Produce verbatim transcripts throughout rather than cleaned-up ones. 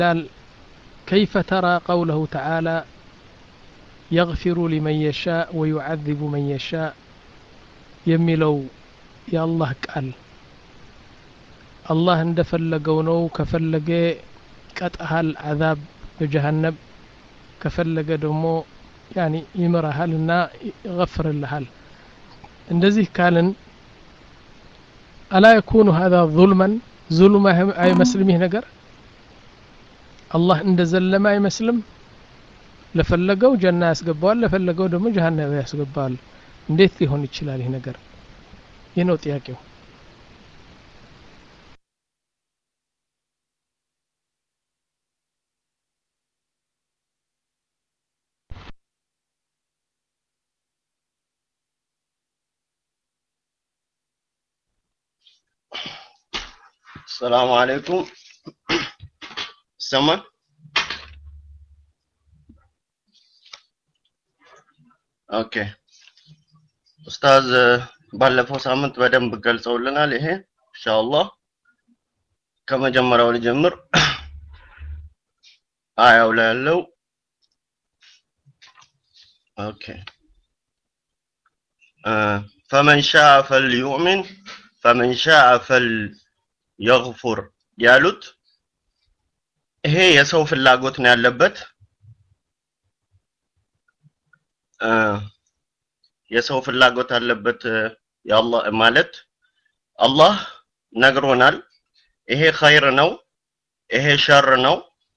قال كيف ترى قوله تعالى يغفر لمن يشاء ويعذب من يشاء يميلو يا الله قال الله እንደፈለገው ነው ከፈለገ ቀጣሃል عذاب በጀሃነም ከፈለገ ደግሞ يعني ይመራሃልና ይغفرልሃል እንደዚህ ካልን ألا يكون هذا ظلما ظلم أي مسلمه ነገር الله እንደዘለማ አይመስልም ለፈለገው ጀና ያስገባዋል ለፈለገው ደግሞ ጀሃነም ያስገባዋል እንዴት ሊሆን ይችላል ይሄ ነገር ይሄ ነው ጥያቄው السلام عليكم سما اوكي استاذ ባለፈው ሳምንት በደንብ ገልጸውልናል ይሄ ኢንሻአላህ ከመጀመሪያው ልጀምር አያው ላይ ያለው ኦኬ فمن شاء فليؤمن فمن شاء فليغفر ያሉት ይሄ የሰው ፍላጎት ነው ያለበት የሰው ፍላጎት አለበት ያአላህ ማለት አላህ ነግሮናል ይሄ ኸይር ነው ይሄ ሸር ነው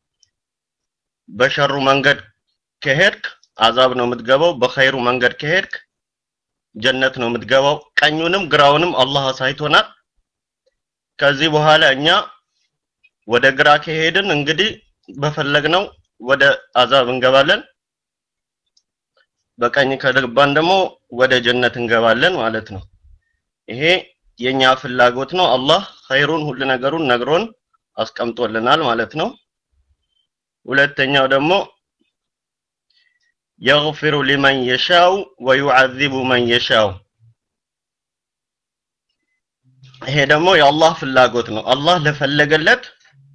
በሸሩ መንገድ ከሄድክ አዛብ ነው የምትገባው በኸይሩ መንገድ ከሄድክ ጀነት ነው የምትገባው ቀኙንም ግራውንም አላህ አሳይቶናል ከዚህ በኋላ እኛ ወደ ግራ ከሄድን እንግዲህ በፈለግነው ወደ አዛብ እንገባለን በቀኝ ከገባን ደግሞ ወደ ጀነት እንገባለን ማለት ነው ይሄ የኛ ፍላጎት ነው አላህ ኸይሩን ሁሉ ነገሩን ነግሮን አስቀምጦልናል ማለት ነው ሁለተኛው ደግሞ يغفر لمن يشاء ويعذب من يشاء ይሄ ደግሞ የአላህ ፍላጎት ነው አላህ ለፈለገለት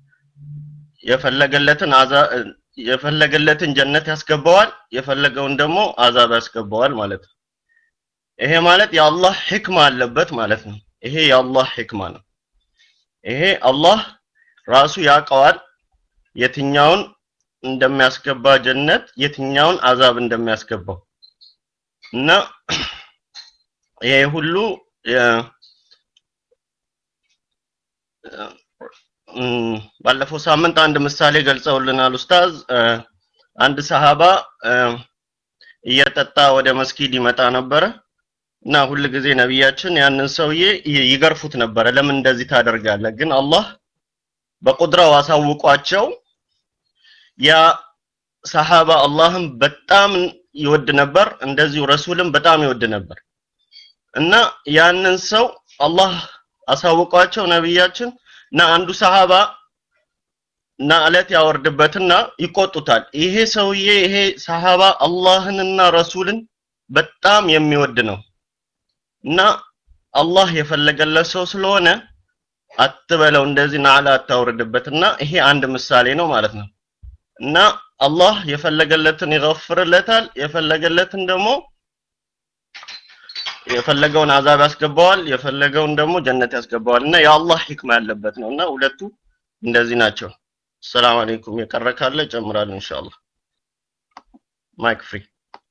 የፈለገለትን አዛብ የፈለገለትን ጀነት ያስገባዋል የፈለገውን ደግሞ አዛብ ያስገባዋል ማለት ነው ይሄ ማለት የአላህ ህክማ አለበት ማለት ነው ይሄ የአላህ ህክማ ነው ይሄ አላህ ራሱ ያቀዋል የትኛውን እንደሚያስገባ ጀነት የትኛውን አዛብ እንደሚያስገባው እና ይሄ ሁሉ ባለፈው ሳምንት አንድ ምሳሌ ገልጸውልናል ኡስታዝ አንድ ሰሃባ እየጠጣ ወደ መስጊድ ይመጣ ነበር እና ሁሉ ጊዜ ነብያችን ያንን ሰውዬ ይገርፉት ነበር ለምን እንደዚህ ታደርጋለህ ግን አላህ በቁድራው አሳውቋቸው ያ ሰሃባ አላህም በጣም ይወድ ነበር እንደዚሁ ረሱልም በጣም ይወድ ነበር እና ያንን ሰው አላህ አሳውቋቸው ነብያችን እና አንዱ ሰሃባ እና አለት ያወርድበትና ይቆጡታል ይሄ ሰውዬ ይሄ ሰሃባ አላህንና ረሱልን በጣም የሚወድ ነው እና አላህ የፈለገለት ሰው ስለሆነ አትበለው እንደዚህ ናላ አታወርድበትና ይሄ አንድ ምሳሌ ነው ማለት ነው እና አላህ የፈለገለትን ይغفርለታል የፈለገለትን ደግሞ የፈለገውን አዛብ ያስገባዋል የፈለገውን ደግሞ ጀነት ያስገባዋልና የአላህ ህክማ ያለበት ነውና ሁለቱ እንደዚህ ናቸው ሰላም አለይኩም የቀረካለ ጨምራለሁ ኢንሻአላህ ማይክ ፍሪ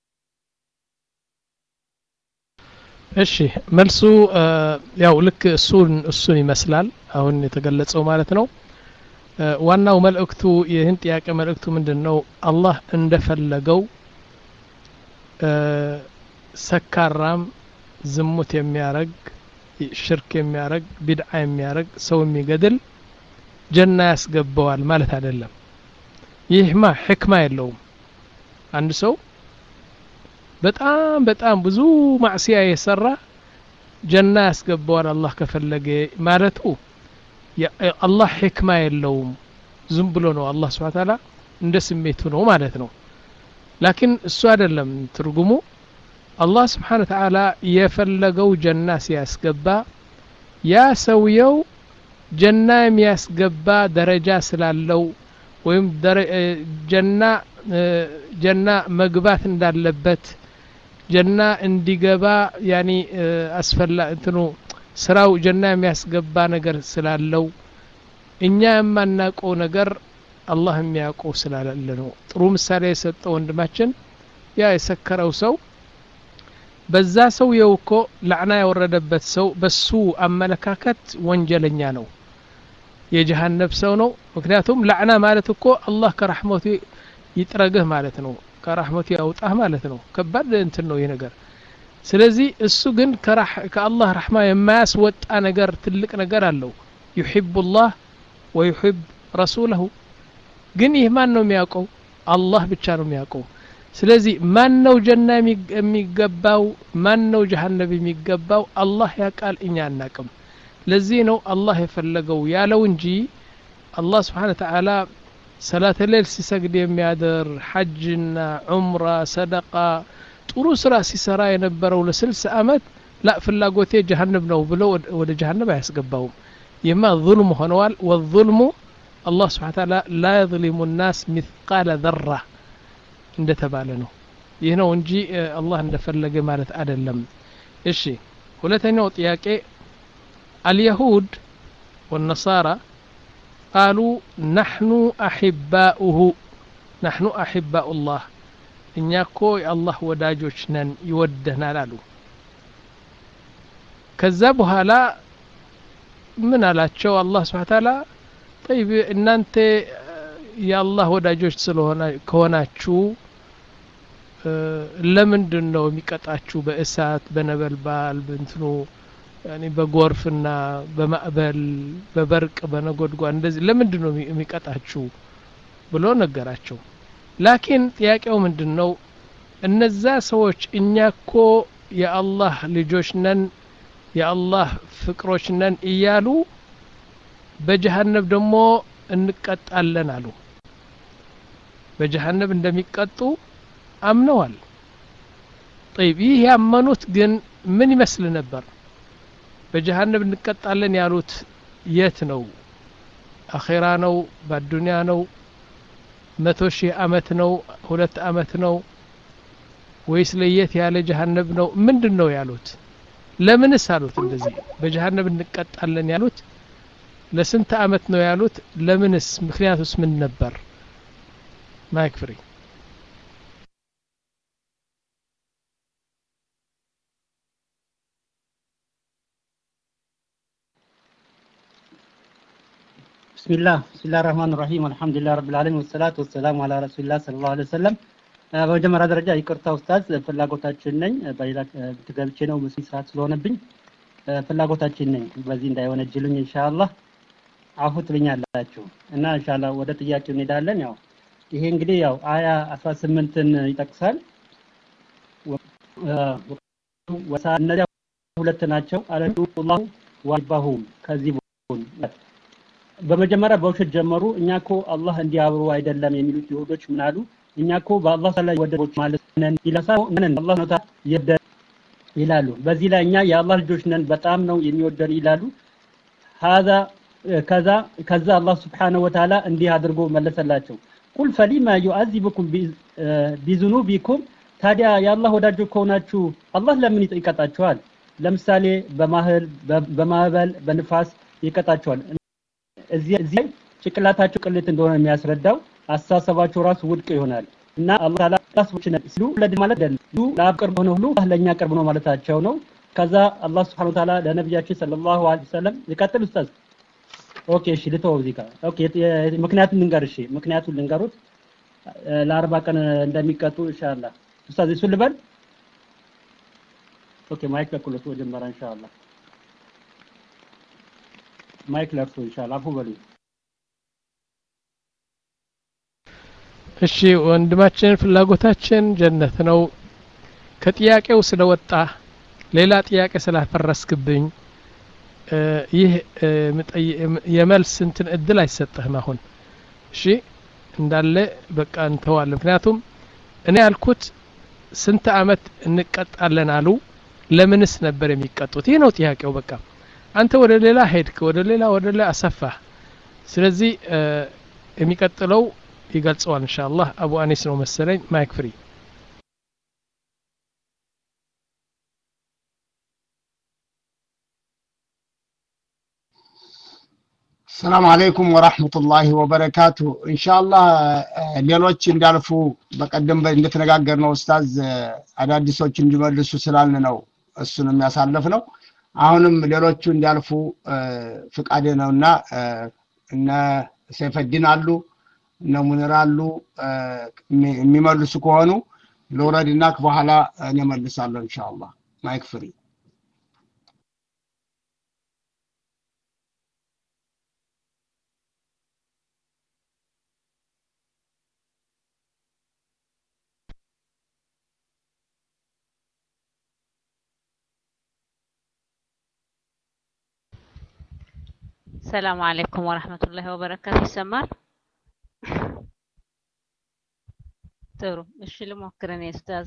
እሺ መልሱ ያው ልክ እሱን እሱን ይመስላል አሁን የተገለጸው ማለት ነው ዋናው መልእክቱ ይህን ጥያቄ መልእክቱ ምንድነው አላህ እንደፈለገው ሰካራም ዝሙት የሚያረግ ሽርክ የሚያረግ ቢድዓ የሚያረግ ሰው የሚገድል ጀና ያስገባዋል ማለት አይደለም ይህማ ህክማ የለውም አንድ ሰው በጣም በጣም ብዙ ማዕሲያ የሰራ ጀና ያስገባዋል አላህ ከፈለገ ማለቱ አላህ ህክማ የለውም ዝም ብሎ ነው አላህ Subhanahu Wa Ta'ala እንደ ስሜቱ ነው ማለት ነው ላኪን እሱ አይደለም ትርጉሙ አላህ Subhanahu Wa Ta'ala የፈለገው ጀና ሲያስገባ ያ ሰውየው ጀና የሚያስገባ ደረጃ ስላለው ወይም ጀና ጀና መግባት እንዳለበት ጀና እንዲገባ ያኒ አስፈላ እንትኑ ስራው ጀና የሚያስገባ ነገር ስላለው እኛ የማናውቀው ነገር አላህ የሚያውቀው ስላለ ነው። ጥሩ ምሳሌ የሰጠው ወንድማችን ያ የሰከረው ሰው በዛ ሰው የውኮ ለዕና ያወረደበት ሰው በሱ አመለካከት ወንጀለኛ ነው፣ የጀሃነም ሰው ነው። ምክንያቱም ለዕና ማለት እኮ አላህ ከረህመቱ ይጥረግህ ማለት ነው፣ ከረህመቱ ያውጣህ ማለት ነው። ከባድ እንትን ነው ይሄ ነገር። ስለዚህ እሱ ግን ከአላህ ረህማ የማያስወጣ ነገር ትልቅ ነገር አለው። ይحبullah ويحب رسوله ግን ይህ ማን ነው የሚያውቀው? አላህ ብቻ ነው የሚያውቀው። ስለዚህ ማን ነው ጀና የሚገባው ማን ነው ጀሃነም የሚገባው አላህ ያውቃል፣ እኛ አናውቅም። ለዚህ ነው አላህ የፈለገው ያለው እንጂ አላህ Subhanahu Wa Ta'ala ሰላተ ሌል ሲሰግድ የሚያደር ሐጅና ዑምራ ሰደቃ ጥሩ ስራ ሲሰራ የነበረው ለስልሳ አመት ላ ፍላጎቴ ጀሃነም ነው ብሎ ወደ ጀሃነም አያስገባውም። ይማ ظلم ሆነዋል። والظلم الله سبحانه وتعالى لا يظلم الناس مثقال ذرة እንደተባለ ነው። ይህ ነው እንጂ አላህ እንደፈለገ ማለት አይደለም። እሺ ሁለተኛው ጥያቄ اليهود والنصارى قالوا نحن أحباؤه نحن أحباء الله እኛ እኮ የአላህ ወዳጆች ነን ይወደናል አሉ። ከዛ በኋላ ምን አላቸው አላህ Subhanahu Wa Ta'ala طيب እናንተ የአላህ ወዳጆች ስለሆነ ከሆናችሁ ለምንድን ነው የሚቀጣችሁ በእሳት በነበልባል በእንትኑ ያኒ በጎርፍና በማዕበል በበርቅ በነጎድጓድ እንደዚህ ለምንድን ነው የሚቀጣችሁ ብሎ ነገራቸው። ላኪን ጥያቄው ምንድነው እነዛ ሰዎች እኛኮ የአላህ ልጆች ነን የአላህ ፍቅሮች ነን እያሉ በጀሃነም ደግሞ እንቀጣለን አሉ። በጀሃነም እንደሚቀጡ አምነዋል። طيب ይህ ያመኑት ግን ምን ይመስል ነበር? በጀሃነም እንቀጣለን ያሉት የት ነው? አኺራ ነው? በዱንያ ነው? መቶ ሺህ አመት ነው? ሁለት አመት ነው? ወይስ ለየት ያለ ጀሃነም ነው? ምንድነው ያሉት? ለምንስ አሉት እንደዚህ በጀሃነም እንቀጣለን ያሉት? ለስንት አመት ነው ያሉት? ለምንስ? ምክንያቱስ ምን ነበር? ማይክ ፍሪ بسم الله بسم الله الرحمن الرحيم الحمد لله رب العالمين والصلاة والسلام على رسول الله صلى الله عليه وسلم በመጀመሪያ ደረጃ ይቅርታ ኡስታዝ ፍላጎታችን ነኝ በሌላ ተገብቼ ነው መስጊድ ሰዓት ስለሆነብኝ ፍላጎታችን ነኝ በዚህ እንዳይወነጅሉኝ ኢንሻአላህ አፉ ትልኛላችሁ እና ኢንሻአላህ ወደ ጥያቄው እንሄዳለን። ያው ይሄ እንግዲህ ያው አያ አስራ ስምንትን ይጠቅሳል። ወሳነያ ሁለት ናቸው አላሁ ወባሁም ከዚህ በመጀመሪያ በውሸት ጀመሩ። እኛኮ አላህ እንዲያብሩ አይደለም የሚሉት ይሁዶች ምን አሉ? እኛኮ በአላህ ላይ ወደቦች ማለት ነን ይላሳው ነን አላህ ነው ይደ ይላሉ። በዚህ ላይ እኛ የአላህ ልጆች ነን በጣም ነው የሚወደን ይላሉ። هذا ከዛ ከዛ አላህ Subhanahu Wa Ta'ala እንዲህ አድርጎ መለሰላቸው። ቁል فلما يعذبكم بذنوبكم ታዲያ የአላህ ወዳጆች ከሆናችሁ አላህ ለምን ይቀጣችኋል? ለምሳሌ በማህል በማዕበል በንፋስ ይቀጣችኋል። እዚህ እዚህ ጭቅላታቸው ቅልት እንደሆነ የሚያስረዳው አሳሰባቸው ራሱ ውድቅ ይሆናል እና አላህ ታላ ታስቦች ነው ሲሉ ለድ ማለት ደሉ ለአቅርብ ሆነ ሁሉ ለኛ ቅርብ ነው ማለታቸው ነው። ከዛ አላህ Subhanahu Wa Ta'ala ለነብያችን ሰለላሁ ዐለይሂ ወሰለም ይቀጥል ኡስታዝ። ኦኬ እሺ ልተው እዚህ ጋር ኦኬ ምክንያቱን ልንገር እሺ ምክንያቱን ልንገሩት ለአርባ ቀን እንደሚቀጡ ኢንሻአላህ ኡስታዝ እሱ ልበል። ኦኬ ማይክ ለኩለት ወጀመራ ኢንሻአላህ ማይክ ለርሱ ኢንሻአላህ አፉ በሉ። እሺ ወንድማችን ፍላጎታችን ጀነት ነው። ከጥያቄው ስለወጣ ሌላ ጥያቄ ስላፈረስክብኝ ይህ የመልስ እንትን እድል አይሰጥህም አሁን። እሺ እንዳለ በቃ እንተዋለን። ምክንያቱም እኔ ያልኩት ስንት አመት እንቀጣለን አሉ፣ ለምንስ ነበር የሚቀጡት? ይህ ነው ጥያቄው። በቃ አንተ ወደ ሌላ ሄድክ፣ ወደ ሌላ ወደ ሌላ አሰፋህ። ስለዚህ የሚቀጥለው ይገልጸዋል ኢንሻአላህ አቡ አኒስ ነው መሰለኝ ማይክ ፍሪ السلام عليكم ورحمة الله وبركاته إن شاء الله ሌሎች እንዳልፉ በቀደም እንደተነጋገርነው ኡስታዝ አዳዲሶች እንዲመልሱ ስላልን ነው እሱንም ያሳለፍ ነው አሁንም ሌሎቹ እንዳልፉ ፍቃድ ነውና እነ ሰይፈዲን አሉ እነ ሙኒር አሉ የሚመልሱ ከሆኑ ለወረድና በኋላ እኔ መልሳለሁ ኢንሻአላህ ማይክ ፍሪ السلام عليكم ورحمة الله وبركاته سمار ጥሩ እሺ ልሞክረን ኡስታዝ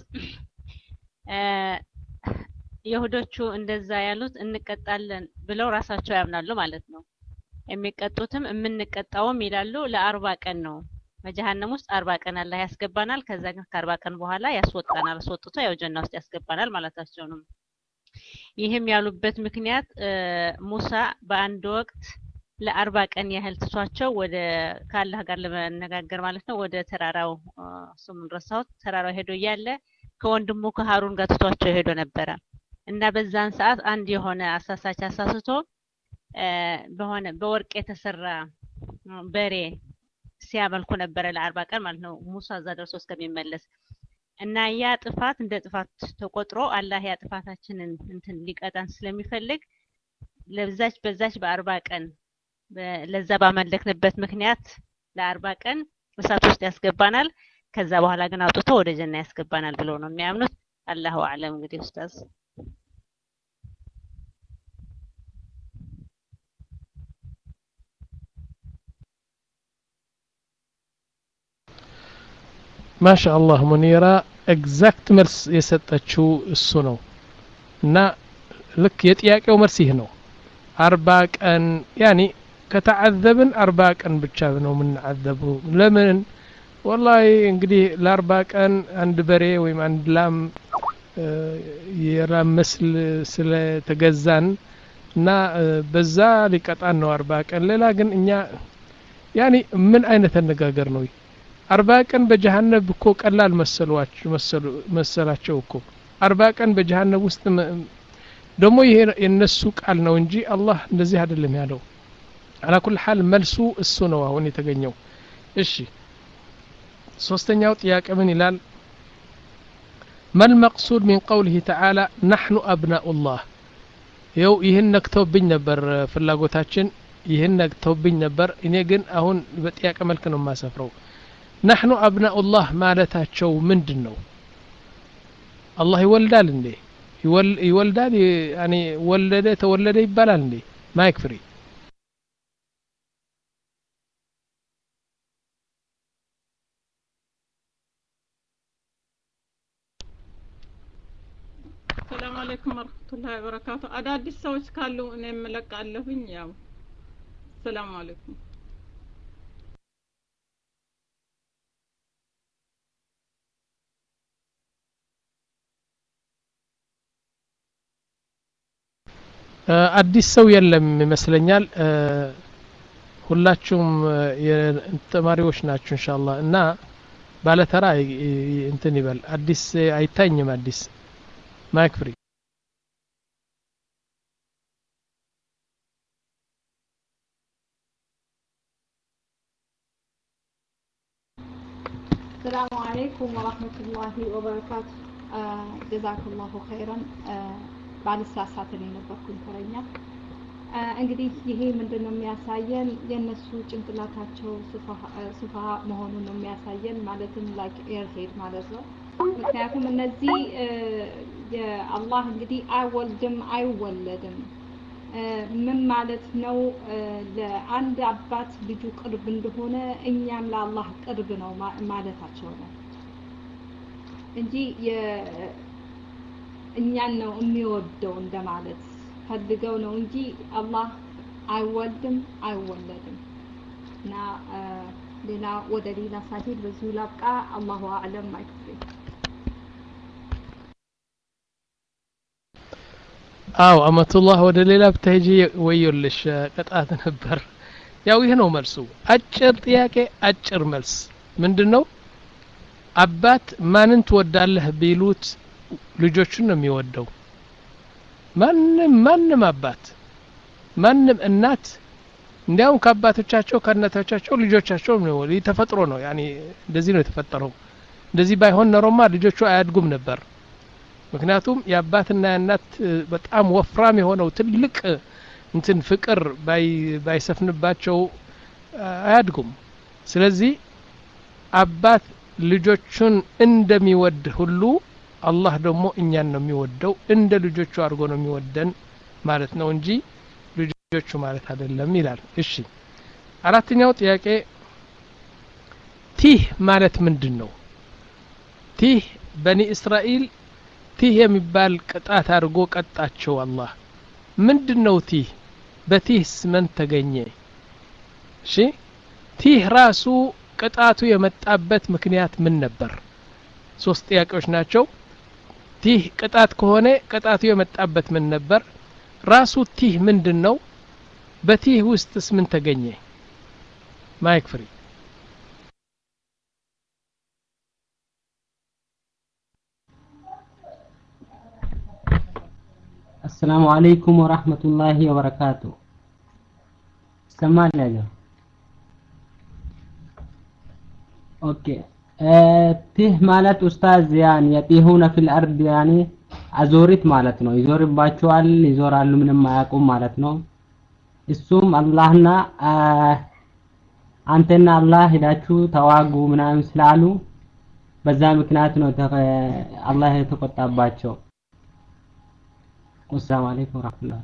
ይሁዶቹ እንደዛ ያሉት እንቀጣለን ብለው ራሳቸው ያምናሉ ማለት ነው የሚቀጡትም የምንቀጣውም ይላሉ ለአርባ ቀን ነው በጀሃነም ውስጥ አርባ ቀን አላህ ያስገባናል ከዛ ግን ከአርባ ቀን በኋላ ያስወጣናል አስወጥቶ ያው ጀና ውስጥ ያስገባናል ማለታቸው ነው ይሄም ያሉበት ምክንያት ሙሳ በአንድ ወቅት ለአርባ ቀን ያህል ተሷቸው ወደ ካላህ ጋር ለመነጋገር ማለት ነው ወደ ተራራው ስሙን ረሳው ተራራው ሄዶ ያለ ከወንድሙ ከሃሩን ጋር ተሷቸው ሄዶ ነበር እና በዛን ሰዓት አንድ የሆነ አሳሳች አሳስቶ በሆነ በወርቅ የተሰራ በሬ ሲያመልኩ ነበር ለአርባ ቀን ማለት ነው ሙሳ እዛ ደርሶ እስከሚመለስ እና ያ ጥፋት እንደ ጥፋት ተቆጥሮ አላህ ያ ጥፋታችንን እንትን ሊቀጣን ስለሚፈልግ ለዛች በዛች በአርባ ቀን ለዛ ባመለክንበት ምክንያት ለአርባ ቀን እሳት ውስጥ ያስገባናል ከዛ በኋላ ግን አውጥቶ ወደ ጀና ያስገባናል ብለው ነው የሚያምኑት አላሁ አለም እንግዲህ ኡስታዝ ما شاء الله منيرة exact مرس የሰጠችው እሱ ነው እና ልክ የጥያቄው መልስ ይሄ ነው አርባ ቀን ያኒ ከተዓዘብን አርባ ቀን ብቻ ነው የምንዓዘበው ለምን والله እንግዲህ ለአርባ ቀን አንድ በሬ ወይም አንድ ላም የራም መስል ስለተገዛን እና በዛ ሊቀጣን ነው አርባ ቀን ሌላ ግን እኛ ያኒ ምን አይነት አነጋገር ነው አርባ ቀን በጀሃነም እኮ ቀላል መሰሏቸው መሰሉ መሰላቸው እኮ አርባ ቀን በጀሃነም ውስጥ ደሞ ይሄ የነሱ ቃል ነው እንጂ አላህ እንደዚህ አይደለም ያለው على كل حال መልሱ እሱ ነው አሁን የተገኘው እሺ ሶስተኛው ጥያቄ ምን ይላል ما المقصود من قوله تعالى نحن ابناء الله يو ይሄን ነክተውብኝ ነበር ፍላጎታችን ይሄን ነክተውብኝ ነበር እኔ ግን አሁን በጥያቄ መልክ ነው ማሰፍረው نحن ابناء الله ማለታቸው ምንድነው አላህ ይወልዳል እንዴ ይወልዳል ያኒ ወለደ ተወለደ ይባላል እንዴ ማይክ ፍሪ السلام عليكم ورحمة الله وبركاته أدادي سويت كالو إني ملك علىهن ياو السلام عليكم አዲስ ሰው የለም ይመስለኛል ሁላችሁም የተማሪዎች ናችሁ ኢንሻአላህ እና ባለተራ እንትን ይበል አዲስ አይታኝም አዲስ ማይክ ፍሪ السلام عليكم ورحمة الله وبركاته آه جزاك الله خيرا آه بعد الساعات اللي نبقى ترينا እንግዲህ ይሄ ምንድነው የሚያሳየን የነሱ ጭንቅላታቸው ሱፋ መሆኑን ነው የሚያሳየን ማለትም ላይክ ኤርሄድ ማለት ነው ምክንያቱም እነዚህ የአላህ እንግዲህ አይወልድም አይወለድም ምን ማለት ነው ለአንድ አባት ልጁ ቅርብ እንደሆነ እኛም ለአላህ ቅርብ ነው ማለታቸው ነው እንጂ እኛን ነው የሚወደው እንደማለት ፈልገው ነው እንጂ አላህ አይወልድም አይወለድም እና ሌላ ወደ ሌላ ሳይሄድ በዚሁ ላብቃ። አላሁ አዕለም። ማይክፍሬ አው አመቱላህ ወደ ሌላ ብትሄጂ ወዮልሽ ቅጣት ነበር። ያው ይሄ ነው መልሱ። አጭር ጥያቄ አጭር መልስ ምንድነው? አባት ማንን ትወዳለህ ቢሉት ልጆቹን ነው የሚወደው። ማንም ማንም አባት ማንም እናት እንዲያውም ከአባቶቻቸው ከእናቶቻቸው ልጆቻቸው ነው ተፈጥሮ ነው። ያኒ እንደዚህ ነው የተፈጠረው። እንደዚህ ባይሆን ኖሮማ ልጆቹ አያድጉም ነበር። ምክንያቱም የአባትና የእናት በጣም ወፍራም የሆነው ትልቅ እንትን ፍቅር ባይ ባይሰፍንባቸው አያድጉም። ስለዚህ አባት ልጆቹን እንደሚወድ ሁሉ አላህ ደግሞ እኛን ነው የሚወደው። እንደ ልጆቹ አድርጎ ነው የሚወደን ማለት ነው እንጂ ልጆቹ ማለት አይደለም ይላል። እሺ አራተኛው ጥያቄ ቲህ ማለት ምንድነው? ቲህ በኒ እስራኤል ቲህ የሚባል ቅጣት አድርጎ ቀጣቸው አላህ። ምንድነው ቲህ? በቲህስ ምን ተገኘ? እሺ ቲህ ራሱ ቅጣቱ የመጣበት ምክንያት ምን ነበር? ሶስት ጥያቄዎች ናቸው። ቲህ ቅጣት ከሆነ ቅጣቱ የመጣበት ምን ነበር? ራሱ ቲህ ምንድነው? በቲህ ውስጥስ ምን ተገኘ? ማይክ ፍሪ። السلام عليكم ورحمة الله وبركاته. سمعنا يا اوكي اه تيه مالت استاذ يعني يتيهون في الارض يعني አዞሪት ማለት ነው። ይዞርባቸዋል ይዞራሉ ምንም ማያውቁም ማለት ነው። እሱም አላህና አንተና አላህ ሄዳችሁ ተዋጉ ምናምን ስላሉ በዛ ምክንያት ነው አላህ የተቆጣባቸው። ወሰላሙ አለይኩም ወራህመቱላህ።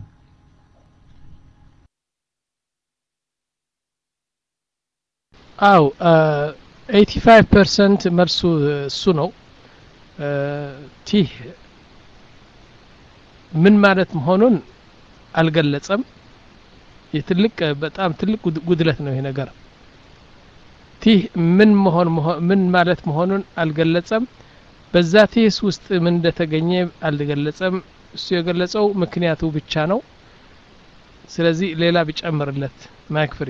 አው eighty five percent መልሱ እሱ ነው። ቲህ ምን ማለት መሆኑን አልገለጸም። የትልቅ በጣም ትልቅ ጉድለት ነው ይሄ ነገር። ቲህ ምን መሆን ምን ማለት መሆኑን አልገለጸም። በዛ ቲህስ ውስጥ ምን እንደተገኘ አልገለጸም። እሱ የገለጸው ምክንያቱ ብቻ ነው። ስለዚህ ሌላ ቢጨምርለት ማይክ ፍሪ።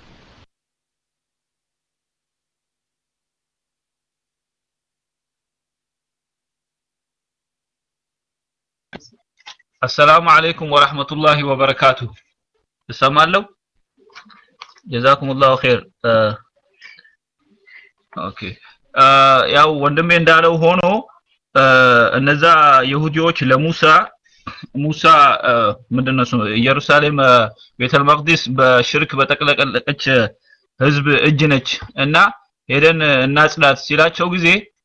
السلام عليكم ورحمة الله وبركاته. تسمعلو؟ جزاكم الله خير. آه. اوكي آه ያው ወንድሜ እንዳለው ሆኖ እነዛ ይሁዲዎች ለሙሳ ሙሳ ምንድነው ኢየሩሳሌም ቤተል መቅዲስ በሽርክ በተቀለቀለች ህዝብ እጅ ነች እና ሄደን እናጽዳት ሲላቸው ጊዜ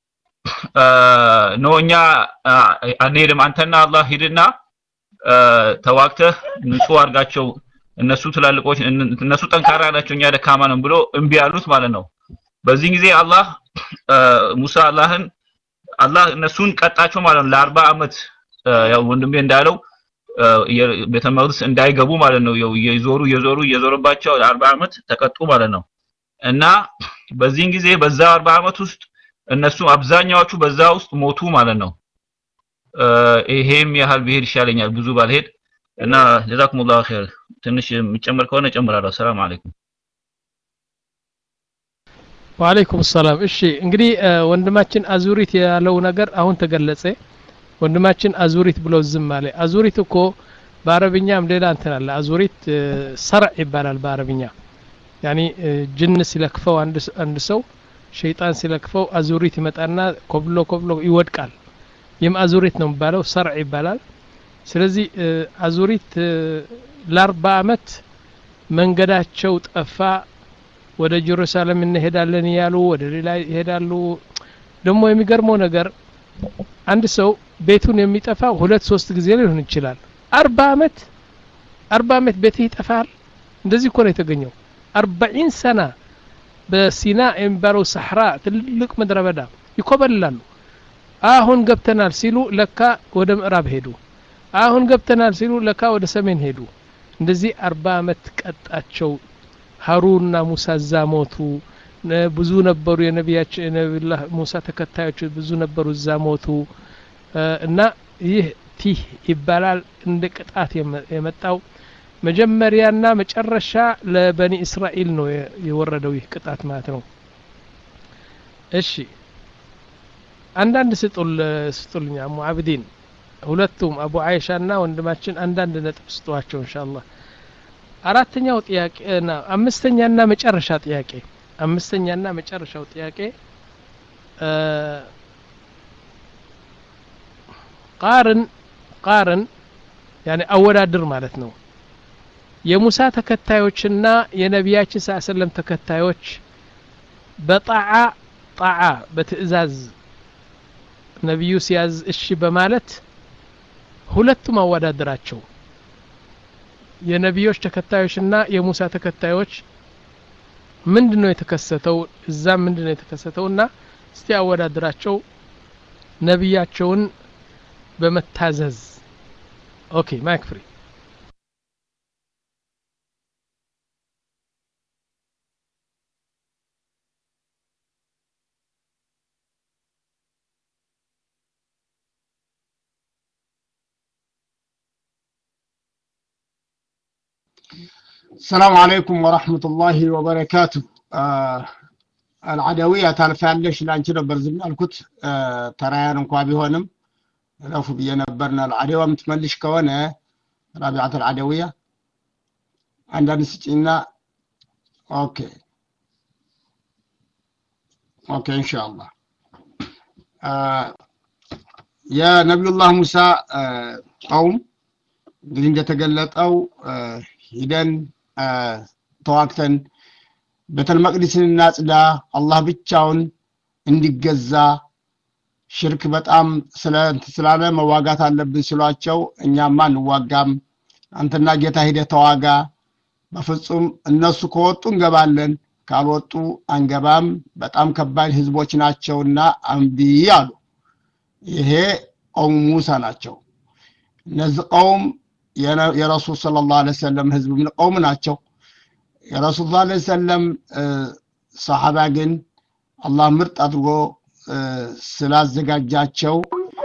ነው እኛ አንሄድም አንተና አላህ ሂድና ተዋክተህ ንጹህ አርጋቸው እነሱ ትላልቆች እነሱ ጠንካራ ናቸው እኛ ደካማ ነን ብሎ እምቢ ያሉት ማለት ነው። በዚህ ጊዜ አላህ ሙሳ አላህን አላህ እነሱን ቀጣቸው ማለት ነው ለ40 አመት ያው ወንድሜ እንዳለው ቤተ መቅደስ እንዳይገቡ ማለት ነው። ያው የዞሩ የዞሩ የዞረባቸው ለ40 አመት ተቀጡ ማለት ነው። እና በዚህ ጊዜ በዛ አርባ አመት ውስጥ እነሱ አብዛኛዎቹ በዛ ውስጥ ሞቱ ማለት ነው። ይሄም ያህል ብሄድ ይሻለኛል ብዙ ባልሄድ እና ጀዛኩሙላሁ ኸይር ትንሽ የሚጨመር ከሆነ ጨምራለሁ። ሰላም አለይኩም። ወአለይኩም ሰላም። እሺ እንግዲህ ወንድማችን አዙሪት ያለው ነገር አሁን ተገለጸ። ወንድማችን አዙሪት ብሎ ዝም አለ። አዙሪት እኮ በአረብኛም ሌላ እንትን አለ። አዙሪት ሰርዕ ይባላል በአረብኛ። ያኒ ጅን ሲለክፈው አንድ አንድ ሰው ሸይጣን ሲለክፈው አዙሪት ይመጣና ኮብሎ ኮብሎ ይወድቃል። ይም አዙሪት ነው የሚባለው ሰርዕ ይባላል። ስለዚህ አዙሪት ለአርባ አመት መንገዳቸው ጠፋ። ወደ ኢየሩሳሌም እንሄዳለን ያሉ ወደ ሌላ ይሄዳሉ። ደግሞ የሚገርመው ነገር አንድ ሰው ቤቱን የሚጠፋው ሁለት ሶስት ጊዜ ሊሆን ይችላል። አርባ አመት አርባ አመት ቤት ይጠፋል። እንደዚህ እኮ ነው የተገኘው። አርባዒን ሰና በሲና የሚባለው ሰሕራ ትልቅ ምድረ በዳ ይኮበላሉ። አሁን ገብተናል ሲሉ ለካ ወደ ምዕራብ ሄዱ። አሁን ገብተናል ሲሉ ለካ ወደ ሰሜን ሄዱ። እንደዚህ አርባ አመት ቀጣቸው። ሃሩንና ሙሳ ዛሞቱ ብዙ ነበሩ የነቢያችን የነብዩላህ ሙሳ ተከታዮች ብዙ ነበሩ እዛ ሞቱ እና ይህ ቲህ ይባላል እንደ ቅጣት የመጣው መጀመሪያና መጨረሻ ለበኒ እስራኤል ነው የወረደው ይህ ቅጣት ማለት ነው እሺ አንዳንድ ስጡል ስጡልኛ ሙአብዲን ሁለቱም አቡ አይሻና ወንድማችን አንዳንድ ነጥብ ስጧቸው ኢንሻአላህ አራተኛው ጥያቄና አምስተኛና መጨረሻ ጥያቄ አምስተኛና መጨረሻው ጥያቄ ቃርን ቃርን يعني አወዳድር ማለት ነው የሙሳ ተከታዮችና የነቢያችን ሰለላሁ ተከታዮች በጣዓ ጣዓ በትእዛዝ ነብዩ ሲያዝ እሺ በማለት ሁለቱም አወዳድራቸው የነቢዮች ተከታዮችና የሙሳ ተከታዮች ምንድነው የተከሰተው እዛ ምንድነው የተከሰተውና እስቲ አወዳድራቸው ነቢያቸውን በመታዘዝ ኦኬ ማይክ ፍሪ السلام عليكم ورحمة الله وبركاته آه العدوية تعرفالش لانش نبر زمنا الكت آه تريان انقوابي هونم لوفو بيا نبرنا العدوية متملش كوانا رابعة العدوية عندنا نسجينا اوكي اوكي ان شاء الله آه يا نبي الله موسى آه قوم قلين تقلت او آه ሂደን ተዋክተን ቤተል መቅደስን እናጽዳ አላህ ብቻውን እንዲገዛ ሽርክ በጣም ስለ ስላለ መዋጋት አለብን ሲሏቸው እኛማ እንዋጋም አንተና ጌታ ሂደ ተዋጋ በፍጹም እነሱ ከወጡ እንገባለን ካልወጡ አንገባም በጣም ከባድ ህዝቦች ናቸውና አንቢ አሉ ይሄ ቀውም ሙሳ ናቸው እነዚህ ቀውም የረሱል ሰለላሁ ዐለይሂ ወሰለም ህዝብ ምን ቆም ናቸው የረሱል ሰለላሁ ዐለይሂ ወሰለም ሰሃባ ግን አላህ ምርጥ አድርጎ ስላዘጋጃቸው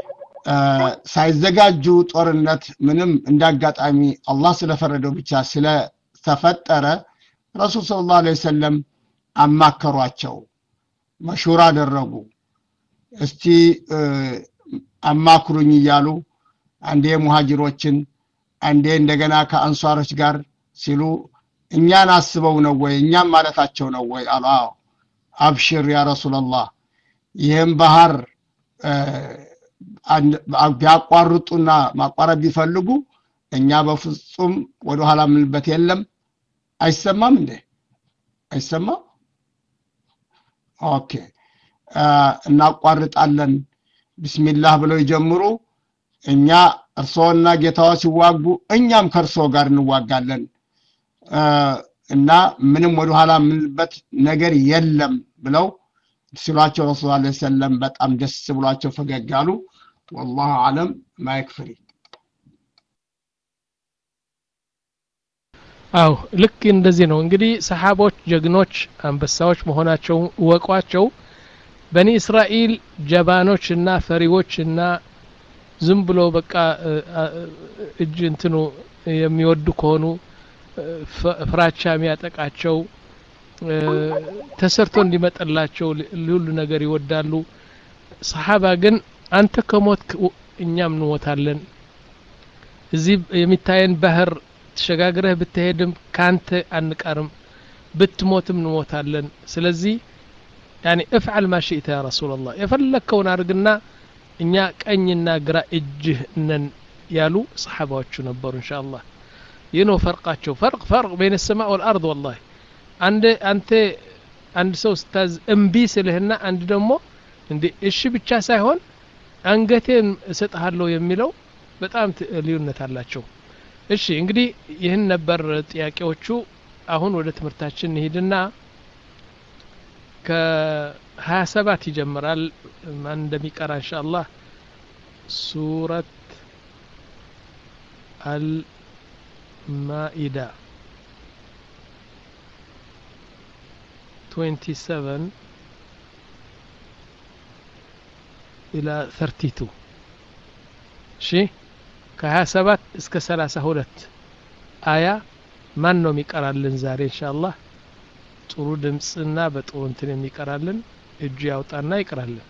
ሳይዘጋጁ ጦርነት ምንም እንዳጋጣሚ አላህ ስለፈረደው ብቻ ስለ ተፈጠረ ረሱል ሰለላሁ ዐለይሂ ወሰለም አማከሯቸው መሹራ አደረጉ እስቲ አማክሩኝ ይያሉ አንዴ ሙሃጅሮችን አንዴ እንደገና ከአንሷሮች ጋር ሲሉ እኛን አስበው ነው ወይ እኛም ማለታቸው ነው ወይ አላህ አብሽር ያ ረሱላህ ይሄን ባህር ቢያቋርጡና ማቋረጥ ቢፈልጉ እኛ በፍጹም ወደ ኋላ ምንበት የለም አይሰማም እንዴ አይሰማም ኦኬ እናቋርጣለን ቢስሚላህ ብለው ይጀምሩ እኛ እርሶና ጌታው ሲዋጉ እኛም ከርሶ ጋር እንዋጋለን እና ምንም ወደ ኋላ ምንበት ነገር የለም ብለው ሲሏቸው ረሱል ሰለላሁ ዐለይሂ ወሰለም በጣም ደስ ብሏቸው ፈገግ አሉ والله اعلم ما يكفي አው ልክ እንደዚህ ነው እንግዲህ ሰሃቦች ጀግኖች አንበሳዎች መሆናቸው ወቋቸው በኒ እስራኤል ጀባኖችና ፈሪዎችና ዝም ብሎ በቃ እጅ እንትኑ የሚወዱ ከሆኑ ፍራቻ የሚያጠቃቸው ተሰርቶ እንዲመጣላቸው ሁሉ ነገር ይወዳሉ ሰሃባ ግን አንተ ከሞት እኛም እንሞታለን እዚህ የሚታየን ባህር ተሸጋግረህ ብትሄድም ካንተ አንቀርም ብትሞትም እንሞታለን ስለዚህ يعني افعل ما شئت يا رسول الله يفلكون አርግና እኛ ቀኝና ግራ እጅህ ነን ያሉ ሰሃባዎቹ ነበሩ ኢንሻአላህ ይነው ፈርቃቸው ፈርቅ ፈርቅ بين السماء والارض والله አንድ አንተ አንድ ሰው ስታዝ እምቢ ስለህና አንድ ደግሞ እንዴ እሺ ብቻ ሳይሆን አንገቴን እሰጥሃለሁ የሚለው በጣም ልዩነት አላቸው እሺ እንግዲህ ይህን ነበር ጥያቄዎቹ አሁን ወደ ትምህርታችን እንሂድና ከ27 ይጀምራል ማን እንደሚቀራ ኢንሻአላህ ሱረት አልማኢዳ twenty-seven إلى thirty-two እሺ ከ27 እስከ ሰላሳ ሁለት አያ ማን ነው የሚቀራልን ዛሬ ኢንሻአላህ ጥሩ ድምጽና በጥሩ እንትን የሚቀራልን እጁ ያውጣና ይቀራልን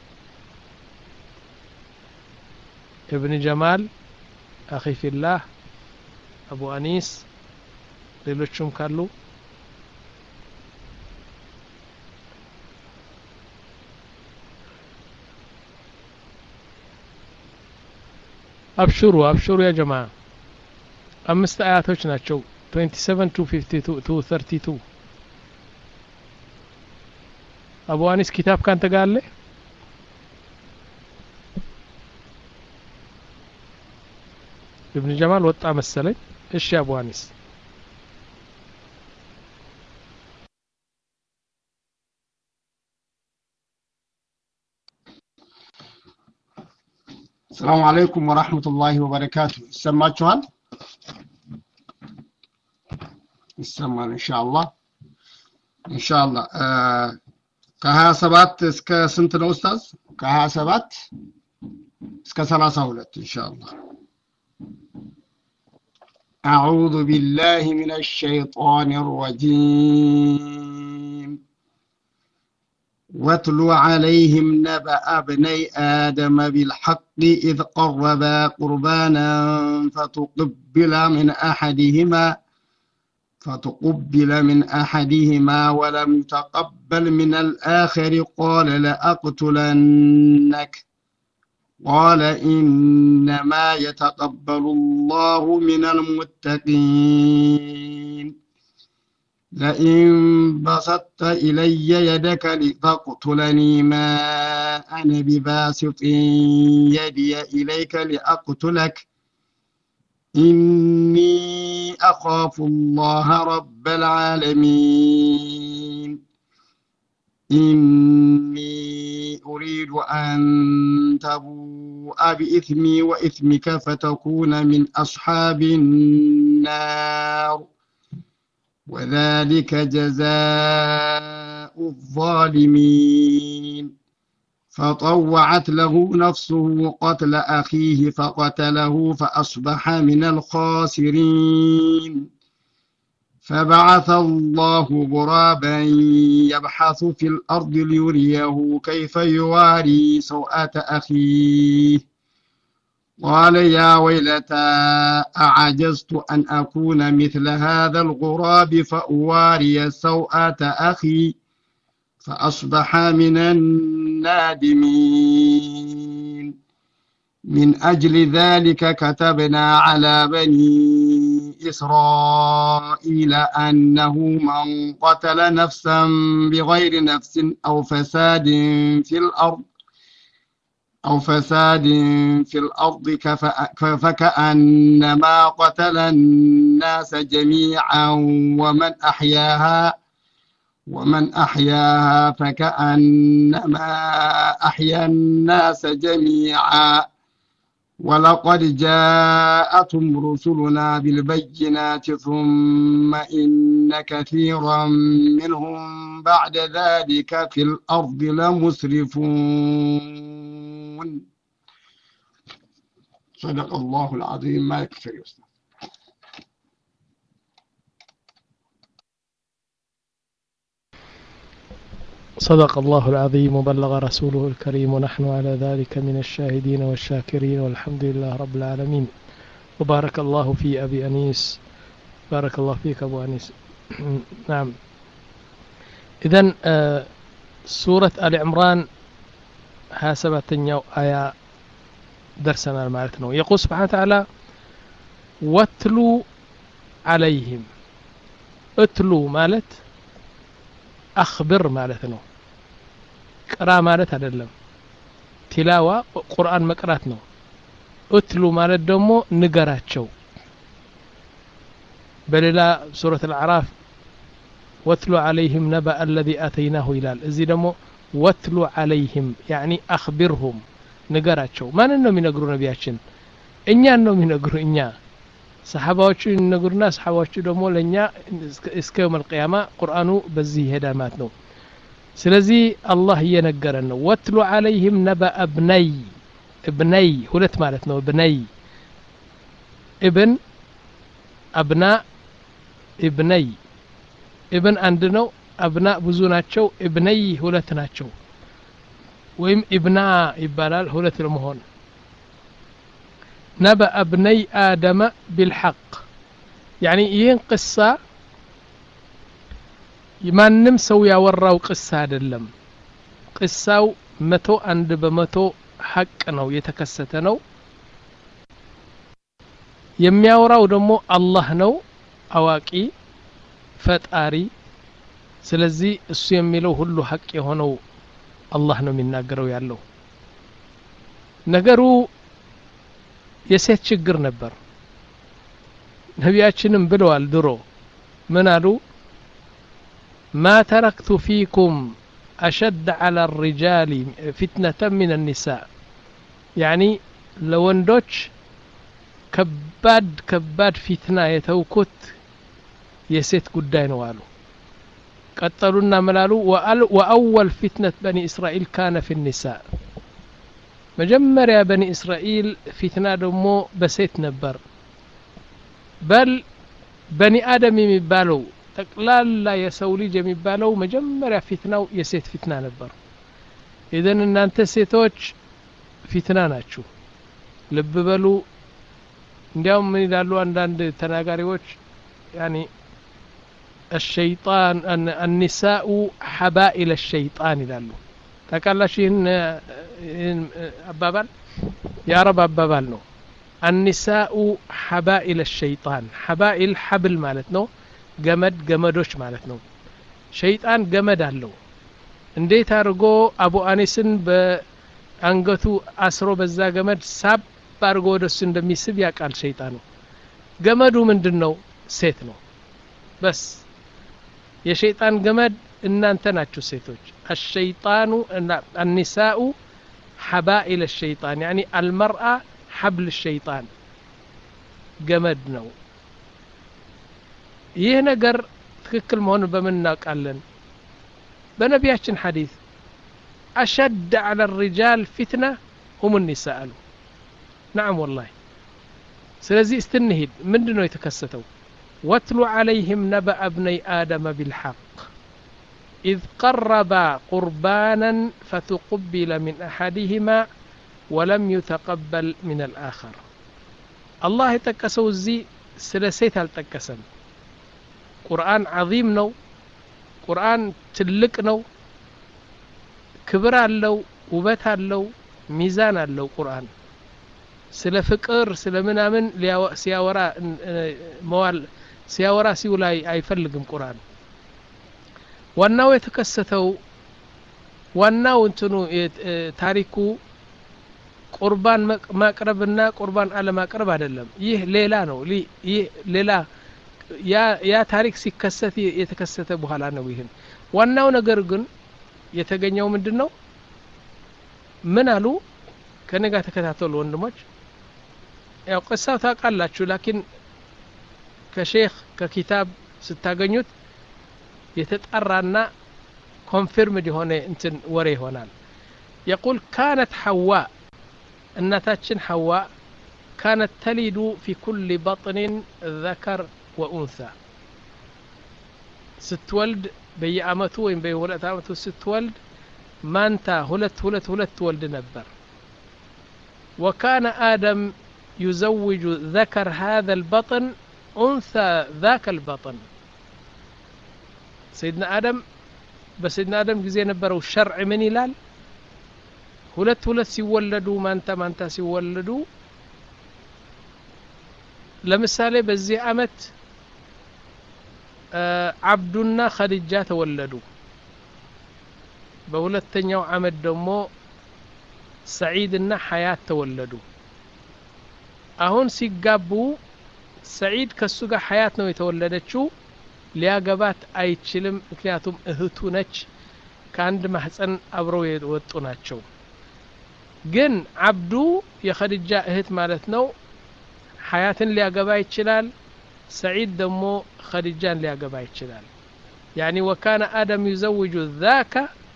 ابن جمال اخي في الله ابو انيس ሌሎችም ካሉ ابشروا ابشروا يا جماعه አምስት አያቶች ናቸው twenty-seven to fifty-two to thirty-two አቡ አኒስ ኪታብ ካንተ ጋር አለ ابن جمال ወጣ መሰለኝ እሺ አቡ አኒስ السلام عليكم ورحمة الله وبركاته سمعتوها يسمع إن شاء الله إن شاء الله آه كها سبات اسك سنتنا أستاذ كها سبات اسك ثلاثة ولد إن شاء الله أعوذ بالله من الشيطان الرجيم واتل عليهم نبأ ابني آدم بالحق إذ قربا قربانا فتقبل من أحدهما فتقبل من أحدهما ولم يتقبل من الآخر قال لأقتلنك قال إنما يتقبل الله من المتقين لئن بسطت إلي يدك لتقتلني ما أنا بباسط يدي إليك لأقتلك إني أخاف الله رب العالمين إني أريد أن تبوء بإثمي وإثمك فتكون من أصحاب النار وذلك جزاء الظالمين فطوعت له نفسه قتل أخيه فقتله فأصبح من الخاسرين فبعث الله غرابا يبحث في الأرض ليريه كيف يواري سوءة أخيه قال يا ويلتى أعجزت أن أكون مثل هذا الغراب فأواري سوءة أخي فأصبح من النادمين من أجل ذلك كتبنا على بني إسرائيل أنه من قتل نفسا بغير نفس أو فساد في الأرض أو فساد في الأرض فكأنما قتل الناس جميعا ومن أحياها ومن أحياها فكأنما أحيا الناس جميعا ولقد جاءتهم رسلنا بالبينات ثم إن كثيرا منهم بعد ذلك في الأرض لمسرفون صدق الله العظيم ما يكفي يستاذ صدق الله العظيم وبلغ رسوله الكريم ونحن على ذلك من الشاهدين والشاكرين والحمد لله رب العالمين وبارك الله في أبي أنيس بارك الله فيك أبو أنيس نعم إذن آه سورة آل عمران حاسبتنيو آية درسنا المعركة يقول سبحانه وتعالى واتلو عليهم اتلو مالت أخبر مالتنا قرا ማለት አይደለም ቲላዋ ቁርአን መቅራት ነው اتلو ማለት ደግሞ ንገራቸው በሌላ ሱረቱ አልአዕራፍ واتلو عليهم نبأ الذي آتيناه ይላል እዚህ ደግሞ واتلو عليهم يعني أخبرهم ንገራቸው ማንን ነው የሚነግሩ ነቢያችን እኛን ነው የሚነግሩ እኛ ሰሃባዎቹ ይነግሩና ሰሃባዎቹ ደግሞ ለኛ እስከ የውም القيامة ቁርአኑ በዚህ ይሄዳል ማለት ነው ስለዚህ አላህ እየነገረን ነው ወትሉ عليهم نبأ ابني ابني ሁለት ማለት ነው ابني ابن ابناء ابني ابن አንድ ነው አብናእ ብዙ ናቸው ابني ሁለት ናቸው ወይም ኢብና ይባላል ሁለት ለመሆን نبأ ابني آدم بالحق يعني ይህን ቅሳ ማንም ሰው ያወራው ቅሳ አይደለም ቅሳው መቶ አንድ በመቶ ሐቅ ነው የተከሰተ ነው የሚያወራው ደግሞ አላህ ነው አዋቂ ፈጣሪ ስለዚህ እሱ የሚለው ሁሉ ሐቅ የሆነው አላህ ነው የሚናገረው ያለው ነገሩ የሴት ችግር ነበር ነቢያችንም ብለዋል ድሮ ምን አሉ ما تركت فيكم أشد على الرجال فتنة من النساء يعني لوندوش كباد كباد فتنة يتوكت يسيت قدين والو قتلونا ملالو وأول فتنة بني إسرائيل كان في النساء مجمر يا بني إسرائيل فتنة دمو بسيت نبر بل بني آدم يمبالو ጠቅላላ የሰው ልጅ የሚባለው መጀመሪያ ፊትናው የሴት ፊትና ነበር ኢዘን እናንተ ሴቶች ፊትና ናችሁ ልብ በሉ እንዲያውም ምን ይላሉ አንዳንድ ተናጋሪዎች ያኒ الشيطان النساء حبائل الشيطان ይላሉ ታውቃላችሁ ይህን አባባል የአረብ አባባል ነው النساء حبائل الشيطان حبائل حبل ማለት ነው ገመድ ገመዶች ማለት ነው ሸይጣን ገመድ አለው እንዴት አርጎ አቡ አኒስን በአንገቱ አስሮ በዛ ገመድ ሳብ አርጎ ወደሱ እንደሚስብ ያቃል ሸይጣኑ ገመዱ ምንድነው ሴት ነው በስ የሸይጣን ገመድ እናንተ ናችሁ ሴቶች الشيطان النساء حبائل الشيطان يعني المرأة حبل الشيطان ገመድ ነው ይህ ነገር ትክክል መሆኑን በምን እናውቃለን በነቢያችን ሐዲስ أشد على الرجال فتنة هم النساء نعم والله ስለዚህ استنهد ምንድነው የተከሰተው واتلو عليهم نبأ ابني آدم بالحق إذ قربا قربانا فتقبل من أحدهما ولم يتقبل من الآخر الله يتكسو الزي سلسيت التكسم ቁርአን عظيم ነው ቁርአን ትልቅ ነው ክብር አለው ውበት አለው ሚዛን አለው ቁርአን ስለ ፍቅር ስለ ምናምን ሲያወራ መዋል ሲያወራ ሲውላይ አይፈልግም ቁርአን ዋናው የተከሰተው ዋናው እንትኑ ታሪኩ ቁርባን ማቅረብና ቁርባን አለማቅረብ አይደለም ይህ ሌላ ነው ይህ ሌላ ያ ያ ታሪክ ሲከሰት የተከሰተ በኋላ ነው ይሄን ዋናው ነገር ግን የተገኘው ምንድነው ምን አሉ ከነጋ ተከታተሉ ወንድሞች ያው ቅሳው ታውቃላችሁ ላኪን ከሼክ ከኪታብ ስታገኙት የተጣራና ኮንፊርምድ የሆነ እንትን ወሬ ይሆናል يقول كانت حواء እናታችን حواء كانت تلد في كل بطن ذكر وأنثى ستولد بيعمته وين بيولد عمته ستولد مانتا هلت هلت هلت ولد نبر وكان آدم يزوج ذكر هذا البطن أنثى ذاك البطن سيدنا آدم بس سيدنا آدم جزي نبره الشرع من يلال هلت هلت سيولدوا مانتا مانتا سيولدوا ለምሳሌ በዚህ አመት አብዱና ኸዲጃ ተወለዱ በሁለተኛው አመት ደግሞ ሰዒድና ሐያት ተወለዱ አሁን ሲጋቡ ሰዒድ ከሱ ጋር ሐያት ነው የተወለደችው ሊያገባት አይችልም ምክንያቱም እህቱ ነች ከአንድ ማህፀን አብረው የወጡ ናቸው ግን አብዱ የኸዲጃ እህት ማለት ነው ሐያትን ሊያገባ ይችላል ሰዒድ ደግሞ ኸዲጃን ሊያገባ ይችላል يعني وكان آدم يزوج ذاك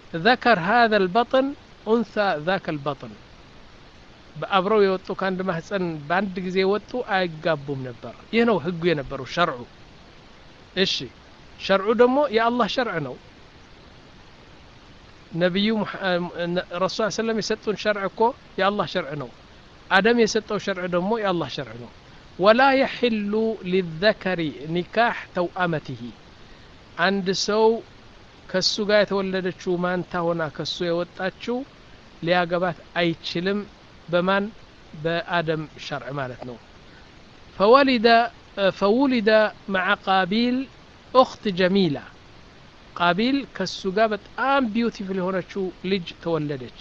ذكر هذا البطن أنثى ذاك البطن بأبرو يوطو كان دم حسن باند ጊዜ ወጡ አይጋቡም ነበር ይህ ነው ህጉ የነበረው ሸርዑ እሺ ሸርዑ ደግሞ የአላህ ሸርዕ ነው ነብዩ ረሱል ሰለላሁ የሰጡን ሸርዕ እኮ የአላህ ሸርዕ ነው አደም የሰጠው ሸርዕ ደግሞ የአላህ ሸርዕ ነው ولا يحل للذكر نكاح توأمته عند ሰው ከሱ ጋር የተወለደችው ማንታ ሆና ከሱ የወጣችው ሊያገባት አይችልም በማን በአደም ሸርዕ ማለት ነው فولد فولد مع قابيل أخت جميلة قابيل ከሱ ጋር በጣም ቢዩቲፉል የሆነችው ልጅ ተወለደች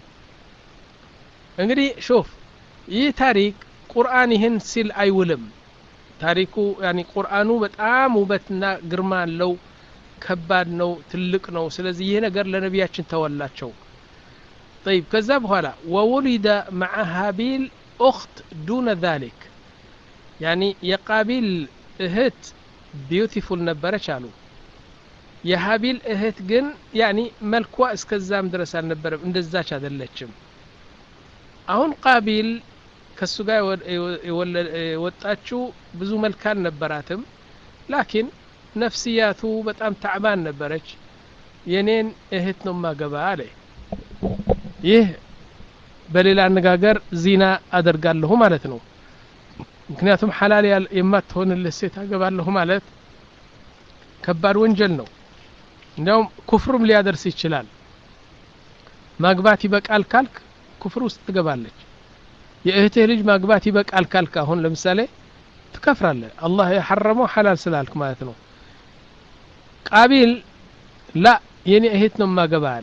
እንግዲህ ሹፍ ይህ ታሪክ ቁርአን ይህን ሲል አይውልም ታሪኩ ያኒ ቁርአኑ በጣም ውበትና ግርማ አለው ከባድ ነው ትልቅ ነው ስለዚህ ይሄ ነገር ለነቢያችን ተወላቸው طيب ከዛ በኋላ وولد مع هابيل أخت دون ذلك يعني የቃቢል እህት ቢዩቲፉል ነበረች አሉ የሃቢል እህት ግን يعني መልኳ እስከዛም ድረስ አልነበረም እንደዛች አይደለችም አሁን ቃቢል ከሱ ጋር የወጣችው ብዙ መልክ አልነበራትም ላኪን ነፍስያቱ በጣም ተዕባን ነበረች የኔን እህት ነው ማገባ አለ ይህ በሌላ አነጋገር ዚና አደርጋለሁ ማለት ነው ምክንያቱም ሐላል የማትሆንልህ ሴት አገባለሁ ማለት ከባድ ወንጀል ነው እንደውም ኩፍሩም ሊያደርስ ይችላል ማግባት ይበቃል ካልክ ኩፍር ውስጥ ትገባለች የእህትህ ልጅ ማግባት ይበቃል ካልክ አሁን ለምሳሌ ትከፍራለህ አላህ የሐረመው ሐላል ስላልክ ማለት ነው ቃቢል لا የኔ እህት ነው ማገባ አለ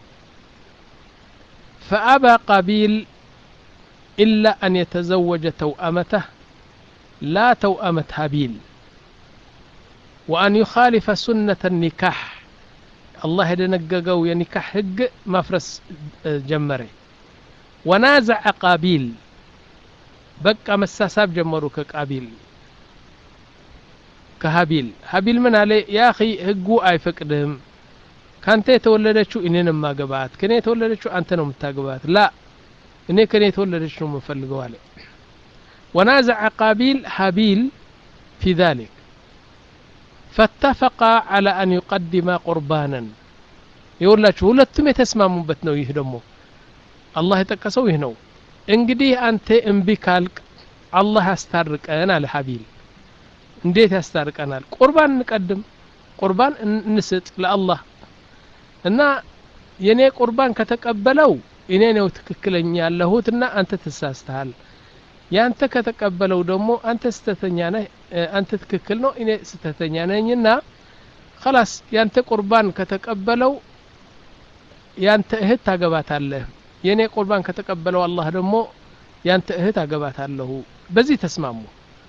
فأبى قابيل إلا أن يتزوج توأمته لا توأمة هابيل وأن يخالف سنة النكاح الله يدنققوا ينكاح حق مفرس جمري ونازع قابيل بقى مساساب جمروا كقابيل كهابيل هابيل من عليه يا أخي هقو أي فقدهم كانت يتولدشو إنين ما قبات كان يتولدشو أنت نوم تاقبات لا إني كان يتولدشو مفلقوا عليه ونازع قابيل هابيل في ذلك فاتفق على أن يقدم قربانا يقول لك ولتم يتسمى مبتنو يهدمو الله يتكسو يهنو انقديه أنت انبكالك الله استرق أنا لحابيل انديت استرق أنا قربان نقدم قربان نسط لله እና የኔ ቁርባን ከተቀበለው እኔ ነው ትክክለኛ ያለሁትና አንተ ተሳስተሃል ያንተ ከተቀበለው ደግሞ አንተ ስተተኛ ነህ አንተ ትክክል ነው እኔ ስተተኛ ነኝና خلاص ያንተ ቁርባን ከተቀበለው ያንተ እህት ታገባታለህ የኔ ቁርባን ከተቀበለው አላህ ደግሞ ያንተ እህት አገባታለሁ በዚህ ተስማሙ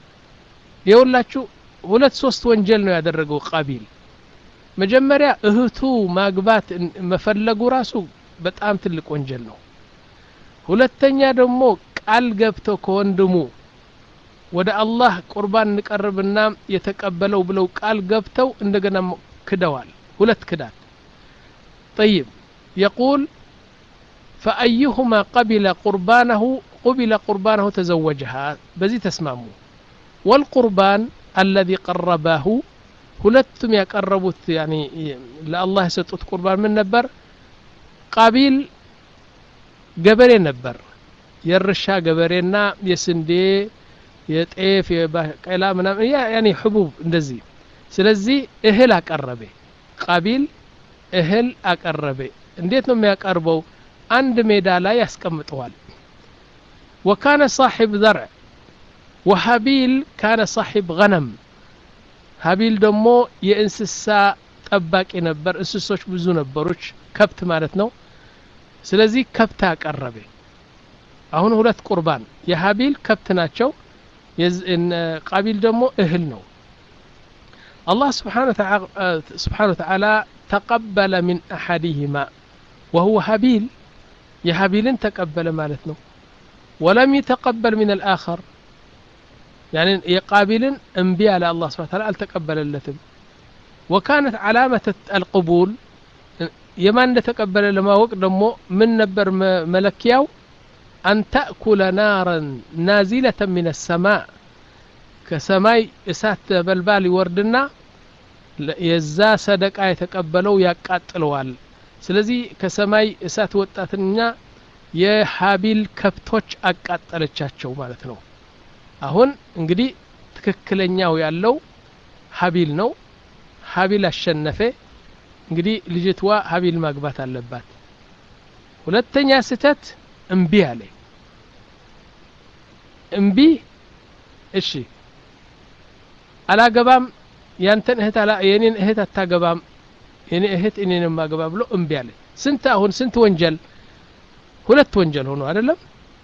ይኸውላችሁ ሁለት ሶስት ወንጀል ነው ያደረገው ቃቢል መጀመሪያ እህቱ ማግባት መፈለጉ ራሱ በጣም ትልቅ ወንጀል ነው ሁለተኛ ደግሞ ቃል ገብቶ ከወንድሙ ወደ አላህ ቁርባን ንቀርብና የተቀበለው ብለው ቃል ገብተው እንደገና ክደዋል ሁለት ክዳት طيب يقول فأيهما قبل قربانه قبل قربانه تزوجها بزي تسمامو والقربان الذي قرباه ሁለቱም ያቀረቡት يعني ለአላህ የሰጡት ቁርባን ምን ነበር ቃቢል ገበሬ ነበር የርሻ ገበሬና የስንዴ የጤፍ የባቄላ ምናምን يعني حبوب እንደዚህ ስለዚህ እህል አቀረበ ቃቢል እህል አቀረበ እንዴት ነው የሚያቀርበው አንድ ሜዳ ላይ ያስቀምጠዋል وكان صاحب زرع وهابيل كان صاحب غنم هابيل ደሞ የእንስሳ ጠባቂ ነበር እንስሶች ብዙ ነበሮች ከብት ማለት ነው ስለዚህ ከብት አቀረበ አሁን ሁለት ቁርባን የሃቢል ከብት ናቸው የቃቢል ደግሞ እህል ነው الله سبحانه وتعالى سبحانه وتعالى تقبل من احدهما وهو هابيل يهابيلن تقبل معناته ولم يتقبل من الاخر يعني يقابلن انبياء على الله سبحانه وتعالى التقبل اللتم وكانت علامة القبول የማን እንደተቀበለ ለማወቅ ደግሞ ምን ነበር መለኪያው أن تأكل نارا نازلة من السماء كسماي እሳት በልባል ይወርድና የዛ ሰደቃ የተቀበለው ያቃጥለዋል ስለዚህ ከሰማይ እሳት ወጣትና የሃቢል ከብቶች አቃጠለቻቸው ማለት ነው አሁን እንግዲህ ትክክለኛው ያለው ሃቢል ነው ሃቢል አሸነፈ እንግዲህ ልጅቷ ሃቢል ማግባት አለባት ሁለተኛ ስተት እምቢ አለ እምቢ እሺ አላገባም ያንተን እህት አላ የኔን እህት አታገባም የኔ እህት እኔን ማገባ ብሎ እምቢ አለ ስንት አሁን ስንት ወንጀል ሁለት ወንጀል ሆኖ አይደለም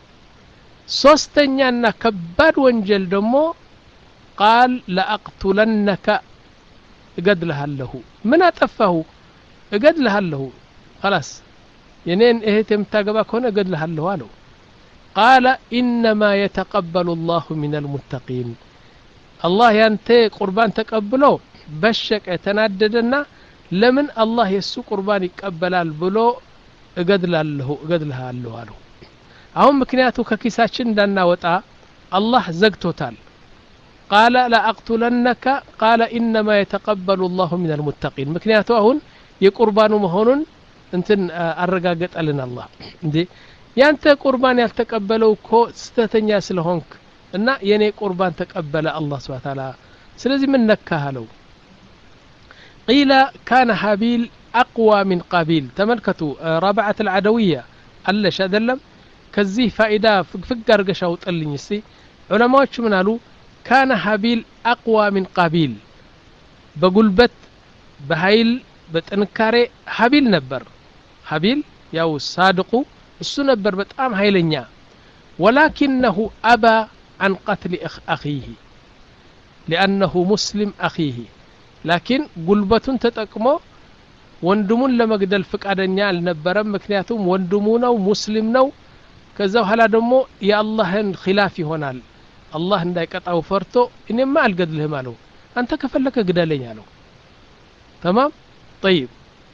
ሶስተኛና ከባድ ወንጀል ደግሞ قال لاقتلنك እገድልሃለሁ ምን አጠፋሁ እገድልሃለሁ خلاص የኔን እህት የምታገባ ከሆነ እገድልሃለሁ አለው قال انما يتقبل الله من المتقين الله ያንተ ቁርባን ተቀብሎ በሸቀ ተናደደና ለምን አላህ የሱ ቁርባን ይቀበላል ብሎ እገድላለሁ እገድልሃለሁ አለው አሁን ምክንያቱ ከኪሳችን እንዳናወጣ አላህ ዘግቶታል قال لا اقتلنك قال انما يتقبل الله من المتقين ምክንያቱ አሁን የቁርባኑ መሆኑን እንትን አረጋገጠልን አላህ እንዴ ያንተ ቁርባን ያልተቀበለው እኮ ስተተኛ ስለሆንክ እና የኔ ቁርባን ተቀበለ አላህ Subhanahu Wa Ta'ala ስለዚህ ምን ነካሃለው قيل كان هابيل اقوى من قابيل تملكتوا رابعه العدويه አለሽ አይደለም ከዚህ ፋይዳ ፍግፍግ አርገሻው ጥልኝ እስቲ ዑለማዎች ምን አሉ كان هابيل اقوى من قابيل በጉልበት በኃይል በጥንካሬ ሃቢል ነበር ሃቢል ያው ሳድቁ እሱ ነበር በጣም ኃይለኛ ولكنه ابى عن قتل اخيه لانه مسلم اخيه لكن ጉልበቱን ተጠቅሞ ወንድሙን ለመግደል ፍቃደኛ አልነበረም ምክንያቱም ወንድሙ ነው ሙስሊም ነው ከዛው ኋላ ደግሞ የአላህን ኺላፍ ይሆናል አላህ እንዳይቀጣው ፈርቶ እኔማ አልገድልህም አለው አንተ ከፈለከ ግደለኝ አለው تمام طيب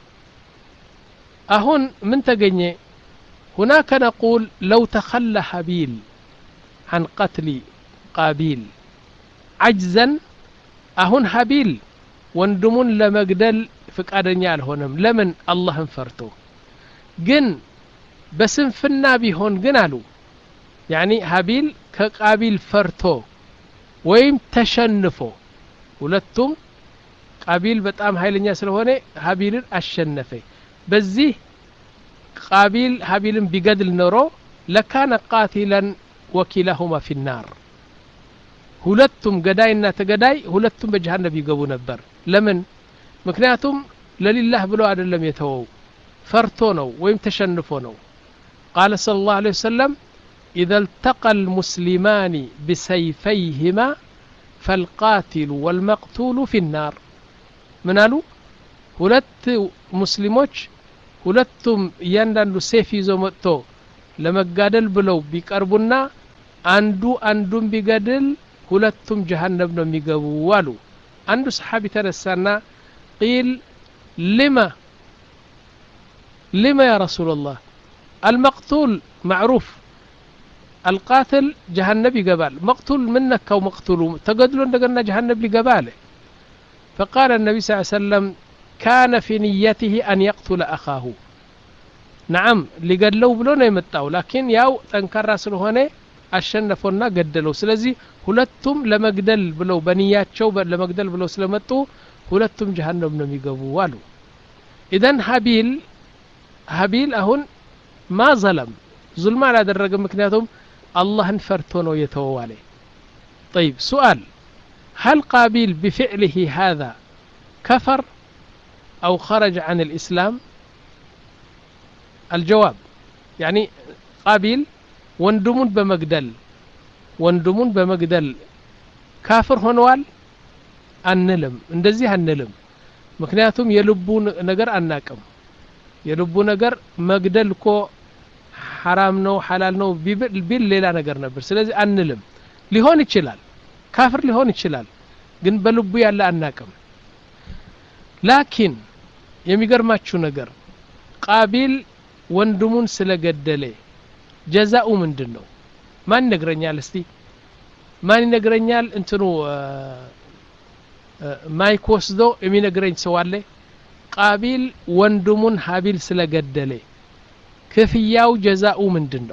أهون من تجني هناك نقول لو تخلى هابيل عن قتل قابيل عجزا أهون هابيل وندمون لمجدل فقادنيا الهونم لمن الله انفرتو جن بسنفنا بهون جنالو يعني هابيل كقابيل فرتو ويم تشنفو ولتم قابيل በጣም ኃይለኛ ስለሆነ ሃቢልን አሸነፈ በዚህ قابيل ሃቢልን ቢገድል ኖሮ ለካነ قاتلا وكلاهما في النار ሁለቱም ገዳይና ተገዳይ ሁለቱም በጀሃነም ይገቡ ነበር ለምን ምክንያቱም ለሊላህ ብሎ አይደለም የተወው ፈርቶ ነው ወይም ተሸንፎ ነው قال صلى الله عليه وسلم اذا التقى المسلمان بسيفيهما فالقاتل والمقتول في النار ምን አሉ ሁለት ሙስሊሞች ሁለቱም እያንዳንዱ ሴፍ ይዘው መጥቶ ለመጋደል ብለው ቢቀርቡና አንዱ አንዱን ቢገድል ሁለቱም ጀሃነም ነው የሚገቡ አሉ አንዱ ሰሃቢ ተነሳና قيل لما لما يا رسول الله المقتول معروف القاتل جهنم يقبل مقتول منك او مقتول تقتلوا እንደገና جهنم ሊገባል فقال النبي صلى الله عليه وسلم كان في نيته أن يقتل أخاه نعم لقدلو بلو ነው የመጣው لكن ያው ጠንካራ ስለሆነ አሸነፈውና ገደለው ስለዚህ ሁለቱም ለመግደል ብለው በኒያቸው ለመግደል ብለው ስለመጡ ሁለቱም ጀሃነም ነው የሚገቡ አሉ اذا هابيل هابيل አሁን ما ظلم ظلم አላደረገም ምክንያቱም አላህን ፈርቶ ነው የተወዋለ طيب سؤال هل قابيل بفعله هذا كفر أو خرج عن الإسلام الجواب يعني قابيل وندمون بمقدل وندمون بمقدل كافر هنوال أنلم اندزي هنلم مكنياتهم يلبون نجر أناكم يلبون نجر مقدل كو حرام نو حلال نو بيل ليلا نجر نبر سلازي أنلم لهون يتشلال كافر ሊሆን ይችላል ግን በልቡ ያለ አናቀም ላኪን የሚገርማችሁ ነገር ቃቢል ወንድሙን ስለገደለ ጀዛኡ ምንድነው? ማን ይነግረኛል? እስቲ ማን ይነግረኛል? እንትኑ ማይክ ወስዶ የሚነግረኝ ሰው አለ? ቃቢል ወንድሙን ሀቢል ስለገደለ ክፍያው ጀዛኡ ምንድነው?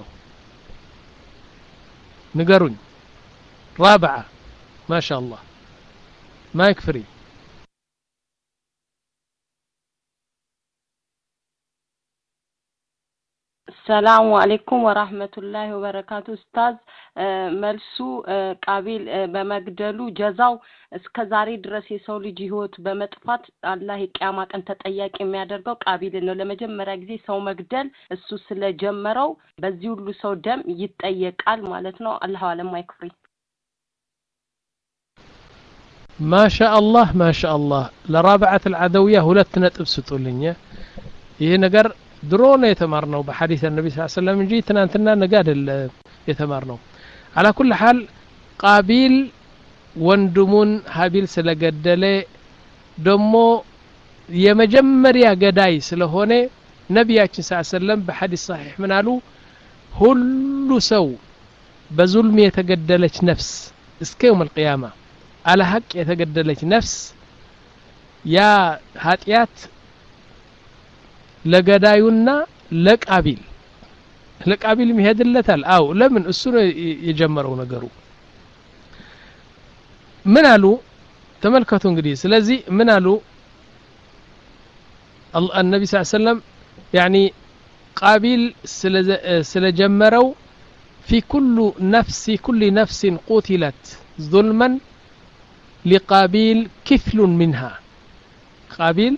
ንገሩኝ። ራብዓ ማሻአላህ ማይክ ፍሪ። ሰላሙ አለይኩም ወራህመቱላሂ ወበረካቱ። ኡስታዝ መልሱ ቃቢል በመግደሉ ጀዛው እስከዛሬ ድረስ የሰው ልጅ ህይወት በመጥፋት አላህ የቂያማ ቀን ተጠያቂ የሚያደርገው ቃቢል ነው። ለመጀመሪያ ጊዜ ሰው መግደል እሱ ስለጀመረው በዚህ ሁሉ ሰው ደም ይጠየቃል ማለት ነው። አላህ አለም አይክፍሪ። ማሻአላህ ማሻአላህ። ለራብዓት العدوية ሁለት ነጥብ ስጡልኝ። ይሄ ነገር ድሮ ነው የተማርነው በሐዲስ ነብዩ ሰለላሁ ዐለይሂ ወሰለም እንጂ ትናንትና ነገ አይደለም የተማርነው። على كل حال ቃቢል ወንድሙን ሀቢል ስለገደለ ደሞ የመጀመሪያ ገዳይ ስለሆነ ነብያችን ሰለላሁ ዐለይሂ ወሰለም በሐዲስ صحيح ምን አሉ? ሁሉ ሰው በዙልም የተገደለች ነፍስ እስከ يوم القيامة على حق የተገደለች ነፍስ ያ ኃጢያት ለገዳዩና ለቃቢል ለቃቢል ይሄድለታል። አው ለምን እሱ ነው የጀመረው ነገሩ። ምን አሉ ተመልከቱ እንግዲህ። ስለዚህ ምን አሉ النبي صلى الله عليه وسلم يعني قابيل ስለጀመረው في كل نفس كل نفس قتلت ظلما لقابيل كفل منها قابيل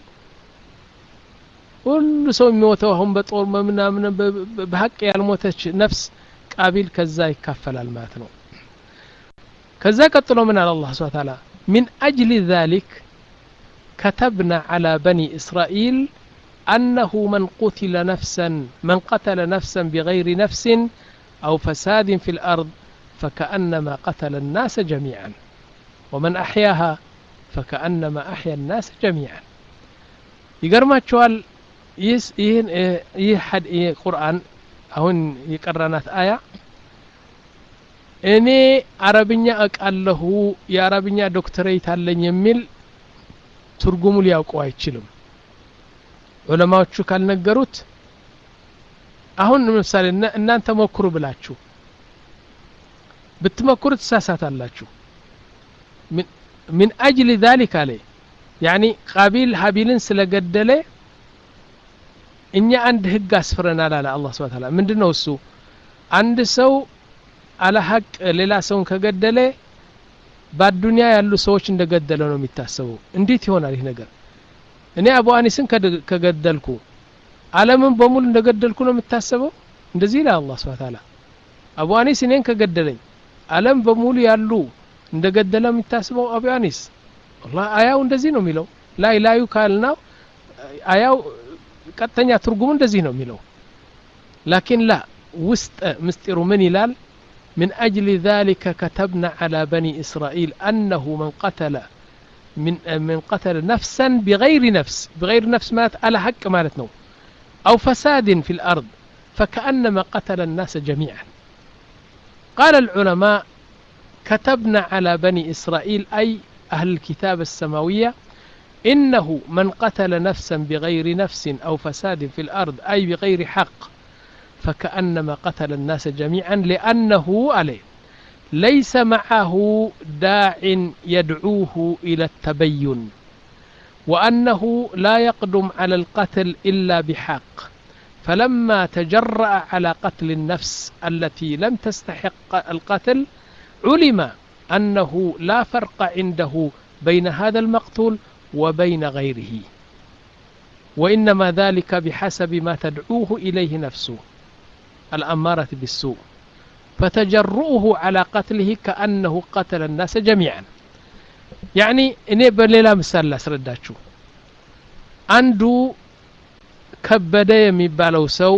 ሁሉ ሰው የሚሞተው አሁን በጦር ምናምን በሐቅ ያልሞተች ነፍስ ቃቢል ከዛ ይካፈላል ማለት ነው። ከዛ ቀጥሎ ምን አለ አላህ Subhanahu Wa Ta'ala من أجل ذلك كتبنا على بني إسرائيل أنه من قتل نفسا من قتل نفسا بغير نفس أو فساد في الأرض فكأنما قتل الناس جميعا ومن أحياها فكأنما أحيا الناس جميعا. يقرماتشوال ይህ ይህን ይህ ሐድ ቁርአን አሁን የቀራናት አያ እኔ አረብኛ አቃለሁ የአረብኛ ዶክተሬት አለኝ የሚል ትርጉሙ ሊያውቀው አይችልም። ዑለማዎቹ ካልነገሩት አሁን ለምሳሌ እናንተ ሞክሩ ብላችሁ ብትሞክሩ ተሳሳታላችሁ። من من اجل ذلك عليه يعني قابيل ሀቢልን ስለገደለ እኛ አንድ ህግ አስፈረናል አለ አላህ Subhanahu Wa Ta'ala። ምንድነው እሱ? አንድ ሰው አለ ሐቅ ሌላ ሰውን ከገደለ በዱንያ ያሉ ሰዎች እንደገደለ ነው የሚታሰበው። እንዴት ይሆናል ይህ ነገር? እኔ አቡ አኒስን ከገደልኩ ዓለምን በሙሉ እንደገደልኩ ነው የሚታሰበው? እንደዚህ ይላል አላህ Subhanahu Wa Ta'ala። አቡ አኒስ እኔን ከገደለኝ ዓለም በሙሉ ያሉ እንደገደለ የሚታሰበው አቡ አኒስ والله አያው እንደዚህ ነው የሚለው። ላይ ላዩ ካልናው አያው ቀጥተኛ ትርጉሙ እንደዚህ ነው የሚለው። لكن لا ውስጥ ምስጢሩ ምን ይላል? من أجل ذلك كتبنا على بني إسرائيل أنه من قتل من من قتل نفسا بغير نفس بغير نفس مات على حق مالتنا أو فساد في الأرض فكأنما قتل الناس جميعا. قال العلماء كتبنا على بني إسرائيل أي أهل الكتاب السماوية إنه من قتل نفسا بغير نفس أو فساد في الأرض أي بغير حق فكأنما قتل الناس جميعا لأنه عليه ليس معه داع يدعوه إلى التبين وأنه لا يقدم على القتل إلا بحق فلما تجرأ على قتل النفس التي لم تستحق القتل علم أنه لا فرق عنده بين هذا المقتول وبين غيره وإنما ذلك بحسب ما تدعوه إليه نفسه الأمارة بالسوء فتجرؤه على قتله كأنه قتل الناس جميعا. يعني إني بليلا مثال لأسرداتشو عنده كبدا يميبالو سو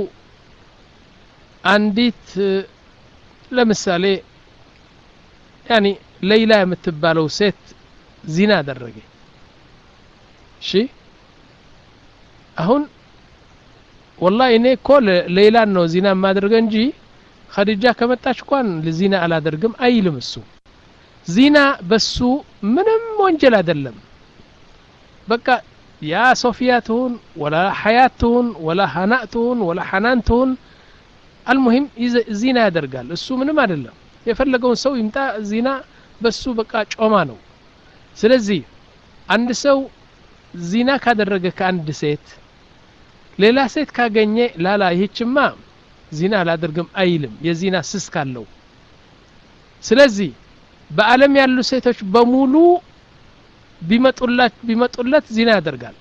عنديت لمثالي يعني ليلى يمتبالو سيت زنا درجي شي أهون والله እኔ እኮ ሌላ ነው ዚና ማድረግ እንጂ ኸዲጃ ከመጣች እንኳን ለዚና አላደርግም አይልም እሱ ዚና በሱ ምንም ወንጀል አይደለም በቃ ያ ሶፊያቱን ወላ ሐያቱን ወላ ሐናቱን ወላ ሐናንቱን المهم ዚና ያደርጋል እሱ ምንም አይደለም የፈለገውን ሰው ይምጣ ዚና በሱ በቃ ጮማ ነው ስለዚህ አንድ ሰው ዚና ካደረገ ከአንድ ሴት ሌላ ሴት ካገኘ ላላ ይህችማ ዚና አላደርግም አይልም የዚና ስስ ካለው ስለዚህ በአለም ያሉ ሴቶች በሙሉ ቢመጡላት ቢመጡለት ዚና ያደርጋል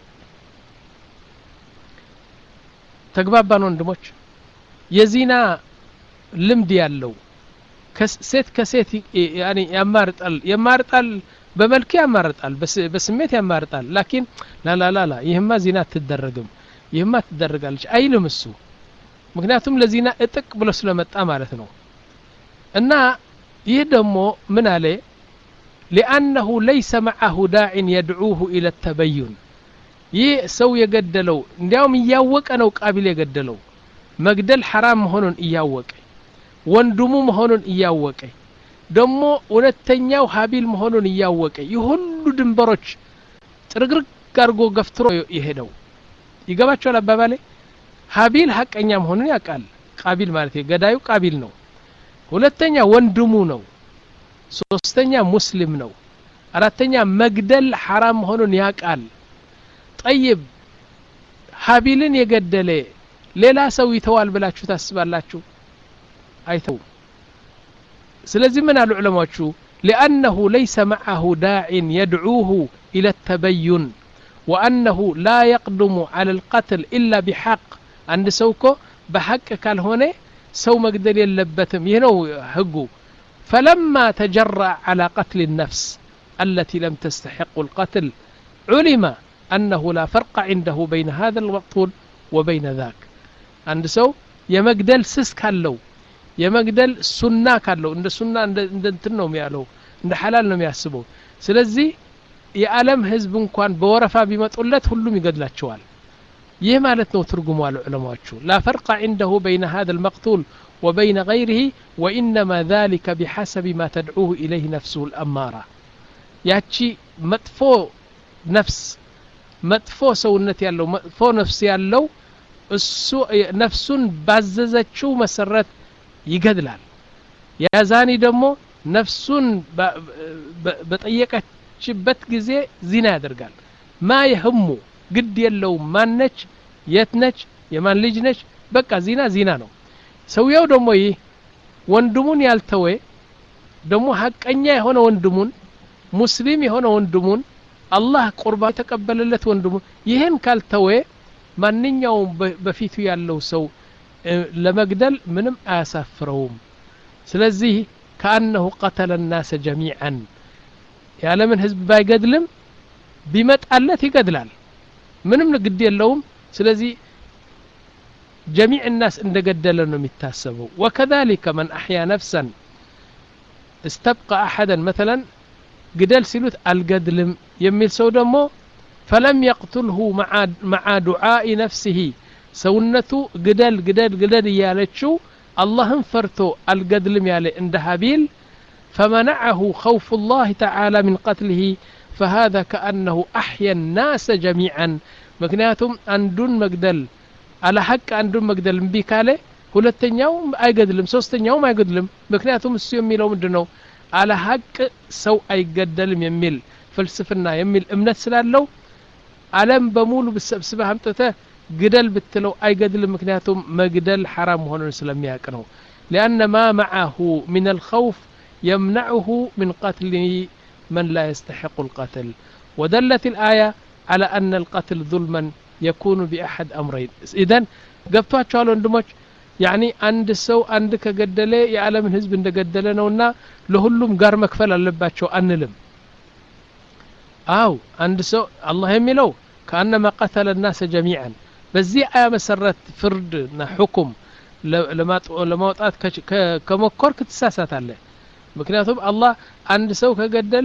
ተግባባን ወንድሞች የዚና ልምድ ያለው ከሴት ከሴት ያኒ ያማርጣል ያማርጣል በመልክ ያማርጣል በስሜት ያማርጣል ላኪን ላ ላ ላ ላ ይህማ ዚና ትደረግም ይህማ ትደረጋለች አይልም እሱ ምክንያቱም ለዚና እጥቅ ብሎ ስለመጣ ማለት ነው እና ይህ ደግሞ ምን አለ لانه ليس معه داع يدعوه الى التبين ይህ ሰው የገደለው እንዲያውም ያወቀ ነው ቃቢል የገደለው መግደል حرام መሆኑን ያወቀ ወንድሙ መሆኑን ያወቀ ደግሞ እውነተኛው ሀቢል መሆኑን ያወቀ ይሁሉ ድንበሮች ጥርግርግ አርጎ ገፍትሮ ይሄደው ይገባቸዋል አባባሌ ሀቢል ሐቀኛ መሆኑን ያውቃል ቃቢል ማለት ገዳዩ ቃቢል ነው ሁለተኛ ወንድሙ ነው ሶስተኛ ሙስሊም ነው አራተኛ መግደል حرام መሆኑን ያውቃል طيب ሀቢልን የገደለ ሌላ ሰው ይተዋል ብላችሁ ታስባላችሁ አይተው ስለዚህ ምን አሉ ዑለማዎቹ لانه ليس معه داع يدعوه الى التبين وانه لا يقدم على القتل الا بحق عند سوكو بحق ካልሆነ ሰው መግደል የለበትም ይሄ ነው ህጉ فلما تجرأ على قتل النفس التي لم تستحق القتل علم انه لا فرق عنده بين هذا المقتول وبين ذاك عند سو የመግደል ስስ ካለው የመግደል ሱና ካለው እንደ ሱና እንደ እንትን ነው የሚያለው እንደ ሐላል ነው የሚያስበው ስለዚህ የዓለም ህዝብ እንኳን በወረፋ ቢመጡለት ሁሉም ይገድላቸዋል ይህ ማለት ነው ትርጉሙ አለ ዑለማዎቹ لا فرق عنده بين هذا المقتول وبين غيره وانما ذلك بحسب ما تدعوه اليه نفسه الاماره ያቺ መጥፎ ነፍስ መጥፎ ሰውነት ያለው መጥፎ ነፍስ ያለው እሱ ነፍሱን ባዘዘችው መሰረት ይገድላል ያዛኒ ደግሞ ነፍሱን በጠየቀችበት ጊዜ ዚና ያደርጋል ማ ይህሙ ግድ የለው ማነች የትነች የማን ልጅ ነች በቃ ዚና ዚና ነው ሰውየው ደግሞ ይህ ወንድሙን ያልተወ ደግሞ ሐቀኛ የሆነ ወንድሙን ሙስሊም የሆነ ወንድሙን አላህ ቁርባን ተቀበለለት ወንድሙን ይሄን ካልተወ ማንኛውም በፊቱ ያለው ሰው ለመግደል ምንም አያሳፍረውም ስለዚህ كأنه قتل الناس جميعا ያለምን ህዝብ ባይገድልም ቢመጣለት ይገድላል ምንም ግድ የለውም ስለዚህ جميع الناس እንደገደለ ነው የሚታሰበው وكذلك من احيا نفسا استبقى احدا مثلا ግደል ሲሉት አልገድልም የሚል ሰው ደግሞ فلم يقتله مع مع دعاء نفسه ሰውነቱ ግደል ግደል ግደል ያለችው اللهم فرتو القدلم يالي عند هابيل فمنعه خوف الله تعالى من قتله فهذا كأنه أحيا الناس جميعا مكنياتهم أندون مقدل على حق أندون مقدل بيكالي ሁለተኛውም አይገድልም ሶስተኛውም አይገድልም ምክንያቱም እሱ የሚለው ምንድነው على حق ሰው አይገደልም የሚል ፍልስፍና የሚል እምነት ስላለው ዓለም በሙሉ በሰብስበህ አምጥተ ግደል ብትለው አይገድልም ምክንያቱም መግደል حرام መሆኑን ስለሚያውቅ ነው لأن ما معه من الخوف يمنعه من قتل من لا يستحق القتل ودلت الآية على أن القتل ظلما يكون بأحد أمرين إذن قبطوا ወንድሞች يعني عند سو عندك قدله يعلم الحزب እንደ ገደለ ነውና ለሁሉም ጋር መክፈል አለባቸው አንልም አው አንድ ሰው አላህ የሚለው كأنما قتل الناس جميعا በዚህ አያ መሰረት ፍርድና ሁክም ለማውጣት ከመኮርክ ትሳሳታለህ ምክንያቱም አላህ አንድ ሰው ከገደለ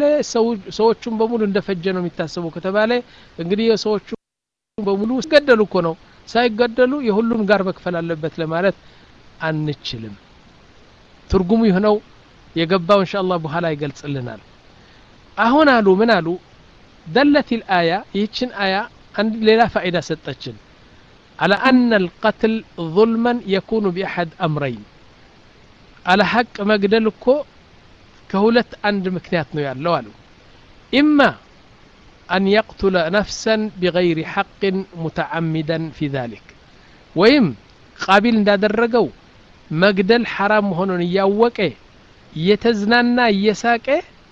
ሰዎቹን በሙሉ እንደፈጀ ነው የሚታሰበው ከተባለ እንግዲህ ሰዎቹ በሙሉ ገደሉ እኮ ነው ሳይገደሉ የሁሉም ጋር መክፈል አለበት ለማለት አንችልም ትርጉሙ ይሆነው የገባው ኢንሻአላህ በኋላ ይገልጽልናል አሁን አሉ ምን አሉ دلت الآية ይህችን አያ አንድ ሌላ ፋይዳ ሰጠችን على أن القتل ظلما يكون بأحد أمرين على حق مقدل እኮ كهولت عند مكنيات ነው ያለው አሉ إما أن يقتل نفسا بغير حق متعمدا في ذلك ويم قابل እንዳደረገው መግደል حرام መሆኑን ያወቀ የተዝናና እየሳቀ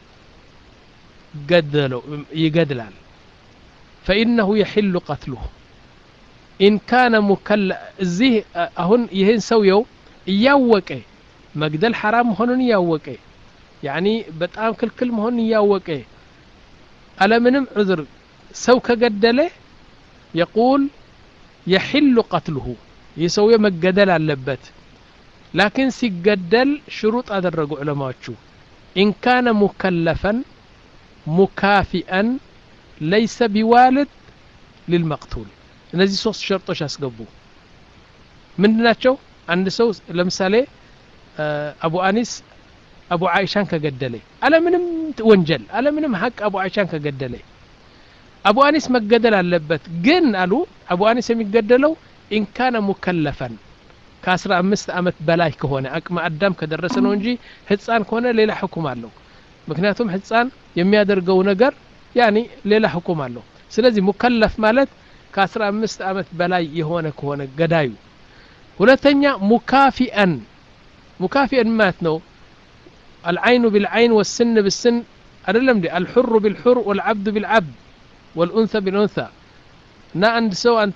ገደለው ይገድላል فإنه يحل قتله إن كان مكلف እዚህ አሁን ይሄን ሰውየው ያወቀ መግደል حرام መሆኑን ያወቀ يعني በጣም ክልክል መሆኑን ያወቀ አለምንም عذر ሰው ከገደለ يقول يحل قتله يسوي መገደል አለበት لكن ሲገደል شروط አደረጉ ዑለማዎቹ إن كان مكلفا مكافئا ليس بوالد للمقتول እነዚህ ሶስት ሸርጦች አስገቡ ምንድናቸው አንድ ሰው ለምሳሌ አቡ አኒስ አቡ አይሻን ከገደለ አለ ምንም ወንጀል አለ ምንም ሐቅ አቡ አይሻን ከገደለ አቡ አኒስ መገደል አለበት ግን አሉ አቡ አኒስ የሚገደለው إن كان مكلفا ከ15 አመት በላይ ከሆነ አቅመ አዳም ከደረሰ ነው እንጂ ህፃን ከሆነ ሌላ ሁክም አለው ምክንያቱም ህፃን የሚያደርገው ነገር ያኒ ሌላ ሁክም አለው ስለዚህ ሙከለፍ ማለት ከ15 አመት በላይ የሆነ ከሆነ ገዳዩ ሁለተኛ ሙካፊአን ሙካፊአን ማለት ነው العين بالعين والسن بالسن አይደለም እንዴ الحر بالحر والعبد بالعبد والانثى بالانثى ና አንድ ሰው አንተ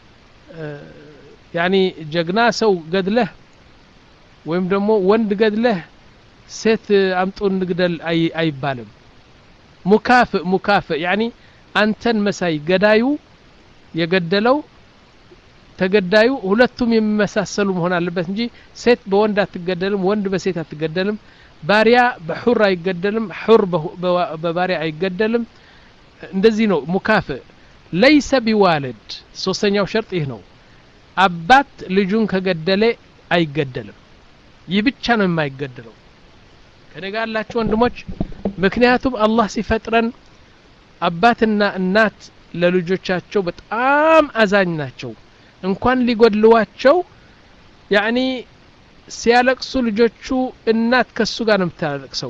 يعني ጀግና ሰው ገድለህ ወይም ደግሞ ወንድ ገድለህ ሴት አምጡ እንግደል አይ አይባልም ሙካፍ ሙካፍ يعني አንተን መሳይ ገዳዩ የገደለው ተገዳዩ ሁለቱም የሚመሳሰሉ መሆን አለበት እንጂ ሴት በወንድ አትገደልም ወንድ በሴት አትገደልም ባሪያ በሁር አይገደልም ሁር በባሪያ አይገደልም እንደዚህ ነው ሙካፍ ليس بوالد ሶስተኛው ሸርጥ ይህ ነው አባት ልጁን ከገደለ አይገደልም ይህ ብቻ ነው የማይገደለው ከነጋላችሁ ወንድሞች ምክንያቱም አላህ ሲፈጥረን አባትና እናት ለልጆቻቸው በጣም አዛኝ ናቸው እንኳን ሊጎድሏቸው ያኒ ሲያለቅሱ ልጆቹ እናት ከሱ ጋር ነው የምታለቅሰው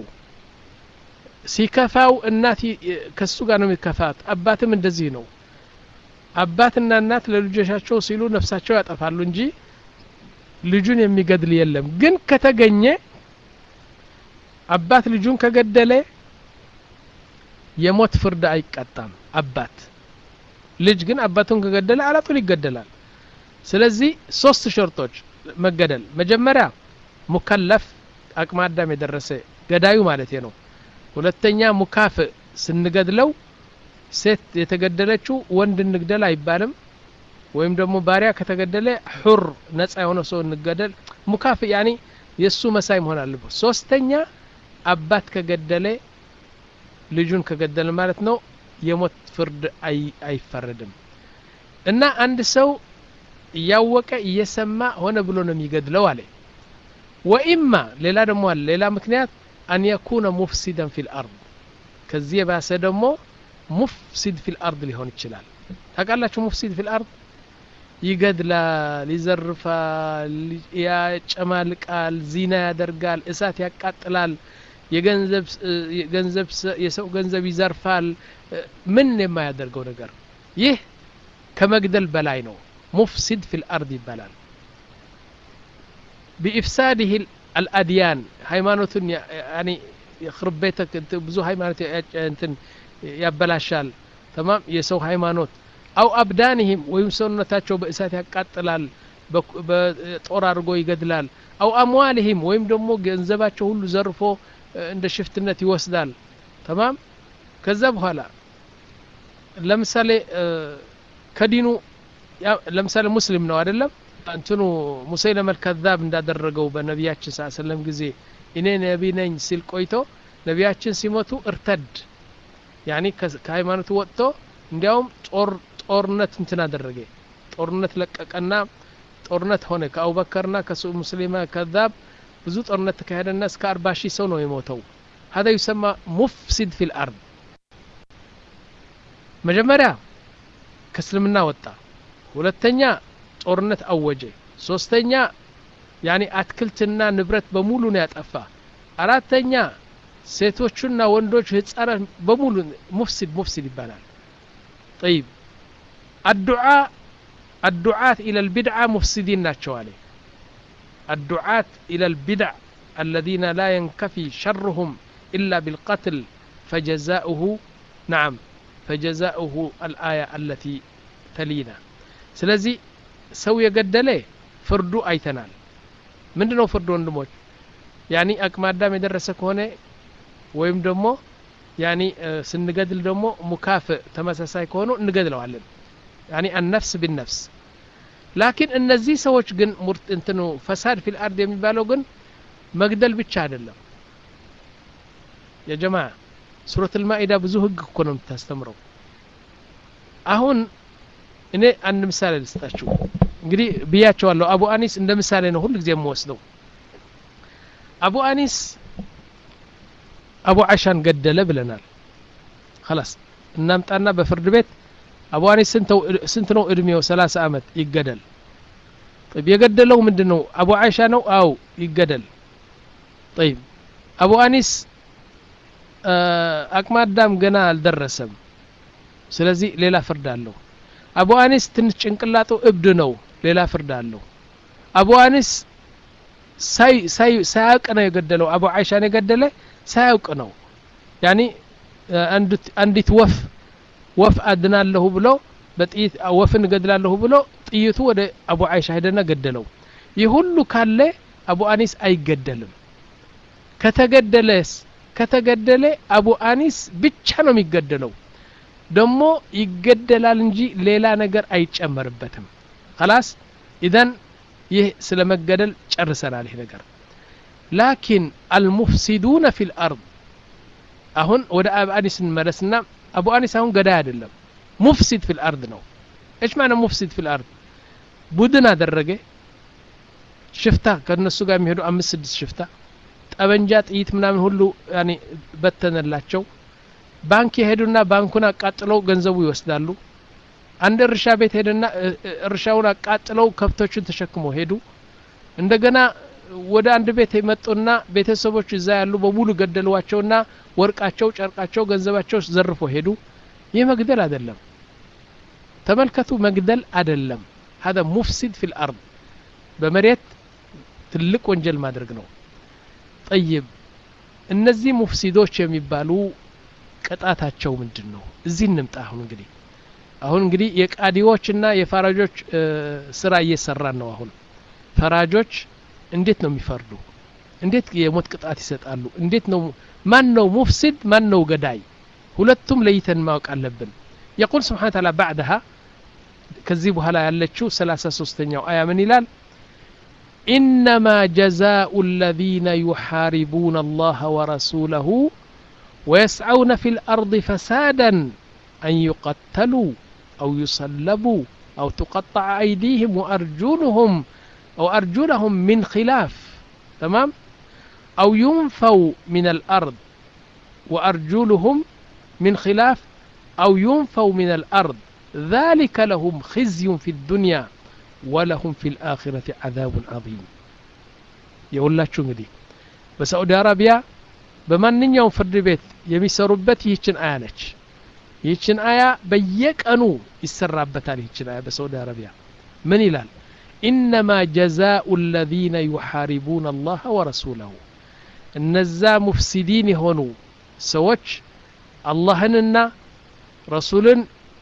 ሲከፋው እናት ከሱ ጋር ነው የሚከፋት አባትም እንደዚህ ነው አባትና እናት ለልጆቻቸው ሲሉ ነፍሳቸው ያጠፋሉ እንጂ ልጁን የሚገድል የለም ግን ከተገኘ አባት ልጁን ከገደለ የሞት ፍርድ አይቀጣም አባት ልጅ ግን አባቱን ከገደለ አላጡን ይገደላል ስለዚህ ሶስት ሸርጦች መገደል መጀመሪያ ሙከለፍ አቅመ አዳም የደረሰ ገዳዩ ማለት ነው ሁለተኛ ሙካፍ ስንገድለው ሴት የተገደለችው ወንድ እንግደል አይባልም ወይም ደግሞ ባሪያ ከተገደለ ሁር ነፃ የሆነ ሰው እንገደል ሙካፍ يعني የሱ መሳይ መሆን አለበት ሶስተኛ አባት ከገደለ ልጁን ከገደለ ማለት ነው የሞት ፍርድ አይ አይፈረድም እና አንድ ሰው ያወቀ እየሰማ ሆነ ብሎ ነው የሚገድለው አለ ወኢማ ሌላ ደግሞ አለ ሌላ ምክንያት ان يكون مفسدا في الارض ከዚህ ባሰ ደግሞ مفسد في الارض ሊሆን ይችላል ታውቃላችሁ مفسد في الارض ይገድላል ይዘርፋል ያጨማልቃል ዚና ያደርጋል እሳት ያቃጥላል የገንዘብ የገንዘብ የሰው ገንዘብ ይዘርፋል ምን የማያደርገው ነገር ይህ ከመግደል በላይ ነው مفسد في الارض ይባላል بافساده الاديان ሃይማኖትን يعني يخرب بيتك ብዙ ሃይማኖት እንትን ያበላሻል تمام የሰው ሃይማኖት او ابدانهم ወይም ሰውነታቸው በእሳት ያቃጥላል በጦር አድርጎ ይገድላል او اموالهم ወይም ደግሞ ገንዘባቸው ሁሉ ዘርፎ እንደ ሽፍትነት ይወስዳል تمام ከዛ በኋላ ለምሳሌ ከዲኑ ለምሳሌ ሙስሊም ነው አይደለም እንትኑ ሙሰይለመ الكذاب እንዳደረገው በነቢያችን ሰለላሁ ዐለይሂ ወሰለም ጊዜ እኔ ነብይ ነኝ ሲል ቆይቶ ነቢያችን ሲሞቱ እርተድ يعني ከሃይማኖቱ ወጥቶ እንዲያውም ጦር ጦርነት እንትን አደረገ ጦርነት ለቀቀና ጦርነት ሆነ ከአቡበከርና ከሱ ሙስሊማ ከዛብ ብዙ ጦርነት ተካሄደና እስከ አርባ ሺህ ሰው ነው የሞተው هذا يسمى مفسد في الأرض መጀመሪያ ከእስልምና ወጣ ሁለተኛ ጦርነት አወጀ ሶስተኛ ያኒ አትክልትና ንብረት በሙሉ ነው ያጠፋ አራተኛ ሴቶችና ወንዶች ህፃናት በሙሉ ሙፍሲድ ሙፍሲድ ይባላል طيب الدعاء الدعاة إلى البدعة مفسدين ናቸው አለ الدعاة إلى البدع الذين لا ينكفي شرهم إلا بالقتل فجزاؤه نعم فجزاؤه الآية التي تلينا ስለዚህ ሰው የገደለ ፍርዱ አይተናል ምንድነው ፍርዱ ወንድሞች ያኒ አቅማዳም የደረሰ ከሆነ ወይም ደግሞ ያኒ ስንገድል ደግሞ ሙካፍ ተመሳሳይ ከሆነ እንገድለዋለን ያኒ النفس بالنفس لكن እነዚህ ሰዎች ግን ሙርት እንትኑ ፈሳድ في الارض የሚባለው ግን መግደል ብቻ አይደለም የጀማዓ ሱረቱ አልማኢዳ ብዙ ህግ እኮ ነው የምታስተምረው አሁን እኔ አንድ ምሳሌ ልስጣችሁ እንግዲህ ብያቸዋለሁ አቡ አኒስ እንደ ምሳሌ ነው ሁሉ ጊዜ የምወስደው አቡ አኒስ አቡ አይሻን ገደለ ብለናል خلاص እናምጣና በፍርድ ቤት አቡ አኒስ ስንት ነው እድሜው ሰላሳ አመት ይገደል طيب የገደለው ምንድነው አቡ አይሻ ነው አው ይገደል طيب አቡ አኒስ አቅማዳም ገና አልደረሰም ስለዚህ ሌላ ፍርድ አለው አቡ አኒስ ትንሽ ጭንቅላቱ እብድ ነው ሌላ ፍርድ አለው አቡ አኒስ ሳይ ሳይ ሳያውቅ ነው የገደለው አቡ አይሻን የገደለ ሳያውቅ ነው ያኒ አንዲት አንዲት ወፍ ወፍ አድናለሁ ብሎ በጥይት ወፍን ገድላለሁ ብሎ ጥይቱ ወደ አቡ አይሻ ሄደና ገደለው ይህ ሁሉ ካለ አቡ አኒስ አይገደልም ከተገደለስ ከተገደለ አቡ አኒስ ብቻ ነው የሚገደለው ደሞ ይገደላል እንጂ ሌላ ነገር አይጨመርበትም خلاص اذا ይህ ስለመገደል ጨርሰናል ይሄ ነገር لكن المفسدون في الارض አሁን ወደ አቡ አኒስ እንመለስና አቡ አኒስ አሁን ገዳይ አይደለም مفسد في الارض ነው ايش معنى مفسد في الارض ቡድን አደረገ ሽፍታ ከነሱ ጋር የሚሄዱ አምስት ስድስት ሽፍታ ጠበንጃ ጥይት ምናምን ሁሉ ያኒ በተነላቸው ባንክ ይሄዱና ባንኩን አቃጥለው ገንዘቡ ይወስዳሉ አንድ እርሻ ቤት ሄደና እርሻውን አቃጥለው ከብቶችን ተሸክመው ሄዱ እንደገና ወደ አንድ ቤት የመጡና ቤተሰቦች እዛ ያሉ በሙሉ ገደሏቸውና ወርቃቸው ጨርቃቸው ገንዘባቸው ዘርፎ ሄዱ ይህ መግደል አይደለም ተመልከቱ መግደል አይደለም هذا مفسد في الارض በመሬት ትልቅ ወንጀል ማድረግ ነው طيب እነዚህ ሙፍሲዶች የሚባሉ ቅጣታቸው ምንድነው እዚህ እንምጣ አሁን እንግዲህ አሁን እንግዲህ የቃዲዎችና የፈራጆች ስራ እየሰራን ነው አሁን ፈራጆች እንዴት ነው የሚፈርዱ እንዴት የሞት ቅጣት ይሰጣሉ እንዴት ነው ማን ነው ሙፍሲድ ማን ነው ገዳይ ሁለቱም ለይተን ማወቅ አለብን يقول سبحانه وتعالى بعدها ከዚህ በኋላ ያለችው ሰላሳ ሶስተኛው አያ ምን ይላል إنما جزاء الذين يحاربون الله ورسوله ويسعون في الأرض فسادا أن يقتلوا أو يصلبوا أو تقطع أيديهم وأرجلهم أو أرجلهم من خلاف تمام أو ينفوا من الأرض وأرجلهم من خلاف أو ينفوا من الأرض ذلك لهم خزي في الدنيا ولهم في الآخرة عذاب عظيم يقولاتشو እንግዲህ በሳዑዲ አረቢያ በማንኛውም ፍርድ ቤት የሚሰሩበት ይህችን አያ ነች ይህችን አያ በየቀኑ ይሰራበታል ይህችን አያ በሳዑዲ አረቢያ ምን ይላል إنما جزاء الذين يحاربون الله ورسوله እነዛ ሙፍሲዲን የሆኑ ሰዎች አላህንና ረሱልን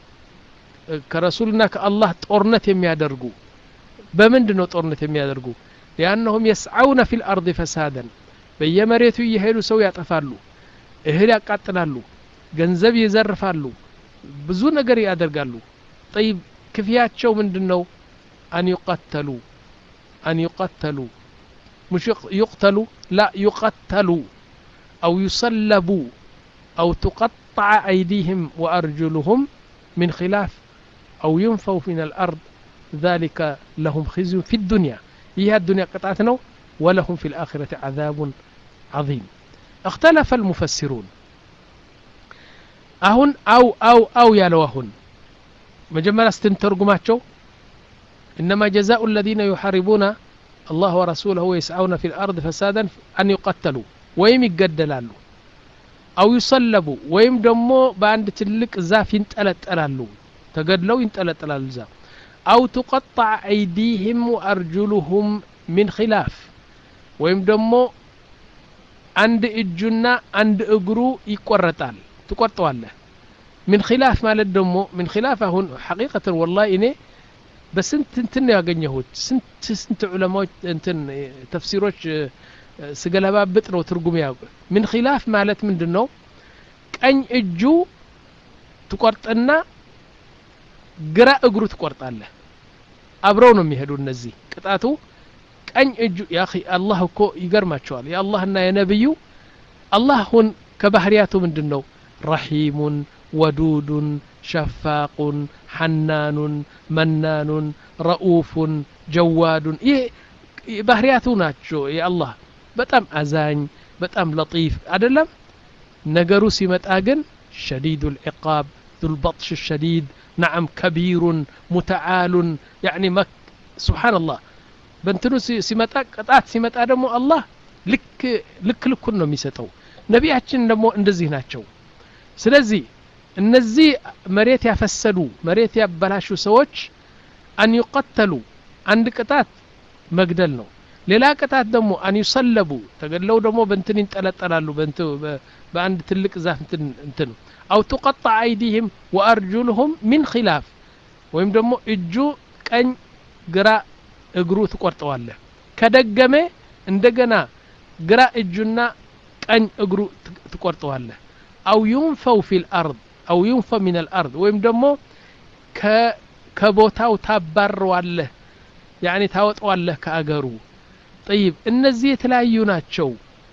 ከረሱልና ከአላህ ጦርነት የሚያደርጉ በምንድነው ጦርነት የሚያደርጉ لأنهم يسعون في الأرض فسادا በየመሬቱ ይሄዱ ሰው ያጠፋሉ እህል ያቃጥላሉ ገንዘብ ይዘርፋሉ ብዙ ነገር ያደርጋሉ طيب ክፍያቸው ምንድነው أن يقتلوا أن يقتلوا مش يقتلوا لا يقتلوا أو يصلبوا أو تقطع أيديهم وأرجلهم من خلاف أو ينفوا من الأرض ذلك لهم خزي في الدنيا هي الدنيا قطعتنا ولهم في الآخرة عذاب عظيم اختلف المفسرون أهن أو أو أو يالوهن مجمّل استنترجماتشو إنما جزاء الذين يحاربون الله ورسوله ويسعون في الأرض فسادا أن يقتلوا ويم يقدلالو أو يصلبوا ويم دمو باند تلك زاف ينتلتلالو تقدلوا ينتلتلالو زاف أو تقطع أيديهم وأرجلهم من خلاف ويم دمو عند الجنة عند أجرو يقرطال تقرطوا الله من خلاف ما لدمو من خلاف هون حقيقة والله إني بس انت انتن ያገኘሁት ስንት ስንት ዑለማዎች እንትን ተፍሲሮች ስገለባብጥ ነው ትርጉም ያው ምን ኺላፍ ማለት ምንድነው ቀኝ እጁ ትቆርጥና ግራ እግሩ ትቆርጣለህ አብረው ነው የሚሄዱ እነዚህ ቅጣቱ ቀኝ እጁ ያ اخي አላህ እኮ ይገርማቸዋል የአላህና የነብዩ አላህን ከባህሪያቱ ምንድነው ረሂሙን ወዱዱን شفاق حنان منان رؤوف جواد ይሄ ባህሪያቱ ናቸው የአላህ በጣም አዛኝ በጣም لطيف አይደለም ነገሩ ሲመጣ ግን شديد العقاب ذو البطش الشديد نعم كبير متعال يعني مك سبحان الله በእንትኑ ሲመጣ ቅጣት ሲመጣ ደግሞ አላህ ልክ ልክ ልኩን ነው የሚሰጠው ነቢያችን ደግሞ እንደዚህ ናቸው ስለዚህ እነዚህ መሬት ያፈሰዱ መሬት ያበላሹ ሰዎች አን ይقتሉ አንድ ቅጣት መግደል ነው ሌላ ቅጣት ደግሞ አን ይሰለቡ ተገድለው ደግሞ በእንትን ይንጠለጠላሉ በእንት በአንድ ትልቅ ዛፍ እንትን እንትን አው تقطع ايديهم وارجلهم من خلاف ወይም ደግሞ እጁ ቀኝ ግራ እግሩ ትቆርጠዋለህ ከደገመ እንደገና ግራ እጁና ቀኝ እግሩ ትቆርጠዋለህ አው ينفوا في الارض أو ينفى من الأرض ويم دمو ك كبوتاو تبرواله يعني ታወጣዋለህ ከአገሩ طيب እነዚህ የተለያዩ ናቸው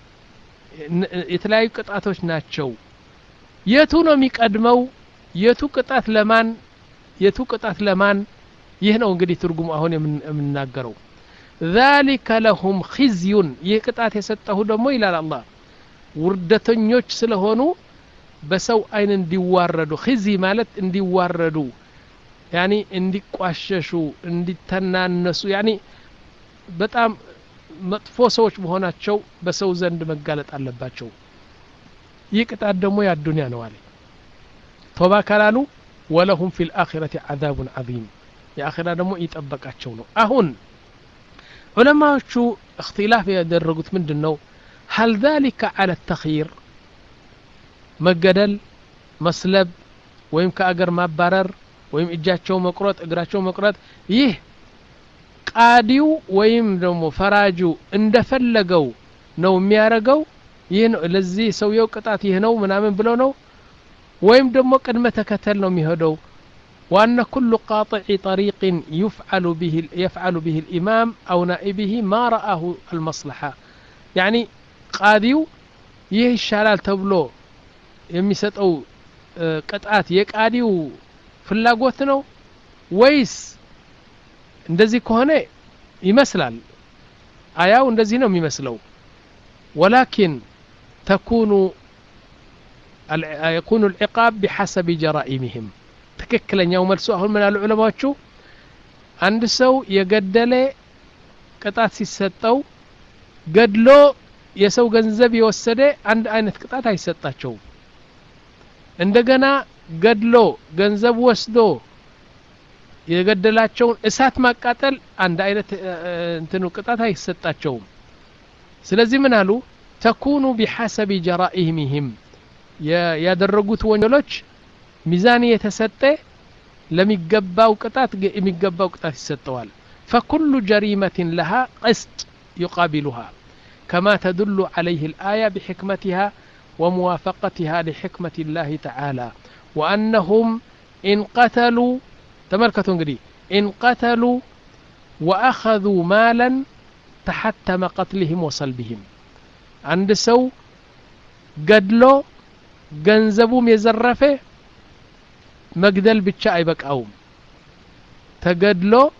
የተለያዩ ቅጣቶች ናቸው የቱ ነው የሚቀድመው የቱ ቅጣት ለማን የቱ ቅጣት ለማን ይህ ነው እንግዲህ ትርጉሙ አሁን የምንናገረው ذلك لهم خزي ይህ ቅጣት የሰጠው ደግሞ ይላል አላህ ውርደተኞች ስለሆኑ በሰው አይን እንዲዋረዱ خزي ማለት እንዲዋረዱ يعني እንዲቋሸሹ እንዲተናነሱ يعني በጣም መጥፎ ሰዎች መሆናቸው በሰው ዘንድ መጋለጥ አለባቸው ይቅጣት ደግሞ ያ ዱንያ ነው አለ توبا ካላሉ ولهم في الآخرة عذاب عظيم يا آخرة ደግሞ ይጠበቃቸው ነው አሁን ዑለማዎቹ اختلاف ያደረጉት ምንድነው هل ذلك على التخيير መገደል መስለብ ወይም ከአገር ማባረር ወይም እጃቸው መቁረጥ እግራቸው መቁረጥ ይህ ቃዲው ወይም ደግሞ ፈራጁ እንደፈለገው ነው የሚያረጋው ይህ ነው ለዚህ ሰውየው ቅጣት ይህ ነው ምናምን ብለው ነው ወይም ደግሞ ቅድመ ተከተል ነው የሚሄደው وأن كل قاطع طريق يفعل به يفعل به الإمام أو نائبه ما رآه المصلحة يعني قاضيو ይህ ይሻላል ተብሎ የሚሰጠው ቅጣት የቃዲው ፍላጎት ነው ወይስ እንደዚህ ከሆነ ይመስላል አያው እንደዚህ ነው የሚመስለው ولكن تكون يكون العقاب بحسب جرائمهم ትክክለኛው መልሱ አሁን ምን አሉ ዑለማዎቹ አንድ ሰው የገደለ ቅጣት ሲሰጠው ገድሎ የሰው ገንዘብ የወሰደ አንድ አይነት ቅጣት አይሰጣቸው እንደገና ገድሎ ገንዘብ ወስዶ የገደላቸውን እሳት ማቃጠል አንድ አይነት እንትኑ ቅጣት አይሰጣቸው ስለዚህ ምን አሉ تكون بحسب جرائمهم ያደረጉት ወንጀሎች ሚዛን የተሰጠ ለሚገባው ቅጣት የሚገባው ቅጣት ይሰጣዋል فكل جريمة لها قسط يقابلها كما تدل عليه الآية بحكمتها وموافقتها لحكمة الله تعالى وأنهم إن قتلوا تملكتوا انقدي إن قتلوا وأخذوا مالا تحتم قتلهم وصلبهم عند سو قدلو ገንዘቡም የዘረፈ መግደል ብቻ አይበቃውም ተገድሎ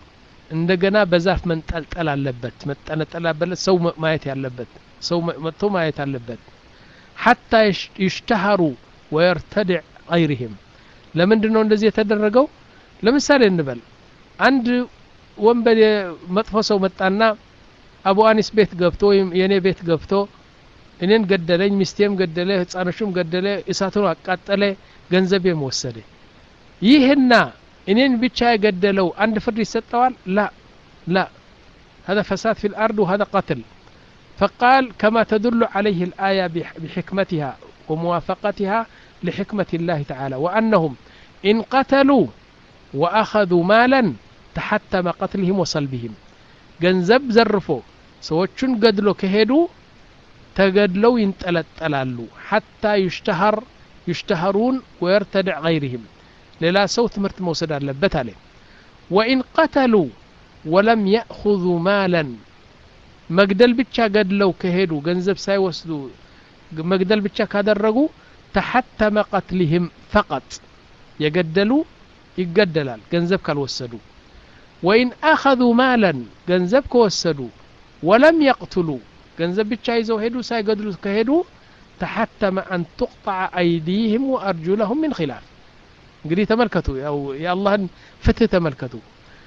እንደገና በዛፍ መንጠልጠል አለበት መጠነጠል አለበት ሰው ማየት ያለበት ሰው መጥቶ ማየት አለበት حتى يشتهروا ويرتدع غيرهم ለምንድነው እንደዚህ የተደረገው ለምሳሌ እንበል አንድ ወንበዴ መጥፎ ሰው መጣና አቡ አኒስ ቤት ገብቶ ወይም የኔ ቤት ገብቶ እኔን ገደለኝ ሚስቴም ገደለ ህፃኖቹም ገደለ እሳቱን አቃጠለ ገንዘቤም ወሰደ ይህና እኔን ብቻ የገደለው አንድ ፍርድ ይሰጠዋል لا لا هذا فساد في الأرض وهذا قتل فقال كما تدل عليه الآية بحكمتها وموافقتها لحكمة الله تعالى وأنهم إن قتلوا وأخذوا مالا تحتم قتلهم وصلبهم ገንዘብ ዘርፎ ሰዎችን ገድሎ ከሄዱ ተገድለው ይንጠለጠላሉ حتى يشتهر يشتهرون ويرتدع غيرهم ሌላ ሰው ትምህርት መውሰድ አለበት አለ وإن قتلوا ولم يأخذوا مالا መግደል ብቻ ገድለው ከሄዱ ገንዘብ ሳይወስዱ መግደል ብቻ ካደረጉ تحتم قتلهم فقط የገደሉ ይገደላል ገንዘብ ካልወሰዱ وإن أخذوا مالا ገንዘብ ከወሰዱ ولم يقتلوا ገንዘብ ብቻ ይዘው ሄዱ ሳይገድሉ ከሄዱ تحتم أن تقطع أيديهم وأرجلهم من خلاف እንግዲህ ተመልከቱ ያው የአላህን ፍትህ ተመልከቱ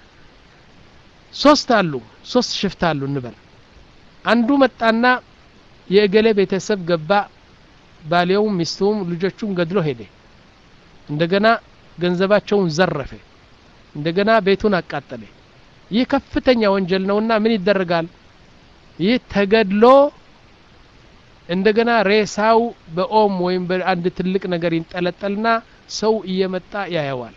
ሶስት አሉ ሶስት ሽፍታ አሉ እንበል አንዱ መጣና የእገሌ ቤተሰብ ገባ ባሌው ሚስቱም ልጆቹም ገድሎ ሄደ እንደገና ገንዘባቸውን ዘረፈ እንደገና ቤቱን አቃጠለ ይህ ከፍተኛ ወንጀል ነውና ምን ይደረጋል ይህ ተገድሎ እንደገና ሬሳው በኦም ወይም በአንድ ትልቅ ነገር ይንጠለጠልና ሰው እየመጣ ያያዋል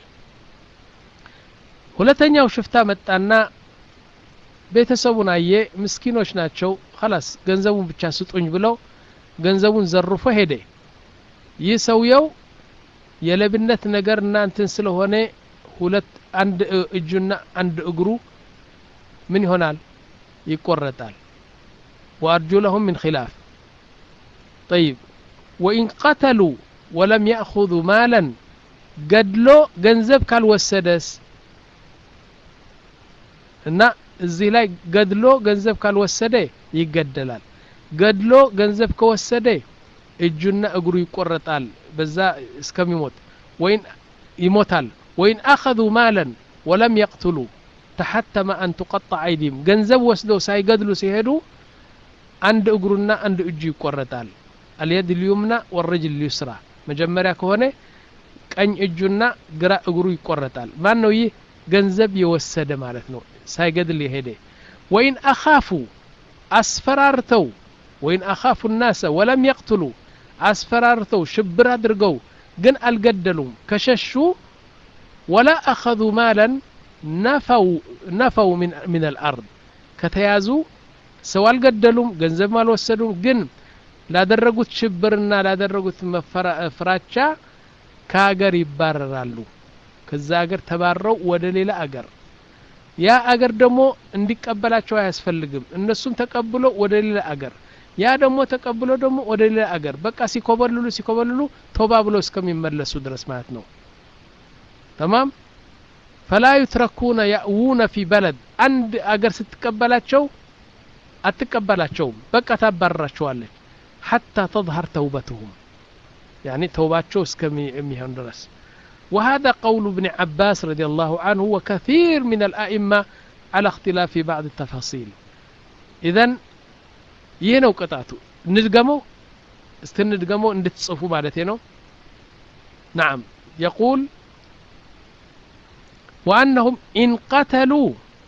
ሁለተኛው ሽፍታ መጣና ቤተሰቡን አየ ምስኪኖች ናቸው خلاص ገንዘቡን ብቻ ስጡኝ ብለው ገንዘቡን ዘርፎ ሄደ ይህ ሰውየው የለብነት ነገር እናንተን ስለሆነ ሁለት አንድ እጁና አንድ እግሩ ምን ይሆናል ይቆረጣል وارجلهم من خلاف طيب وإن قتلوا ولم يأخذوا مالا ገድሎ ገንዘብ ካልወሰደስ እና እዚህ ላይ ገድሎ ገንዘብ ካልወሰደ ይገደላል ገድሎ ገንዘብ ከወሰደ እጁና እግሩ ይቆረጣል በዛ እስከሚሞት ወይን ይሞታል وإن أخذوا مالا ولم يقتلوا تحتم أن تقطع أيديهم ገንዘብ ወስደው ሳይገድሉ ሲሄዱ አንድ እግሩና አንድ እጁ ይቆረጣል اليد اليمنى والرجل اليسرى መጀመሪያ ከሆነ ቀኝ እጁና ግራ እግሩ ይቆረጣል ማን ነው ይህ ገንዘብ የወሰደ ማለት ነው ሳይገድል ይሄደ وإن أخافوا أسفرارتو وإن أخافوا الناس ولم يقتلوا أسفرارتو شبر አድርገው ግን አልገደሉም ከሸሹ ولا أخذوا مالا نفوا نفوا من من الأرض ከተያዙ ሰው አልገደሉም ገንዘብ አልወሰዱም ግን ላደረጉት ሽብርና ላደረጉት ፍራቻ ከሀገር ይባረራሉ ከዛ ሀገር ተባረው ወደ ሌላ ሀገር ያ ሀገር ደግሞ እንዲቀበላቸው አያስፈልግም እነሱም ተቀብሎ ወደ ሌላ ሀገር ያ ደግሞ ተቀብሎ ደግሞ ወደ ሌላ ሀገር በቃ ሲኮበልሉ ሲኮበልሉ ቶባ ብሎ እስከሚመለሱ ድረስ ማለት ነው تمام فلا يتركون يأوون في بلد عند ሀገር ስትቀበላቸው አትቀበላቸውም በቃ ታባረራቸዋለች حتى تظهر توبتهم يعني توباتቸው እስከሚሆን ድረስ وهذا قول ابن عباس رضي الله عنه وكثير من الأئمة على اختلاف في بعض التفاصيل إذن ينو قطعته ندقمو استندقمو اندتصفو مالتينو نعم يقول وأنهم إن قتلوا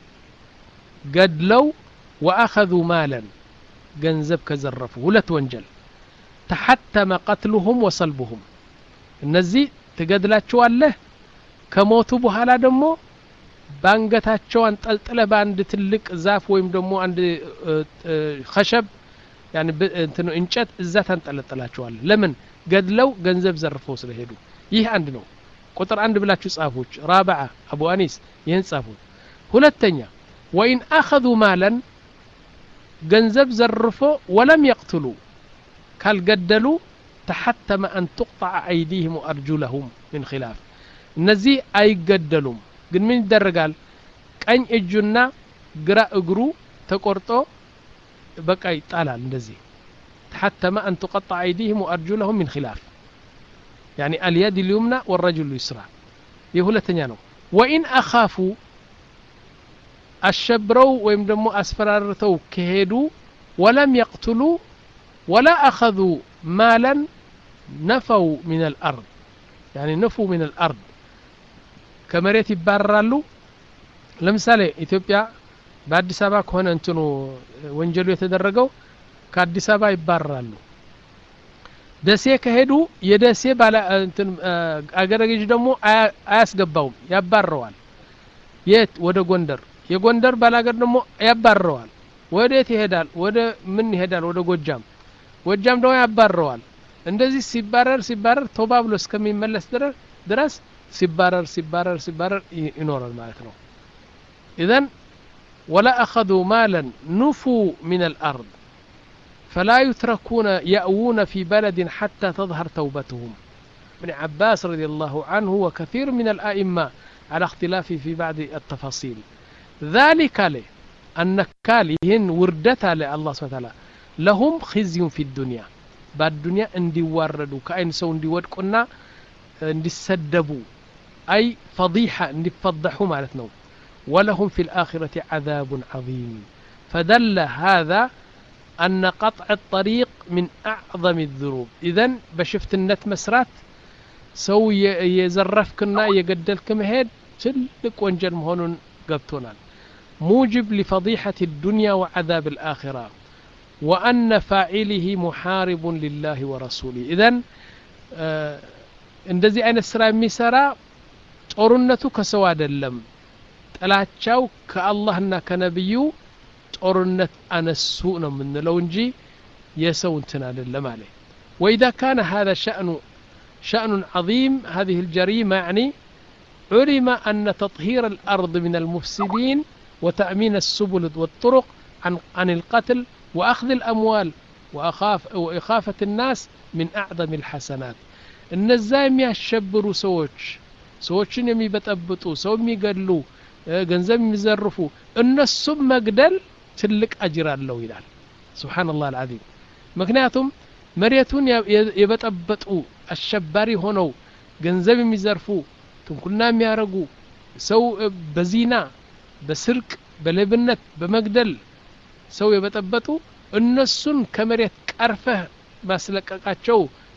قدلوا وأخذوا مالا ገንዘብ ከዘረፉ ሁለት ወንጀል تحتم قتلهم وصلبهم እነዚህ ትገድላቸዋለህ ከሞቱ በኋላ ደግሞ ባንገታቸው አንጠልጥለ ባንድ ትልቅ ዛፍ ወይም ደግሞ አንድ خشب يعني እንትን እንጨት እዛ ታንጠለጥላቸዋለህ ለምን ገድለው ገንዘብ ዘርፈው ስለሄዱ ይህ አንድ ነው ቁጥር አንድ ብላችሁ ጻፉች ራብዓ አቡ አኒስ ይህን ጻፉት ሁለተኛ وإن أخذوا مالا ገንዘብ ዘርፎ ولم يقتلوا ካልገደሉ تحتم أن تقطع أيديهم وأرجلهم من خلاف እነዚህ አይገደሉም ግን ምን ይደረጋል ቀኝ እጁና ግራ እግሩ ተቆርጦ በቃ ይጣላል እንደዚህ حتى ما أن تقطع أيديهم وأرجلهم من خلاف يعني اليد اليمنى والرجل اليسرى يهولتنيا ነው وإن أخافوا الشبروا ወይም ደግሞ አስፈራርተው ከሄዱ ولم يقتلوا ولا أخذوا مالا نفوا من الأرض يعني نفوا من الأرض ከመሬት ይባረራሉ ለምሳሌ ኢትዮጵያ በአዲስ አበባ ከሆነ እንትኑ ወንጀሉ የተደረገው ከአዲስ አበባ ይባረራሉ ደሴ ከሄዱ የደሴ ባለ እንትን አገረገጅ ደግሞ አያስገባውም ያባረዋል የት ወደ ጎንደር የጎንደር ባላገር ደግሞ ያባረዋል ወዴት ይሄዳል ወደ ምን ይሄዳል ወደ ጎጃም ጎጃም ደግሞ ያባረዋል እንደዚህ ሲባረር ሲባረር ቶባ ብሎ እስከሚመለስ ድረስ ሲባረር ሲባረር ሲባረር ይኖራል ማለት ነው اذا ولا اخذوا مالا نفوا من الارض فلا يتركون يأوون في بلد حتى تظهر توبتهم ابن عباس رضي الله عنه وكثير من الائمه على اختلاف في بعض التفاصيل ذلك له أن كالهن وردتها لله سبحانه وتعالى لهم خزي في الدنيا بعد الدنيا اندي وردوا كأين سو اندي ودقنا اندي سدبوا أي فضيحة اندي فضحوا مالتنا ولهم في الآخرة عذاب عظيم فدل هذا أن قطع الطريق من أعظم الذنوب إذن بشفت النت مسرات سو يزرفكنا يقدلكم هيد تلك وانجل مهون قبتونا موجب لفضيحة الدنيا وعذاب الآخرة وأن فاعله محارب لله ورسوله إذن እንደዚህ አይነት ስራ የሚሰራ ጦርነቱ ከሰው አይደለም ጥላቻው ከአላህና ከነብዩ ጦርነት አነሱ ነው የምንለው እንጂ የሰው እንትን አይደለም አለ وإذا كان هذا شأن شأن عظيم هذه الجريمة يعني علم أن تطهير الأرض من المفسدين وتأمين السبل والطرق عن عن القتل وأخذ الأموال وأخاف وإخافة الناس من أعظم الحسنات እነዛ የሚያሸብሩ ሰዎች ሰዎችን የሚበጠብጡ ሰው የሚገድሉ ገንዘብ የሚዘርፉ እነሱም መግደል ትልቅ አጅር አለው ይላል ሱብሃንአላህ አልዓዚም ምክንያቱም መሬቱን የበጠበጡ አሸባሪ ሆነው ገንዘብ የሚዘርፉ ትንኩልና የሚያረጉ ሰው በዚና በስርቅ በሌብነት በመግደል ሰው የበጠበጡ እነሱን ከመሬት ቀርፈህ ማስለቀቃቸው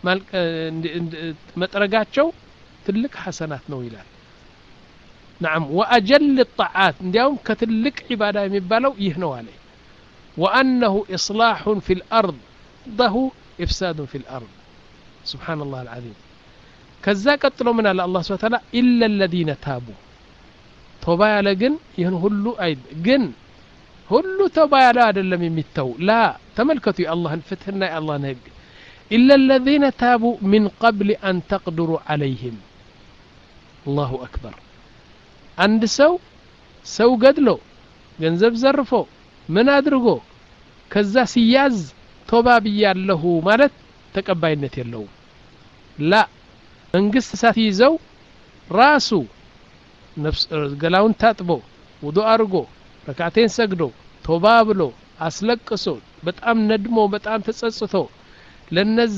መጥረጋቸው ትልቅ ሐሰናት ነው ይላል نعم واجل الطاعات እንዲያውም ከትልቅ ዒባዳ የሚባለው ይህ ነው አለ وانه اصلاح في الارض ضه افساد في الارض سبحان الله العظيم ከዛ ቀጥሎ ምን አለ አላህ Subhanahu Wa Ta'ala الا الذين تابوا ተውባ ያለ ግን ይህን ሁሉ አይ ግን ሁሉ ተውባ ያለ አይደለም የሚተው ላ ተመልከቱ የአላህን ፍትህና የአላህን ህግ إلا الذين تابوا من قبل أن تقدروا عليهم الله أكبر عند سو سو قدلو جنزب زرفو من أدرقو كذا سياز توبا بيالله مالت تقباينت يلو لا انقس ساتيزو راسو نفس قلاون تاتبو ودو أرقو ركعتين سجدو توبا بلو أسلقسو بتأم ندمو بتأم تسسثو ለነዛ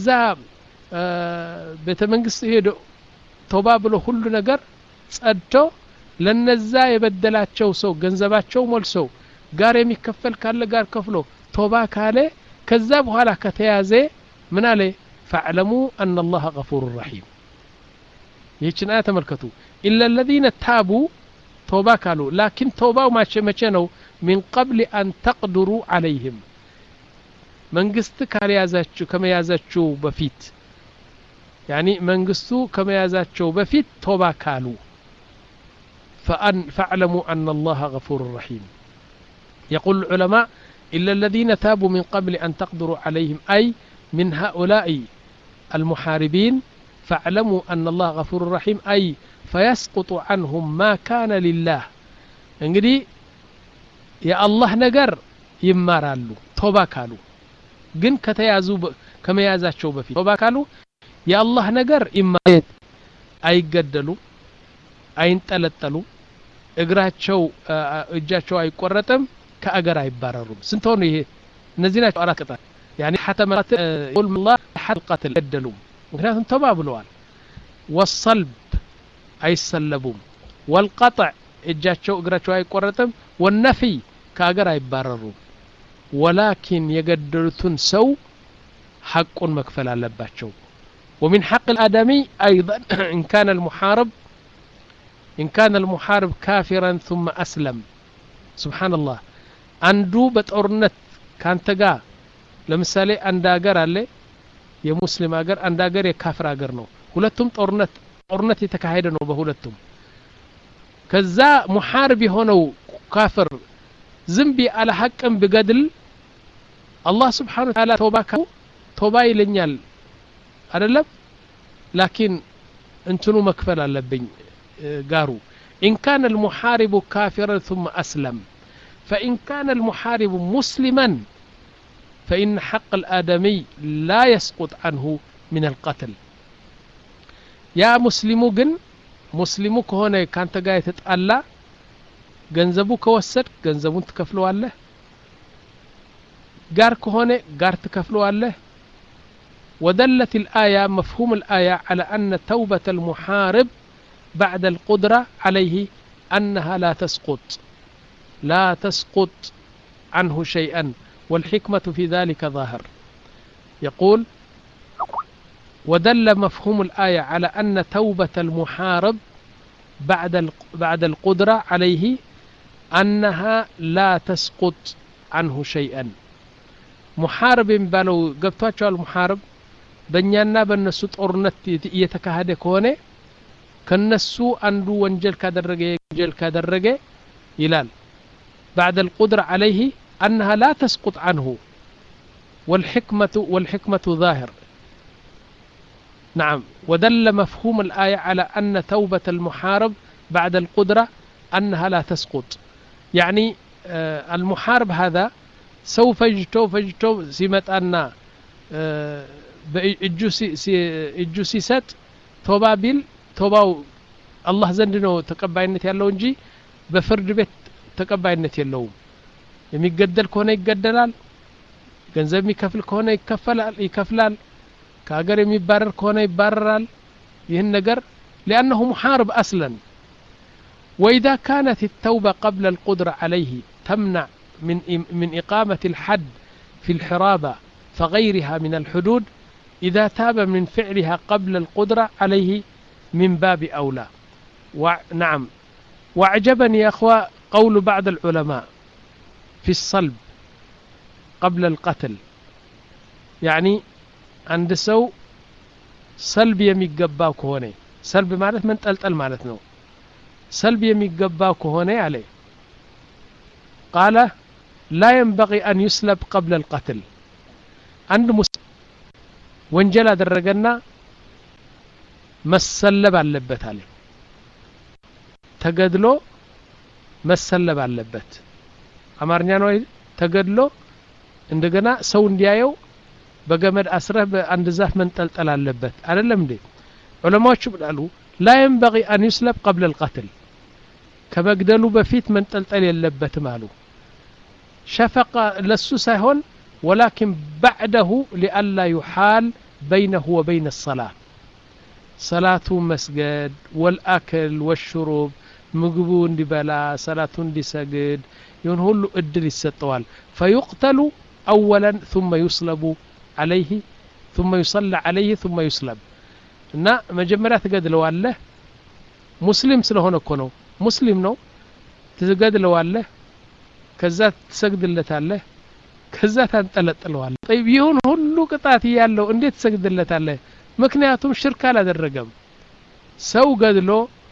በተመንግስት ሄዶ ተውባ ብሎ ሁሉ ነገር ጸድቶ ለነዛ የበደላቸው ሰው ገንዘባቸው ሞልሰው ጋር የሚከፈል ካለ ጋር ከፍሎ ተውባ ካለ ከዛ በኋላ ከተያዘ ምን አለ فاعلموا ان الله غفور رحيم ይህችን አያ ተመልከቱ الا الذين تابوا توبا ካሉ لكن توباው ማቸ መቸ ነው من قبل ان تقدروا عليهم መንግስት ካልያዛችሁ ከመያዛችሁ በፊት يعني መንግስቱ ከመያዛቸው በፊት ተውባ ካሉ فأن فاعلموا أن الله غفور رحيم يقول العلماء إلا الذين تابوا من قبل أن تقدروا عليهم أي من هؤلاء المحاربين فاعلموا أن الله غفور رحيم أي فيسقط عنهم ما كان لله እንግዲህ የአላህ ነገር ይማራሉ ተውባ ካሉ ግን ከተያዙ ከመያዛቸው በፊት ተውባ ካሉ የአላህ ነገር ይማየት አይገደሉ አይንጠለጠሉ እግራቸው እጃቸው አይቆረጥም ከአገር አይባረሩም ስንት ሆነ ይሄ እነዚህ ናቸው አራት ቅጣት يعني حتى مرات يقول الله حد قتل ገደሉ ምክንያቱም ተባብለዋል والصلب አይሰለቡም والقطع እጃቸው እግራቸው አይቆረጥም والنفي ከአገር አይባረሩም ولكن የገደሉትን ሰው حقን መክፈል አለባቸው ومن حق الآدمي أيضا إن كان المحارب إن كان المحارب كافرا ثم أسلم سبحان الله عنده بتورنت كان تجا لمثال عند أجر عليه يا مسلم أجر عند أجر يا كافر أجر نو هلتهم تورنت تورنت يتكهيد نو بهلتهم كذا محارب هنا كافر زنبي على حق بقدل الله سبحانه وتعالى توباك توبا يلنيال أدلم لكن انتنو مكفل لبن قارو إن كان المحارب كافرا ثم أسلم فإن كان المحارب مسلما فإن حق الآدمي لا يسقط عنه من القتل يا مسلمو جن مسلمو كهنا كانت جاي تتألى جنزبو كوسد جنزبو تكفلوا الله جار كهنا جار تكفلوا الله ودلت الآية مفهوم الآية على أن توبة المحارب بعد القدرة عليه أنها لا تسقط لا تسقط عنه شيئا والحكمة في ذلك ظاهر يقول ودل مفهوم الآية على أن توبة المحارب بعد بعد القدرة عليه أنها لا تسقط عنه شيئا محارب بالو قبطاتشو المحارب بنيانا بنسو ጦርነት እየተካሄደ ከሆነ ከነሱ አንዱ ወንጀል ካደረገ ወንጀል ካደረገ ይላል بعد القدرة عليه أنها لا تسقط عنه والحكمة والحكمة ظاهر نعم ودل مفهوم الآية على أن توبة المحارب بعد القدرة أنها لا تسقط يعني آه المحارب هذا سوف يجتو فجتو سمت أن آه እጁ ሲሰጥ ቶባ ቢል ቶባው አላህ ዘንድ ነው ተቀባይነት ያለው እንጂ በፍርድ ቤት ተቀባይነት የለውም የሚገደል ከሆነ ይገደላል ገንዘብ የሚከፍል ከሆነ ይከፈላል ይከፍላል ከሀገር የሚባረር ከሆነ ይባረራል ይህን ነገር لأنه محارب أصلا وإذا كانت التوبة قبل القدرة عليه تمنع من من إقامة الحد في الحرابة فغيرها من الحدود إذا تاب من فعلها قبل القدرة عليه من باب أولى ونعم وأعجبني يا أخوة قول بعض العلماء في الصلب قبل القتل يعني عند سو صلب يميقباو كهوني صلب معنات من تلتل معناتنو صلب يميقباو كهوني عليه قال لا ينبغي أن يسلب قبل القتل عند مسلم ወንጀል አደረገና መሰለብ አለበት አለ ተገድሎ መሰለብ አለበት አማርኛ ነው ተገድሎ እንደገና ሰው እንዲያየው በገመድ አስረህ በአንድ ዛፍ መንጠልጠል አለበት አይደለም እንዴ ዑለማዎቹ ብላሉ لا ينبغي أن يسلب قبل القتل ከመግደሉ በፊት መንጠልጠል የለበትም አሉ ሸፈቃ ለሱ ሳይሆን ولكن بعده لئلا يحال بينه وبين الصلاة صلاة مسجد والأكل والشرب مقبون دبلا صلاة دسجد ينهل الدل الستوال فيقتل أولا ثم يصلب عليه ثم يصلى عليه ثم يصلب نا مجمرات قد لو الله مسلم سلهون كونو مسلم نو تزقد لو الله كذا تسجد الله ከዛ ታንጠለጥለዋል طيب ይሁን ሁሉ ቅጣት ያለው እንዴት ሰግድለታለህ ምክንያቱም ሽርክ አላደረገም ሰው ገድሎ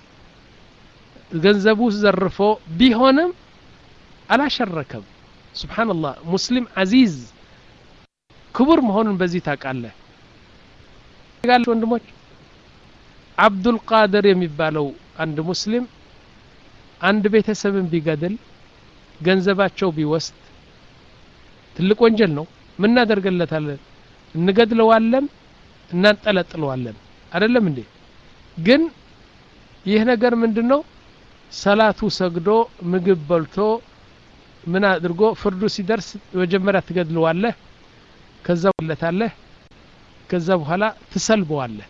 ገንዘቡ ዘርፎ ቢሆንም አላሸረከም ሱብሃንአላህ ሙስሊም አዚዝ ክቡር መሆኑን በዚህ ታውቃለህ ጋር ወንድሞች አብዱል ቃድር የሚባለው አንድ ሙስሊም አንድ ቤተሰብን ቢገድል ገንዘባቸው ቢወስድ ትልቅ ወንጀል ነው ምን እናደርግለታለን እንገድለዋለን እናንጠለጥለዋለን አይደለም እንዴ ግን ይህ ነገር ምንድነው ሰላቱ ሰግዶ ምግብ በልቶ ምን አድርጎ ፍርዱ ሲደርስ መጀመሪያ ትገድለዋለህ ከዛ ወለታለህ ከዛ በኋላ ትሰልበዋለህ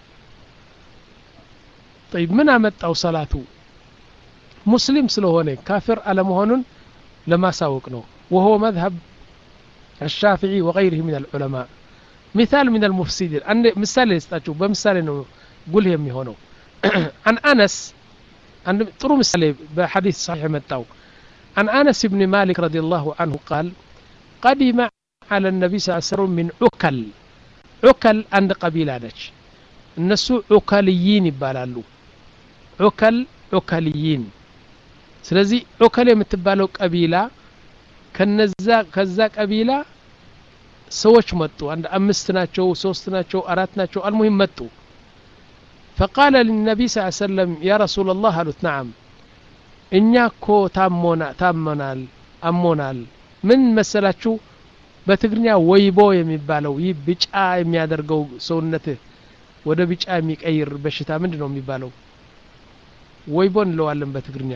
طيب ምን አመጣው ሰላቱ ሙስሊም ስለሆነ ካፊር አለመሆኑን ለማሳወቅ ነው وهو مذهب الشافعي وغيره من العلماء مثال من المفسدين أن مثال يستاچو بمثال ነው ጉልህ የሚሆነው عن أنس عن ጥሩ ምሳሌ በሐዲስ صحيح መጣው عن أنس بن مالك رضي الله عنه قال قدم على النبي صلى الله عليه وسلم من عكل عكل عند قبيلة ነች እነሱ ዑከልይን ይባላሉ ዑከል ዑከልይን ስለዚህ ዑከል የምትባለው ቀቢላ ከነዛ ከዛ ቀቢላ ሰዎች መጡ አንድ አምስት ናቸው ሶስት ናቸው አራት ናቸው አልሙሂም መጡ فقال للنبي صلى الله عليه وسلم يا رسول الله قالوا نعم እኛ እኮ ታሞና ታመናል አሞናል ምን መሰላችሁ በትግርኛ ወይቦ የሚባለው ይህ ቢጫ የሚያደርገው ሰውነት ወደ ቢጫ የሚቀይር በሽታ ምንድነው የሚባለው ወይቦን ለዋለን በትግርኛ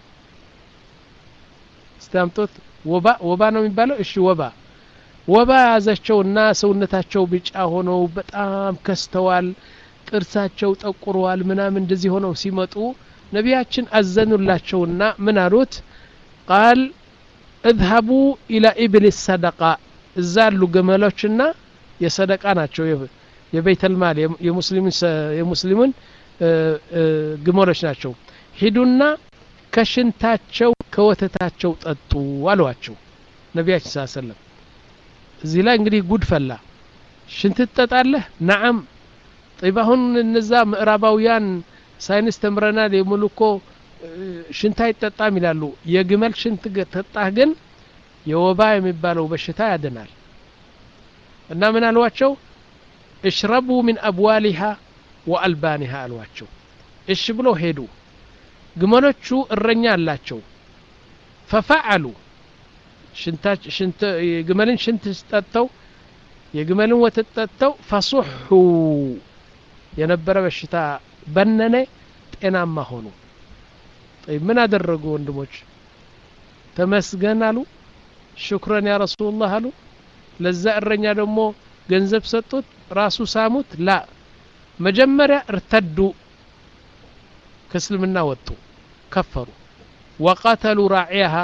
ስታምጡት ወባ ወባ ነው የሚባለው እሺ ወባ ወባ ያዛቸውና ሰውነታቸው ቢጫ ሆነው በጣም ከስተዋል ጥርሳቸው ጠቁሯል ምናምን እንደዚህ ሆነው ሲመጡ ነቢያችን አዘኑላቸውና ምን አሉት قال اذهبوا الى ابل الصدقه እዛሉ ገመሎችና የሰደቃ ናቸው የቤተል ማል የሙስሊሙን የሙስሊሙን ግመሎች ናቸው ሂዱና ከሽንታቸው ከወተታቸው ጠጡ አሏቸው ነቢያችን ሰለላሁ ዐለይሂ ወሰለም እዚህ ላይ እንግዲህ ጉድ ፈላ ሽንት ትጠጣለህ ነዓም طيب አሁን እነዛ ምዕራባውያን ሳይንስ ተምረናል የሙሉኮ ሽንታ ይጠጣም ይላሉ የግመል ሽንት ተጣህ ግን የወባ የሚባለው በሽታ ያድናል እና ምን አሏቸው اشربوا من ابوالها والبانها አሏቸው እሺ ብሎ ሄዱ ግመሎቹ እረኛ አላቸው ففعلوا ሽንታች ሽንት የግመልን ሽንት ጠጥተው የግመልን ወተት ጠጥተው فصحوا የነበረ በሽታ በነነ ጤናማ ሆኑ طيب ምን አደረጉ ወንድሞች ተመስገን አሉ ሽክራን ያ ረሱላህ አሉ ለዛ እረኛ ደግሞ ገንዘብ ሰጡት ራሱ ሳሙት ላ መጀመሪያ እርተዱ ከእስልምና ወጡ ከፈሩ وقتلوا راعيها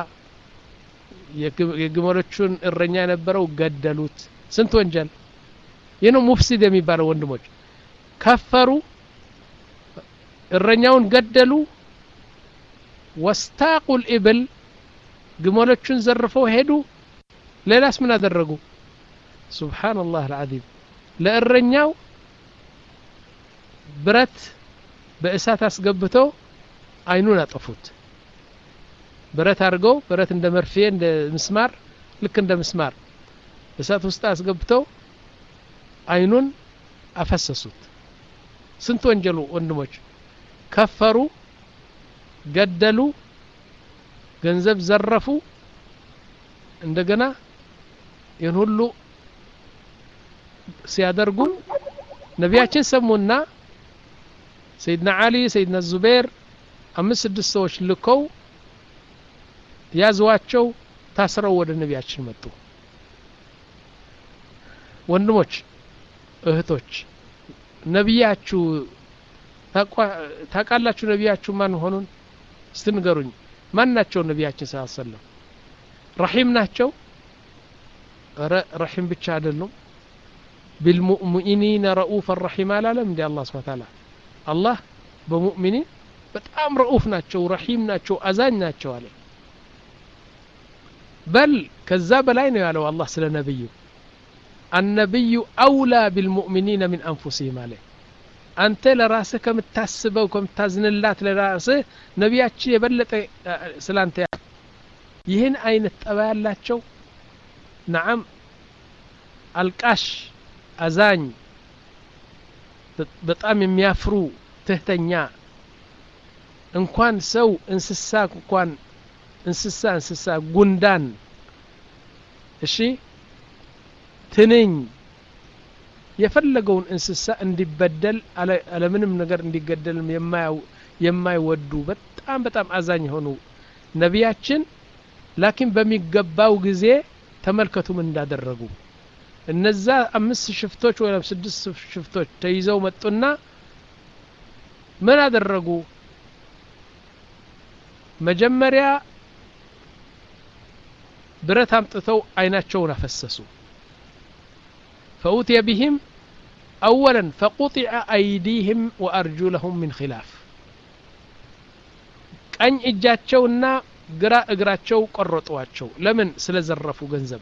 የግመሎቹን እረኛ የነበረው ገደሉት ስንት ወንጀል የነው ሙፍሲድ የሚባለው ወንድሞች ከፈሩ እረኛውን ገደሉ واستاقوا الابل ግመሎቹን ዘርፈው ሄዱ ሌላስ ምን አደረጉ سبحان الله العظيم ለእረኛው ብረት በእሳት አስገብተው አይኑን አጠፉት ብረት አድርገው ብረት እንደ መርፌ እንደ ምስማር ልክ እንደ ምስማር እሳት ውስጥ አስገብተው አይኑን አፈሰሱት ስንት ወንጀሉ ወንድሞች ከፈሩ ገደሉ ገንዘብ ዘረፉ እንደገና ይህን ሁሉ ሲያደርጉ ነቢያችን ሰሙና ሰይድና አሊ ሰይድና ዙበይር አምስት ስድስት ሰዎች ልከው ያዟቸው ታስረው ወደ ነቢያችን መጡ ወንድሞች እህቶች ነቢያችሁ ታቃላችሁ ነቢያችሁ ማን ሆኑን ስትንገሩኝ ማን ናቸው ነቢያችን ሰለላሁ ዐለይሂ ወሰለም ረሂም ናቸው ረሂም ብቻ አይደሉም بالمؤمنين رؤوف الرحيم አላለም እንደ አላህ Subhanahu Wa Ta'ala አላህ በሙእሚኒን በጣም ረኡፍ ናቸው ረሂም ናቸው አዛኝ ናቸው አለ በል ከዛ በላይ ነው ያለው አላህ ስለ ነብዩ النبي اولى بالمؤمنين من انفسهم عليه አንተ ለራስህ ከምታስበው ከምታዝንላት ለራስህ ነቢያችን የበለጠ ስላንተ ይህን አይነት ጠባይ ያላቸው ነዓም አልቃሽ አዛኝ በጣም የሚያፍሩ ትህተኛ እንኳን ሰው እንስሳ እንኳን እንስሳ እንስሳ ጉንዳን እሺ ትንኝ የፈለገውን እንስሳ እንዲበደል አለ ምንም ነገር እንዲገደል የማያው የማይወዱ በጣም በጣም አዛኝ ሆኑ ነቢያችን ላኪን በሚገባው ጊዜ ተመልከቱ ምን እንዳደረጉ እነዛ አምስት ሽፍቶች ወይም ስድስት ሽፍቶች ተይዘው መጡና ምን አደረጉ መጀመሪያ ብረት አምጥተው አይናቸውን አፈሰሱ فأوتي بهم أولا فقطع أيديهم وأرجلهم من خلاف ቀኝ እጃቸውና ግራ እግራቸው ቆረጧቸው ለምን ስለዘረፉ ገንዘብ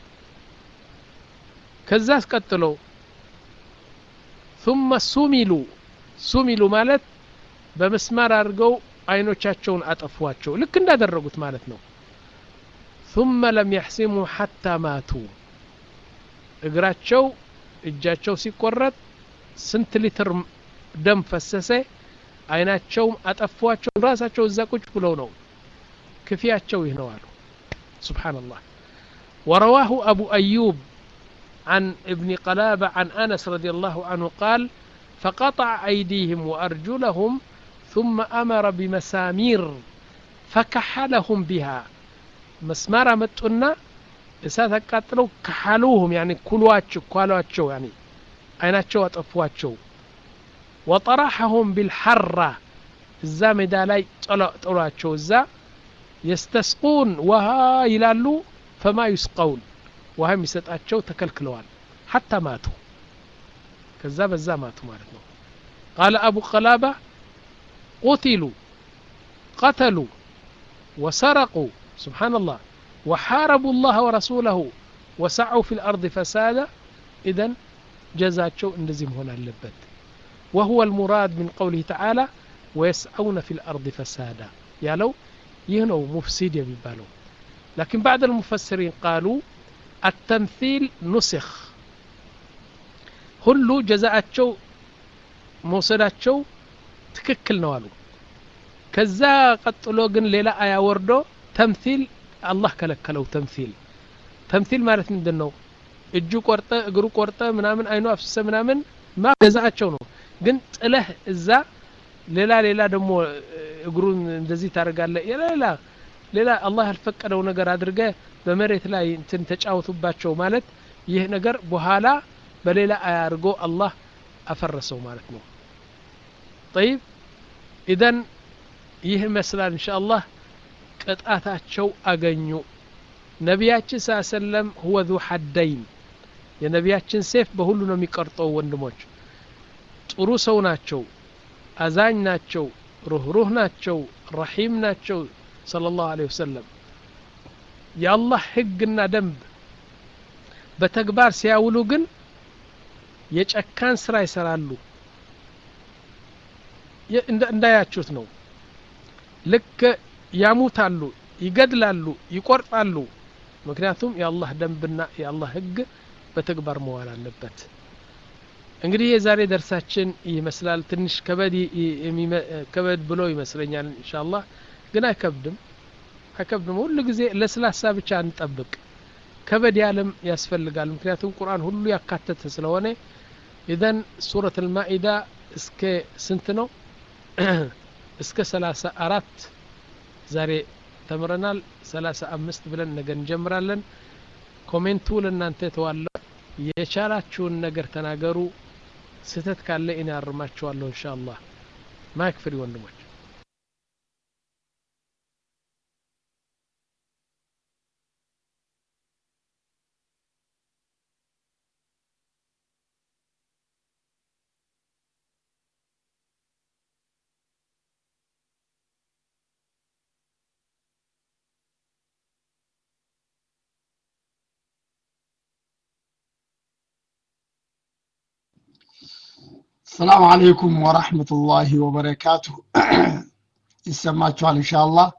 ከዛ አስቀጥለው ثم سملوا سملوا ማለት በመስማር አድርገው አይኖቻቸውን አጠፏቸው ልክ እንዳደረጉት ማለት ነው ثم لم يحسموا حتى ماتوا እግራቸው እጃቸው ሲቆረጥ ስንት ሊትር ደም ፈሰሰ አይናቸው አጠፏቸው ራሳቸው እዛ ቁጭ ብለው ነው ክፊያቸው ይነዋሉ سبحان الله ورواه أبو أيوب عن ابن قلابة عن أنس رضي الله عنه قال فقطع أيديهم وأرجلهم ثم أمر بمسامير فكحلهم بها مسمار متنا እሳት አቃጥለው ከሐሉሁም يعني ኩሏቸው ኳሏቸው يعني አይናቸው አጠፏቸው وطرحهم بالحرة እዛ ሜዳ ላይ ጥሏቸው እዛ يستسقون وها ይላሉ فما يسقون وها የሚሰጣቸው ተከልክለዋል حتى ماتوا ከዛ በዛ ماتوا ማለት ነው قال أبو قلابة قتلوا قتلوا وسرقوا سبحان الله وحاربوا الله ورسوله وسعوا في الأرض فسادا إذن جزاቸው እንደዚህ መሆን አለበት وهو المراد من قوله تعالى ويسعون في الأرض فسادا ያለው ይህ ነው مفسد የሚባለው لكن بعض المفسرين قالوا التمثيل نسخ ሁሉ جزاቸው መውሰዳቸው ትክክል ነው አሉ ከዛ ቀጥሎ ግን ሌላ አያ ወርዶ ተምሲል الله ከለከለው ተምሲል ተምሲል ማለት ምንድነው እጁ ቆርጠ እግሩ ቆርጠ ምናምን አይኑ አፍሰ ምናምን ማገዛቸው ነው ግን ጥለህ እዛ ሌላ ሌላ ደሞ እግሩን እንደዚህ ታረጋለ ሌላ ሌላ አላህ ያልፈቀደው ነገር አድርገ በመሬት ላይ እንትን ተጫውቱባቸው ማለት ይህ ነገር በኋላ በሌላ አያርጎ አላህ አፈረሰው ማለት ነው طيب اذا ይህ መስላል ኢንሻአላህ ቅጣታቸው አገኙ ነቢያችን ሰለም هو ذو حدين የነቢያችን ሴፍ በሁሉ ነው የሚቀርጠው ወንድሞች ጥሩ ሰው ናቸው አዛኝ ናቸው ሩህሩህ ናቸው ረሂም ናቸው ሰለላሁ ዐለይሂ ወሰለም የአላህ ህግና ደንብ በተግባር ሲያውሉ ግን የጨካን ስራ ይሰራሉ እንዳያችሁት ነው ልክ ያሙታሉ ይገድላሉ ይቆርጣሉ ምክንያቱም የአላህ ደንብና የአላህ ህግ በተግባር መዋል አለበት እንግዲህ የዛሬ ደርሳችን ይመስላል ትንሽ ከበድ ከበድ ብሎ ይመስለኛል ኢንሻአላህ ግን አይከብድም አይከብድም ሁሉ ጊዜ ለስላሳ ብቻ አንጠብቅ ከበድ ያለም ያስፈልጋል ምክንያቱም ቁርአን ሁሉ ያካተተ ስለሆነ اذا سوره المائده እስከ ስንት ነው እስከ ሰላሳ አራት ዛሬ ተምረናል ሰላሳ አምስት ብለን ነገ እንጀምራለን ኮሜንቱ ለእናንተ ተዋለ የቻላችሁን ነገር ተናገሩ ስተት ካለ እኔ አርማችኋለሁ ኢንሻአላህ ማይክ ፍሪ ወንድሞች السلام عليكم ورحمة الله وبركاته يسمعكم إن شاء الله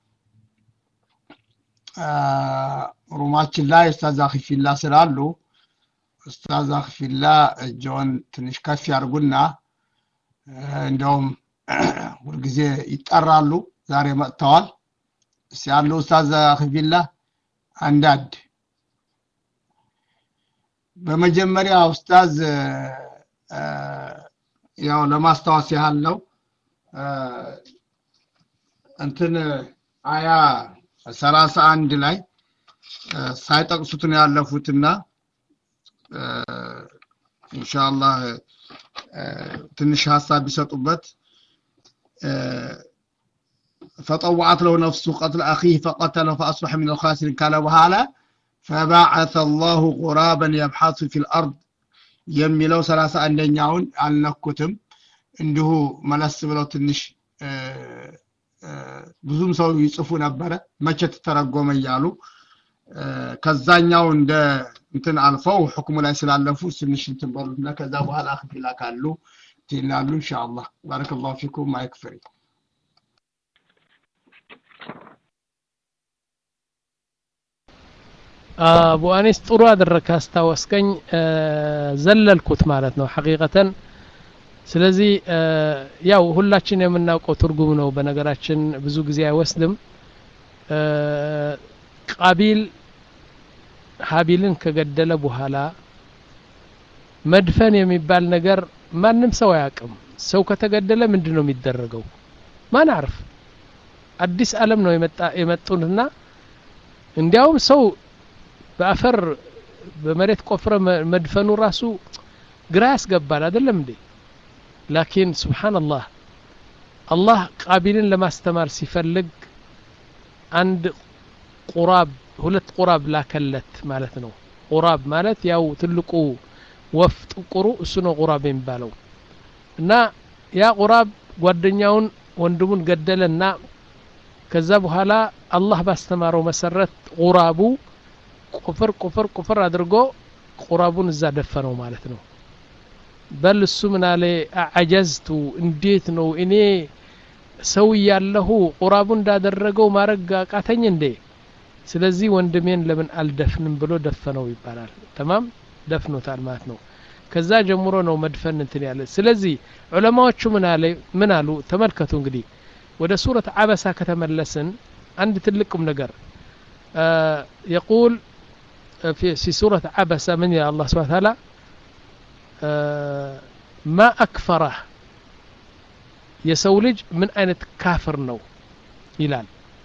روماتش الله أستاذ أخي في الله سرالو أستاذ أخي في الله جون تنشكف يارقلنا عندهم والجزء يتقرالو زاري مقتوال سيالو أستاذ أخي في الله عنداد بمجمريا أستاذ ያው ለማስተዋወስ ያህል ነው እንትን አያ ሰላሳ አንድ ላይ ሳይጠቅሱት ነው ያለፉትና ኢንሻአላህ ትንሽ ሐሳብ ቢሰጡበት فطوعت له نفسه قتل أخيه فقتله فأصبح من الخاسرين قال وهذا فبعث الله غرابا يبحث في الأرض يميلو ثلاثة عندኛውን አልነኩትም እንዲሁ መለስ ብለው ትንሽ ብዙም ሰው ይጽፉ ነበር መቼ ተተረጎመ ይያሉ ከዛኛው እንደ እንትን አልፈው ሁክሙ ላይ ስላለፉ ትንሽ እንትን በሉና ከዛ በኋላ አክፊላ ካሉ ትላሉ ኢንሻአላህ ባረከላሁ ፊኩም ማይክፈሪ አቡ አኒስ ጥሩ አደረከ አስታወስከኝ ዘለልኩት ማለት ነው ሐቂቀተን ስለዚህ ያው ሁላችን የምናውቀው ትርጉም ነው በነገራችን ብዙ ጊዜ አይወስድም ቃቢል ሀቢልን ከገደለ በኋላ መድፈን የሚባል ነገር ማንም ሰው አያውቅም ሰው ከተገደለ ምንድነው የሚደረገው ማን አርፍ አዲስ ዓለም ነው የመጣ የመጡንና እንዲያውም ሰው በአፈር በመሬት ቆፍረ መድፈኑ ራሱ ግራ ያስገባል አይደለም እንዴ ላኪን ሱብሃንአላህ አላህ ቃቢልን ለማስተማር ሲፈልግ አንድ ቁራብ ሁለት ቁራብ ላከለት ማለት ነው ቁራብ ማለት ያው ትልቁ ወፍ ጥቁሩ እሱ ነው ቁራብ የሚባለው እና ያ ቁራብ ጓደኛውን ወንድሙን ገደለና ከዛ በኋላ አላህ ባስተማረው መሰረት ቁራቡ ቁፍር ቁፍር ቁፍር አድርጎ ቁራቡን እዛ ደፈነው ማለት ነው በል እሱ ምን አለ አጀዝቱ እንዴት ነው እኔ ሰው ያለሁ ቁራቡ እንዳደረገው ማረግ አቃተኝ እንዴ ስለዚህ ወንድሜን ለምን አልደፍንም ብሎ ደፈነው ይባላል ተማም ደፍኖታል ማለት ነው ከዛ ጀምሮ ነው መድፈን እንትን ያለ ስለዚህ ዑለማዎቹ ምን አለ ምን አሉ ተመልከቱ እንግዲህ ወደ ሱረት አበሳ ከተመለስን አንድ ትልቁም ነገር يقول في في سورة عبسة من يا الله سبحانه وتعالى ما أكفره يسولج من أين كافر نو إلال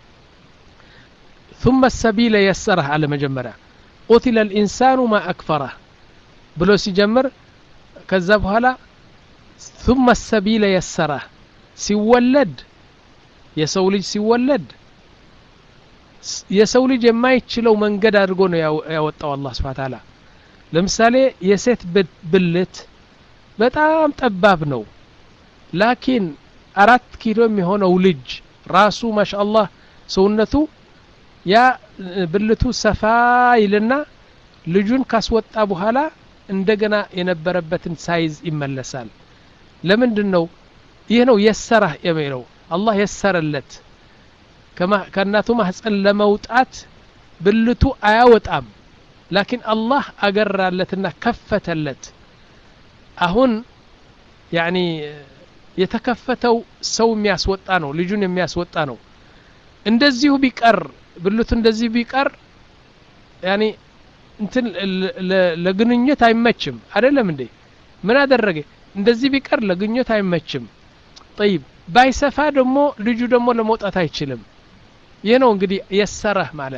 ثم السبيل يسره على مجمرة قتل الإنسان ما أكفره بلو سيجمر كذبها لا ثم السبيل يسره سيولد يسولج سيولد የሰው ልጅ የማይችለው መንገድ አድርጎ ነው ያወጣው አላህ Subhanahu Wa Ta'ala ለምሳሌ የሴት ብልት በጣም ጠባብ ነው ላኪን አራት ኪሎ የሚሆነው ልጅ ራሱ ማሻአላህ ሰውነቱ ያ ብልቱ ሰፋ ይልና ልጁን ካስወጣ በኋላ እንደገና የነበረበትን ሳይዝ ይመለሳል ለምንድነው ይሄ ነው የሰራህ የሚለው አላህ የሰረለት كما كانتو محصن لموጣት ብልቱ አያወጣም ላኪን አላህ አገራለትና ከፈተለት አሁን ያኒ የተከፈተው ሰው የሚያስወጣ ነው ልጁን የሚያስወጣ ነው እንደዚሁ ቢቀር ብልቱ እንደዚህ ቢቀር ያኒ እንትን ለግንኙነት አይመችም አይደለም እንዴ ምን አደረገ እንደዚህ ቢቀር ለግንኙነት አይመችም طيب ባይሰፋ ደግሞ ልጁ ደግሞ ለመውጣት አይችልም ይሄ ነው እንግዲህ የሰረህ ማለት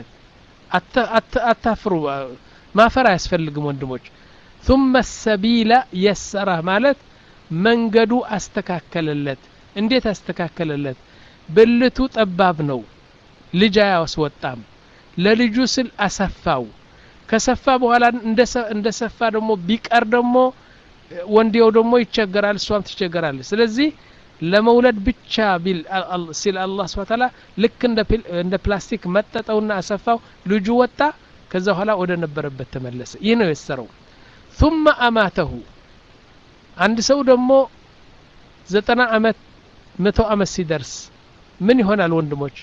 አታፍሩ ማፈራ ያስፈልግም ወንድሞች ثم السبيل يسره ማለት መንገዱ አስተካከለለት እንዴት አስተካከለለት ብልቱ ጠባብ ነው ልጅ አያስወጣም ለልጁ ስል አሰፋው ከሰፋ በኋላ እንደሰፋ ደግሞ ቢቀር ደግሞ ወንዲው ደግሞ ይቸገራል እሷም ትቸገራለች ስለዚህ ለመውለድ ብቻ ቢል ሲል አላህ Subhanahu Wa Ta'ala ልክ እንደ እንደ ፕላስቲክ መጠጠውና አሰፋው ልጁ ወጣ ከዛ በኋላ ወደ ነበረበት ተመለሰ ይህ ነው የሰረው ثم اماته አንድ ሰው ደግሞ ዘጠና አመት መቶ አመት ሲደርስ ምን ይሆናል ወንድሞች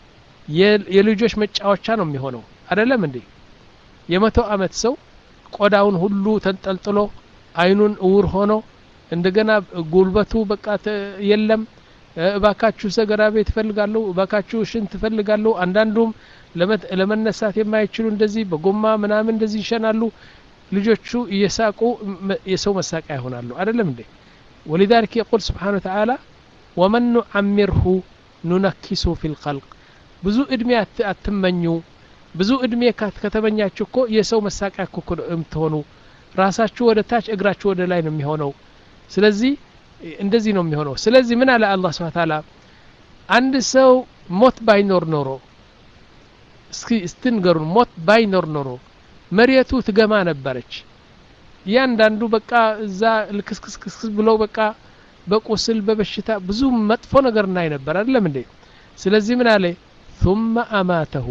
የልጆች መጫወቻ ነው የሚሆነው አይደለም እንዴ የመቶ አመት ሰው ቆዳውን ሁሉ ተንጠልጥሎ አይኑን እውር ሆኖ እንደገና ጉልበቱ በቃ የለም እባካችሁ ሰገራ ቤት ፈልጋለሁ እባካችሁ ሽንት ፈልጋለሁ አንዳንዱም ለመነሳት የማይችሉ እንደዚህ በጎማ ምናምን እንደዚህ ይሸናሉ ልጆቹ እየሳቁ የሰው መሳቂያ ይሆናሉ አይደለም እንዴ ولذلك يقول سبحانه وتعالى ومن نعمره ننكسه في الخلق ብዙ እድሜ አትመኙ ብዙ እድሜ ከተመኛችሁ እኮ የሰው መሳቂያ እኮ እምትሆኑ ራሳችሁ ወደ ታች እግራችሁ ወደ ላይ ነው የሚሆነው ስለዚህ እንደዚህ ነው የሚሆነው ስለዚህ ምን አለ አላህ Subhanahu Wa Ta'ala አንድ ሰው ሞት ባይኖር ኖሮ እስኪ እስትንገሩ ሞት ባይኖር ኖሮ መሪያቱ ትገማ ነበረች ያንዳንዱ በቃ እዛ ልክስክስክስ ብለው በቃ በቁስል በበሽታ ብዙ መጥፎ ነገር ናይ ነበር አይደለም እንዴ ስለዚህ ምን አለ ثم اماته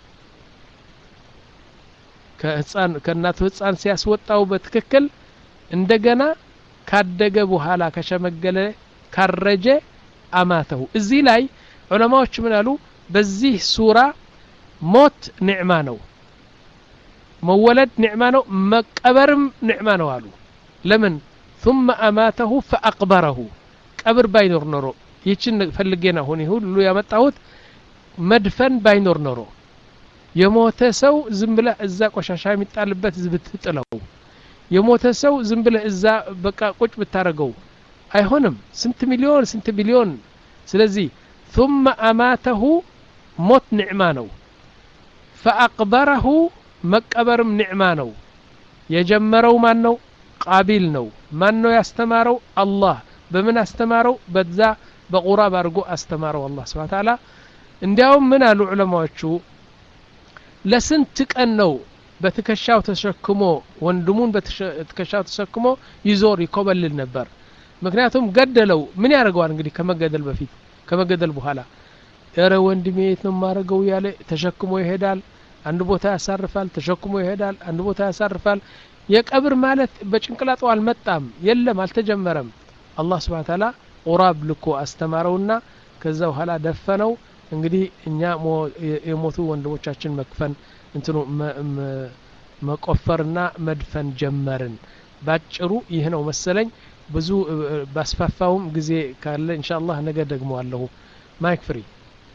ከህፃን ከናቱ ህፃን ሲያስወጣው በትክክል እንደገና ካደገ በኋላ ከሸመገለ ካረጀ አማተው እዚህ ላይ ዑለማዎች ምን አሉ በዚህ ሱራ ሞት ኒዕማ ነው መወለድ ኒዕማ ነው መቀበርም ኒዕማ ነው አሉ ለምን ثم اماته فاقبره ቀብር ባይኖር ኖሮ ይችን ፈልጌና ሆነ ሁሉ ያመጣሁት መድፈን ባይኖር ኖሮ የሞተ ሰው ዝም ብለ እዛ ቆሻሻ የሚጣልበት ዝብትጥለው የሞተ ሰው ዝም ብለ እዛ በቃ ቁጭ ብታረገው አይሆንም ስንት ሚሊዮን ስንት ቢሊዮን ስለዚህ ثم اماته ሞት ኒዕማ ነው فاقبره መቀበርም ኒዕማ ነው የጀመረው ማን ነው ቃቢል ነው ማን ነው ያስተማረው አላህ በምን አስተማረው በዛ በቁራብ አርጎ አስተማረው አላህ Subhanahu Wa Ta'ala እንዲያውም ምን አሉ ዑለማዎቹ ለስንት ቀን ነው በትከሻው ተሸክሞ ወንድሙን በትከሻው ተሸክሞ ይዞር ይኮበልል ነበር ምክንያቱም ገደለው ምን ያደርገዋል እንግዲህ ከመገደል በፊት ከመገደል በኋላ እረ ወንድሜ የት ነው ማረገው ያለ ተሸክሞ ይሄዳል አንድ ቦታ ያሳርፋል ተሸክሞ ይሄዳል አንድ ቦታ ያሳርፋል የቀብር ማለት በጭንቅላቱ አልመጣም የለም አልተጀመረም አላህ Subhanahu Wa Ta'ala ቁራብ ልኮ አስተማረውና ከዛ በኋላ ደፈነው እንግዲህ እኛ የሞቱ ወንድሞቻችን መክፈን እንትኑ መቆፈርና መድፈን ጀመርን ባጭሩ ይህ ነው መሰለኝ ብዙ ባስፋፋውም ጊዜ ካለ ኢንሻአላህ ነገ ደግመዋለሁ ማይክ ፍሪ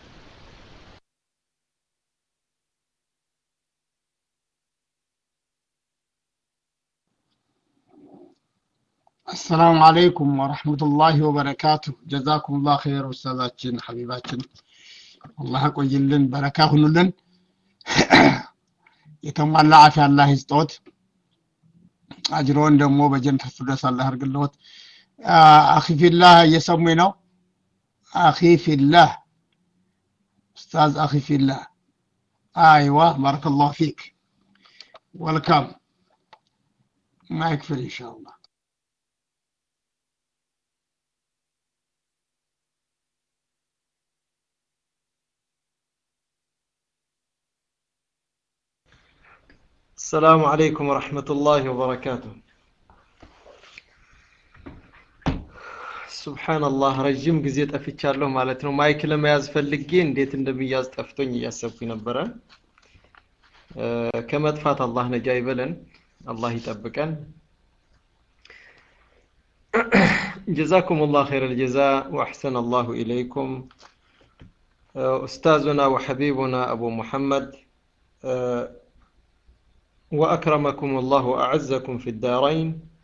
السلام عليكم ورحمة الله وبركاته جزاكم الله خير أستاذاتين حبيباتين الله يقويلن بركاه لن يتمنى عافية الله يسطوت أجرون دمو بجنة الفردوس الله يرقلوت أخي في الله يسمينه أخي في الله أستاذ أخي في الله أيوة بارك الله فيك welcome ما يكفر إن شاء الله السلام عليكم ورحمة الله وبركاته سبحان الله رجيم جزيت أفيتشار له مالتنا مايك لما يزفل لقين ديت اندم ياز تفتوني ياسبكي نبرا أه كما تفات الله نجاي بلن الله يتبكن جزاكم الله خير الجزاء وأحسن الله إليكم أه أستاذنا وحبيبنا أبو محمد أه وأكرمكم الله وأعزكم في الدارين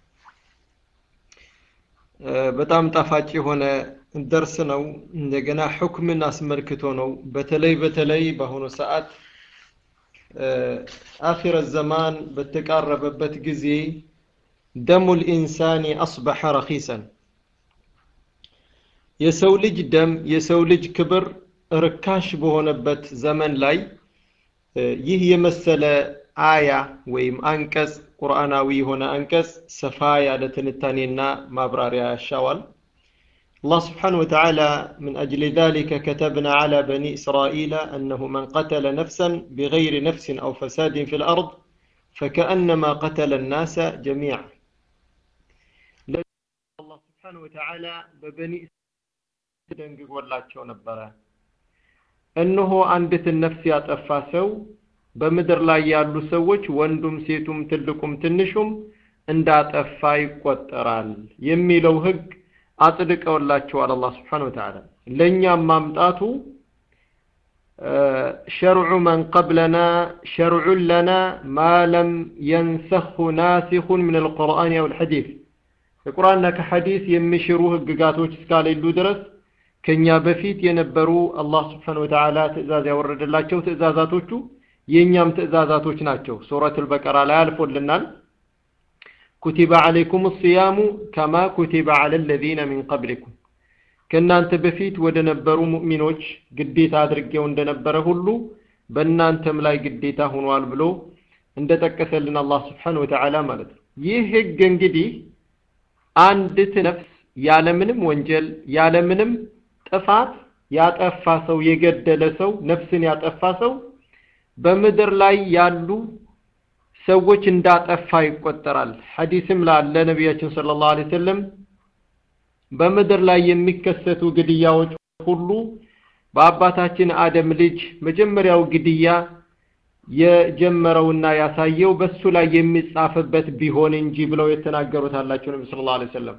በጣም ጣፋጭ የሆነ ደርስ ነው እንደገና ሁክምን አስመልክቶ ነው በተለይ በተለይ በሆነ ሰዓት አኺር الزمان በተቃረበበት ጊዜ دم الإنسان أصبح رخيصا የሰው ልጅ ደም የሰው ልጅ ክብር ርካሽ በሆነበት ዘመን ላይ ይህ የመሰለ አያ ወይም አንቀጽ ቁርአናዊ ሆነ አንቀጽ ሰፋ ያለ ትንታኔና ማብራሪያ ያሻዋል الله سبحانه وتعالى من أجل ذلك كتبنا على بني إسرائيل أنه من قتل نفسا بغير نفس أو فساد في الأرض فكأنما قتل الناس جميعا الله سبحانه وتعالى ببني إسرائيل ولاቸው ነበረ እነሆ አንዲት ነፍስ ያጠፋ ሰው በመድር ላይ ያሉ ሰዎች ወንዱም ሴቱም ትልቁም ትንሹም እንዳጠፋ ይቆጠራል የሚለው ህግ አጽድቀውላቸዋል አላህ Subhanahu Wa Ta'ala ለኛም ማምጣቱ شرع من قبلنا شرع لنا ما لم ينسخ ناسخ من القرآن أو الحديث القرآن كحديث يمشروه ህግጋቶች እስካሌሉ ድረስ ከኛ በፊት የነበሩ አላህ Subhanahu Wa Ta'ala ትእዛዝ ያወረደላቸው ትእዛዛቶቹ የኛም ትእዛዛቶች ናቸው ሱረቱል በቀራ ላይ አልፎልናል كتب عليكم الصيام كما كتب على الذين من قبلكم ከናንተ በፊት ወደ ነበሩ ሙእሚኖች ግዴታ አድርገው እንደነበረ ሁሉ በእናንተም ላይ ግዴታ ሆኗል ብሎ እንደተጠቀሰልን አላህ Subhanahu Wa Ta'ala ማለት ነው ይህ ህግ እንግዲህ አንዲት ነፍስ ያለምንም ወንጀል ያለምንም ጥፋት ያጠፋ ሰው የገደለ ሰው ነፍስን ያጠፋ ሰው በመድር ላይ ያሉ ሰዎች እንዳጠፋ ይቆጠራል ሐዲስም ላለ ነብያችን ሰለላሁ ዐለይሂ ወሰለም በመድር ላይ የሚከሰቱ ግድያዎች ሁሉ በአባታችን አደም ልጅ መጀመሪያው ግድያ የጀመረውና ያሳየው በሱ ላይ የሚጻፍበት ቢሆን እንጂ ብለው የተናገሩት አላቸው ነብዩ ሰለላሁ ዐለይሂ ወሰለም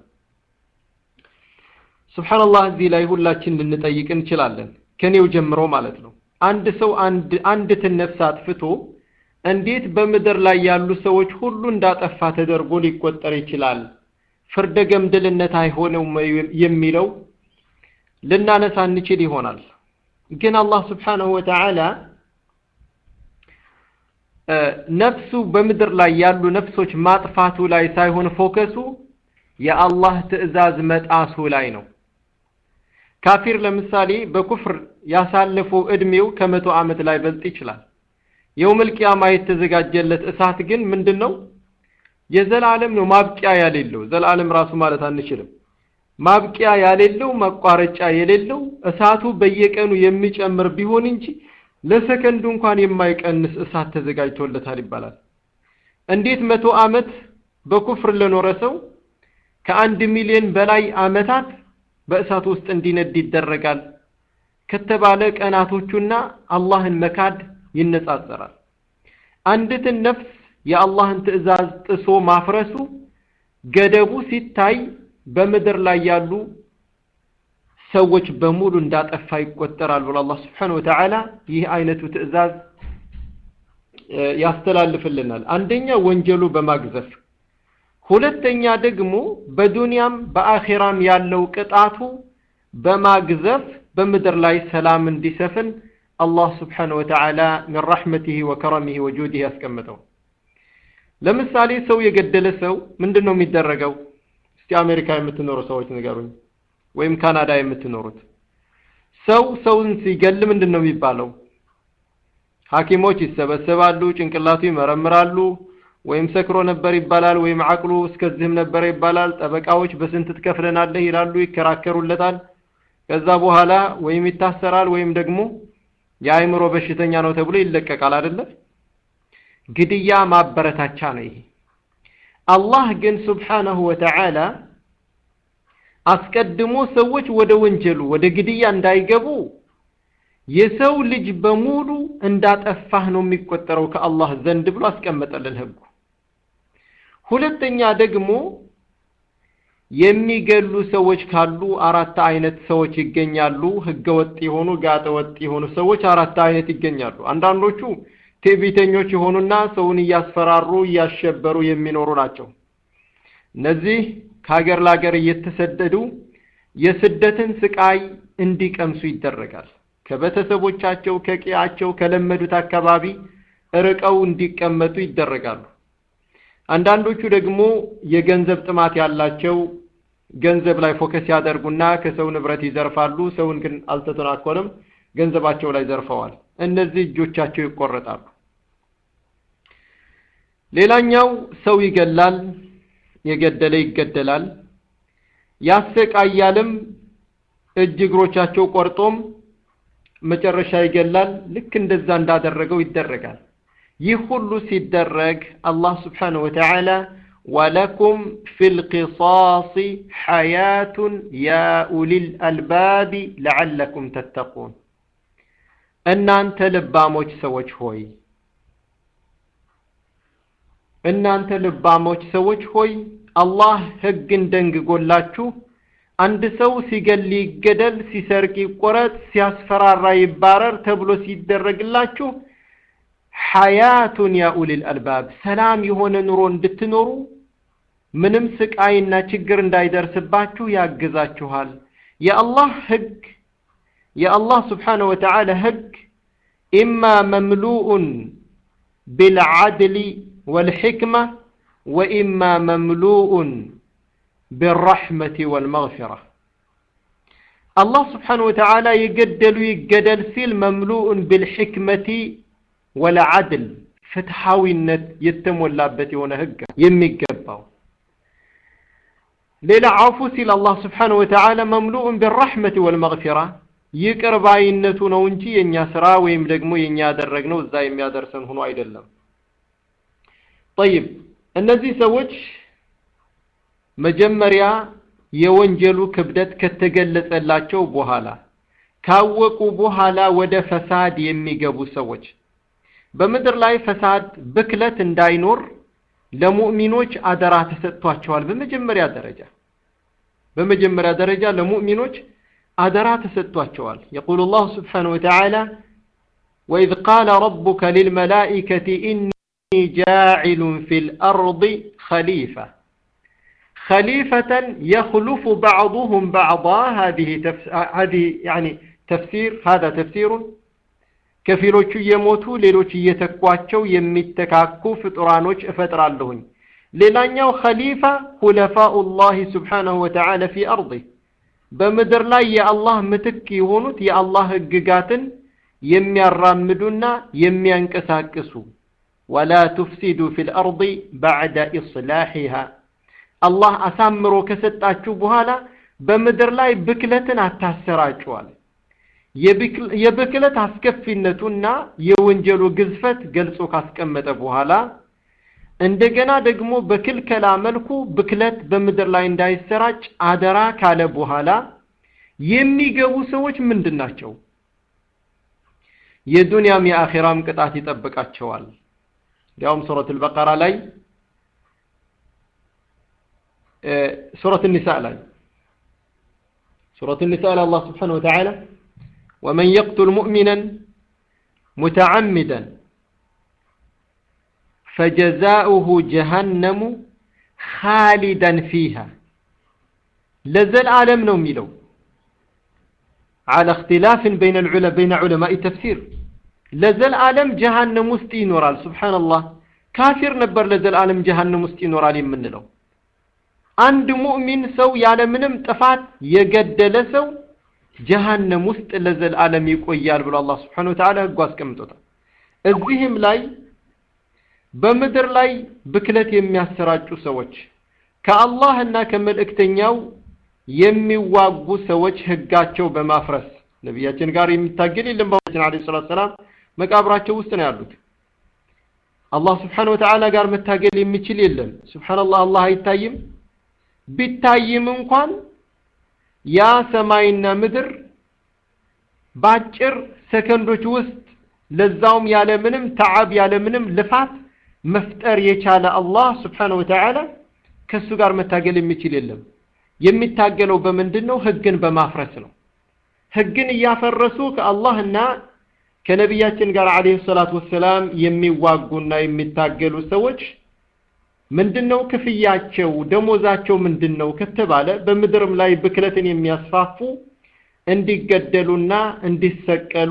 ሱብሃንአላህ እዚህ ላይ ሁላችን ልንጠይቅ እንችላለን ከኔው ጀምሮ ማለት ነው አንድ ሰው አንድ አንዲት ነፍስ አጥፍቶ እንዴት በመድር ላይ ያሉ ሰዎች ሁሉ እንዳጠፋ ተደርጎ ሊቆጠር ይችላል ፍርደ ገምድልነት አይሆነውም የሚለው ልናነሳ እንችል ይሆናል ግን አላህ Subhanahu Wa Ta'ala ነፍሱ በመድር ላይ ያሉ ነፍሶች ማጥፋቱ ላይ ሳይሆን ፎከሱ የአላህ ትእዛዝ መጣሱ ላይ ነው ካፊር ለምሳሌ በኩፍር ያሳለፈው እድሜው ከመቶ ዓመት ላይ በልጥ ይችላል የውመል ቂያማ የተዘጋጀለት እሳት ግን ምንድነው የዘላለም ነው ማብቂያ ያሌለው ዘላለም ራሱ ማለት አንችልም ማብቂያ ያሌለው መቋረጫ የሌለው እሳቱ በየቀኑ የሚጨምር ቢሆን እንጂ ለሰከንዱ እንኳን የማይቀንስ እሳት ተዘጋጅቶለታል ይባላል እንዴት መቶ ዓመት በኩፍር ለኖረ ሰው ከአንድ ሚሊዮን በላይ ዓመታት በእሳት ውስጥ እንዲነድ ይደረጋል ከተባለ ቀናቶቹና አላህን መካድ ይነጻጸራል አንዲት ነፍስ የአላህን ትእዛዝ ጥሶ ማፍረሱ ገደቡ ሲታይ በመድር ላይ ያሉ ሰዎች በሙሉ እንዳጠፋ ይቆጠራል ብሎ አላህ Subhanahu Wa Ta'ala ይህ አይነቱ ትእዛዝ ያስተላልፍልናል አንደኛ ወንጀሉ በማግዘፍ ሁለተኛ ደግሞ በዱንያም በአኺራም ያለው ቅጣቱ በማግዘፍ በመድር ላይ ሰላም እንዲሰፍን አላህ Subhanahu Wa Ta'ala من رحمته وكرمه وجوده ያስቀመጠው ለምሳሌ ሰው የገደለ ሰው ምንድነው የሚደረገው እስቲ አሜሪካ የምትኖሩ ሰዎች ንገሩኝ ወይም ካናዳ የምትኖሩት ሰው ሰውን ሲገል ምንድነው የሚባለው ሐኪሞች ይሰበሰባሉ ጭንቅላቱ ይመረምራሉ ወይም ሰክሮ ነበር ይባላል ወይም አቅሉ እስከዚህም ነበር ይባላል ጠበቃዎች በስንት ትከፍለናለህ ይላሉ ይከራከሩለታል ከዛ በኋላ ወይም ይታሰራል ወይም ደግሞ የአይምሮ በሽተኛ ነው ተብሎ ይለቀቃል አይደለ ግድያ ማበረታቻ ነው ይሄ አላህ ግን Subhanahu Wa Ta'ala አስቀድሞ ሰዎች ወደ ወንጀሉ ወደ ግድያ እንዳይገቡ የሰው ልጅ በሙሉ እንዳጠፋህ ነው የሚቆጠረው ከአላህ ዘንድ ብሎ አስቀመጠልን ህጉ ሁለተኛ ደግሞ የሚገሉ ሰዎች ካሉ አራት አይነት ሰዎች ይገኛሉ ህገወጥ የሆኑ ጋጠወጥ የሆኑ ሰዎች አራት አይነት ይገኛሉ አንዳንዶቹ ትዕቢተኞች የሆኑና ሰውን ያስፈራሩ ያሸበሩ የሚኖሩ ናቸው እነዚህ ከሀገር ለሀገር እየተሰደዱ የስደትን ስቃይ እንዲቀምሱ ይደረጋል ከቤተሰቦቻቸው ከቂያቸው ከለመዱት አካባቢ ርቀው እንዲቀመጡ ይደረጋሉ አንዳንዶቹ ደግሞ የገንዘብ ጥማት ያላቸው ገንዘብ ላይ ፎከስ ያደርጉና ከሰው ንብረት ይዘርፋሉ ሰውን ግን አልተተናኮለም ገንዘባቸው ላይ ዘርፈዋል እነዚህ እጆቻቸው ይቆረጣሉ ሌላኛው ሰው ይገላል የገደለ ይገደላል ያሰቃያልም እጅ እግሮቻቸው ቆርጦም መጨረሻ ይገላል ልክ እንደዛ እንዳደረገው ይደረጋል ይህ ሁሉ ሲደረግ አላህ Subhanahu Wa Ta'ala ولكم في القصاص حياة يا أولي الألباب لعلكم تتقون እናንተ ልባሞች ሰዎች ሆይ እናንተ ልባሞች ሰዎች ሆይ አላህ ህግን ደንግጎላችሁ አንድ ሰው ሲገል ይገደል ሲሰርቅ ይቆረጥ ሲያስፈራራ ይባረር ተብሎ ሲደረግላችሁ ሐያቱን ያ ኡሊል አልባብ ሰላም የሆነ ኑሮ እንድትኖሩ ምንም ስቃይና ችግር እንዳይደርስባችሁ ያግዛችኋል የአላህ ህግ يا الله سبحانه وتعالى هج إما مملوء بالعدل والحكمة وإما مملوء بالرحمة والمغفرة. الله سبحانه وتعالى يقدل يقدل سيل مملوء بالحكمة والعدل فتحاوينت يتمولابت ونهج يميقباو. ليلة عفو سيل الله سبحانه وتعالى مملوء بالرحمة والمغفرة يقرب عينته نونجي ينيا سرا ويم دقمو ينيا درقنو ازاي يميا درسن هنو ايدلم. طيب النزي سوج مجمريا የወንጀሉ ክብደት ከተገለጸላቸው በኋላ ካወቁ በኋላ ወደ ፈሳድ የሚገቡ ሰዎች በመድር ላይ ፈሳድ ብክለት እንዳይኖር ለሙእሚኖች አደራ ተሰጥቷቸዋል። በመጀመሪያ ደረጃ በመጀመሪያ ደረጃ ለሙእሚኖች አደራ ተሰጥቷቸዋል። يقول الله سبحانه وتعالى وإذ قال ربك للملائكة إني جاعل في الأرض خليفة خليفة يخلف بعضهم بعضا هذه تفس... هذه يعني تفسير هذا تفسير كفيلوچ يموتوا ሌሎች እየተኳቸው የሚተካኩ ፍጡራኖች እፈጥራለሁኝ። ሌላኛው ኸሊፋ خلفاء الله سبحانه وتعالى في أرضه በመድር ላይ የአላህ ምትክ የሆኑት የአላህ ህግጋትን የሚያራምዱና የሚያንቀሳቅሱ ولا تفسدوا في الأرض بعد إصلاحها الله አሳምሮ ከሰጣችሁ በኋላ በመድር ላይ ብክለትን አታሰራጩዋል። የብክለት አስከፊነቱና የወንጀሉ ግዝፈት ገልጾ ካስቀመጠ በኋላ እንደገና ደግሞ በክልከላ መልኩ ብክለት በመድር ላይ እንዳይሰራጭ አደራ ካለ በኋላ የሚገቡ ሰዎች ምንድናቸው? የዱንያም የአኺራም ቅጣት ይጠብቃቸዋል። ያውም ሱረቱ አልበቀራ ላይ سورة النساء لا سورة النساء الله سبحانه وتعالى ومن يقتل مؤمنا متعمدا فجزاؤه جهنم خالدا فيها لزل عالم نوم ميلو على اختلاف بين العلماء بين علماء التفسير لزل عالم جهنم مستينورال سبحان الله كافر نبر لزل عالم جهنم مستينورال من له አንድ ሙእሚን ሰው ያለ ምንም ጥፋት የገደለ ሰው ጀሃነም ውስጥ ለዘላለም ይቆያል ብሎ አላህ Subhanahu Wa Ta'ala ህግ አስቀምጦታል። እዚህም ላይ በመድር ላይ ብክለት የሚያሰራጩ ሰዎች ከአላህና ከመልእክተኛው የሚዋጉ ሰዎች ህጋቸው በማፍረስ ነብያችን ጋር የሚታገል የለም። ባችን አለይሂ ሰላቱ ሰላም መቃብራቸው ውስጥ ነው ያሉት። አላህ Subhanahu Wa Ta'ala ጋር መታገል የሚችል የለም። ሱብሃንአላህ አላህ አይታይም። ቢታይም እንኳን ያ ሰማይና ምድር ባጭር ሰከንዶች ውስጥ ለዛውም ያለ ምንም ተዓብ ያለ ምንም ልፋት መፍጠር የቻለ አላህ Subhanahu Wa Ta'ala ከሱ ጋር መታገል የሚችል የለም። የሚታገለው በመንድነው? ህግን በማፍረስ ነው። ህግን ያፈረሱ ከአላህና ከነብያችን ጋር አለይሂ ሰላቱ ወሰለም የሚዋጉና የሚታገሉ ሰዎች ምንድነው ክፍያቸው? ደሞዛቸው ምንድነው ከተባለ በመድርም ላይ ብክለትን የሚያስፋፉ እንዲገደሉና እንዲሰቀሉ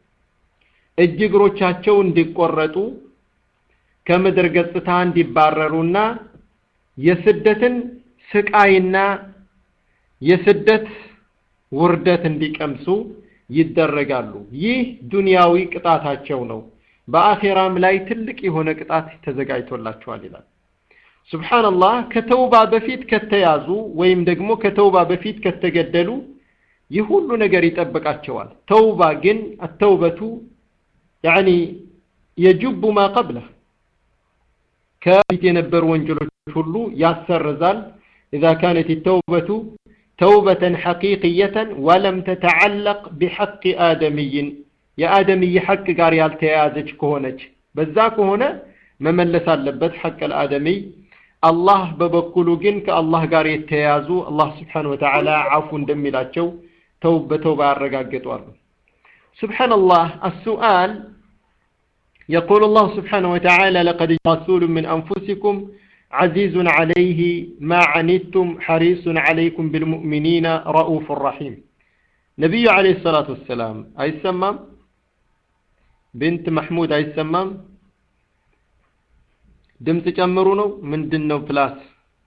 እጅግሮቻቸው እንዲቆረጡ ከምድር ገጽታ እንዲባረሩና የስደትን ስቃይና የስደት ውርደት እንዲቀምሱ ይደረጋሉ። ይህ ዱንያዊ ቅጣታቸው ነው። በአኺራም ላይ ትልቅ የሆነ ቅጣት ተዘጋጅቶላቸዋል ይላል። ሱብሃንአላህ ከተውባ በፊት ከተያዙ ወይም ደግሞ ከተውባ በፊት ከተገደሉ ይህ ሁሉ ነገር ይጠብቃቸዋል። ተውባ ግን التوبة يعني يجب ما قبله ከፊት የነበሩ ወንጀሎች ሁሉ ያሰርዛል። إذا كانت التوبة توبة حقيقية ولم تتعلق بحق آدمي يا آدمي حق ጋር ያልተያዘች ከሆነች በዛ ከሆነ መመለስ አለበት حق الآدمي الله በበኩሉ ግን ከአላህ ጋር የተያዙ አላህ Subhanahu Wa Ta'ala አፉ እንደሚላቸው توبة توبة ያረጋግጣሉ። سبحان الله. السؤال يقول الله سبحانه وتعالى لقد رسول من أنفسكم عزيز عليه ما عنتم حريص عليكم بالمؤمنين رؤوف رحيم. ነብዩ አለይሂ ሰላቱ ወሰላም አይሰማም بنت محمود አይሰማም ድምጽ ጨምሩ ነው ምንድነው ፕላስ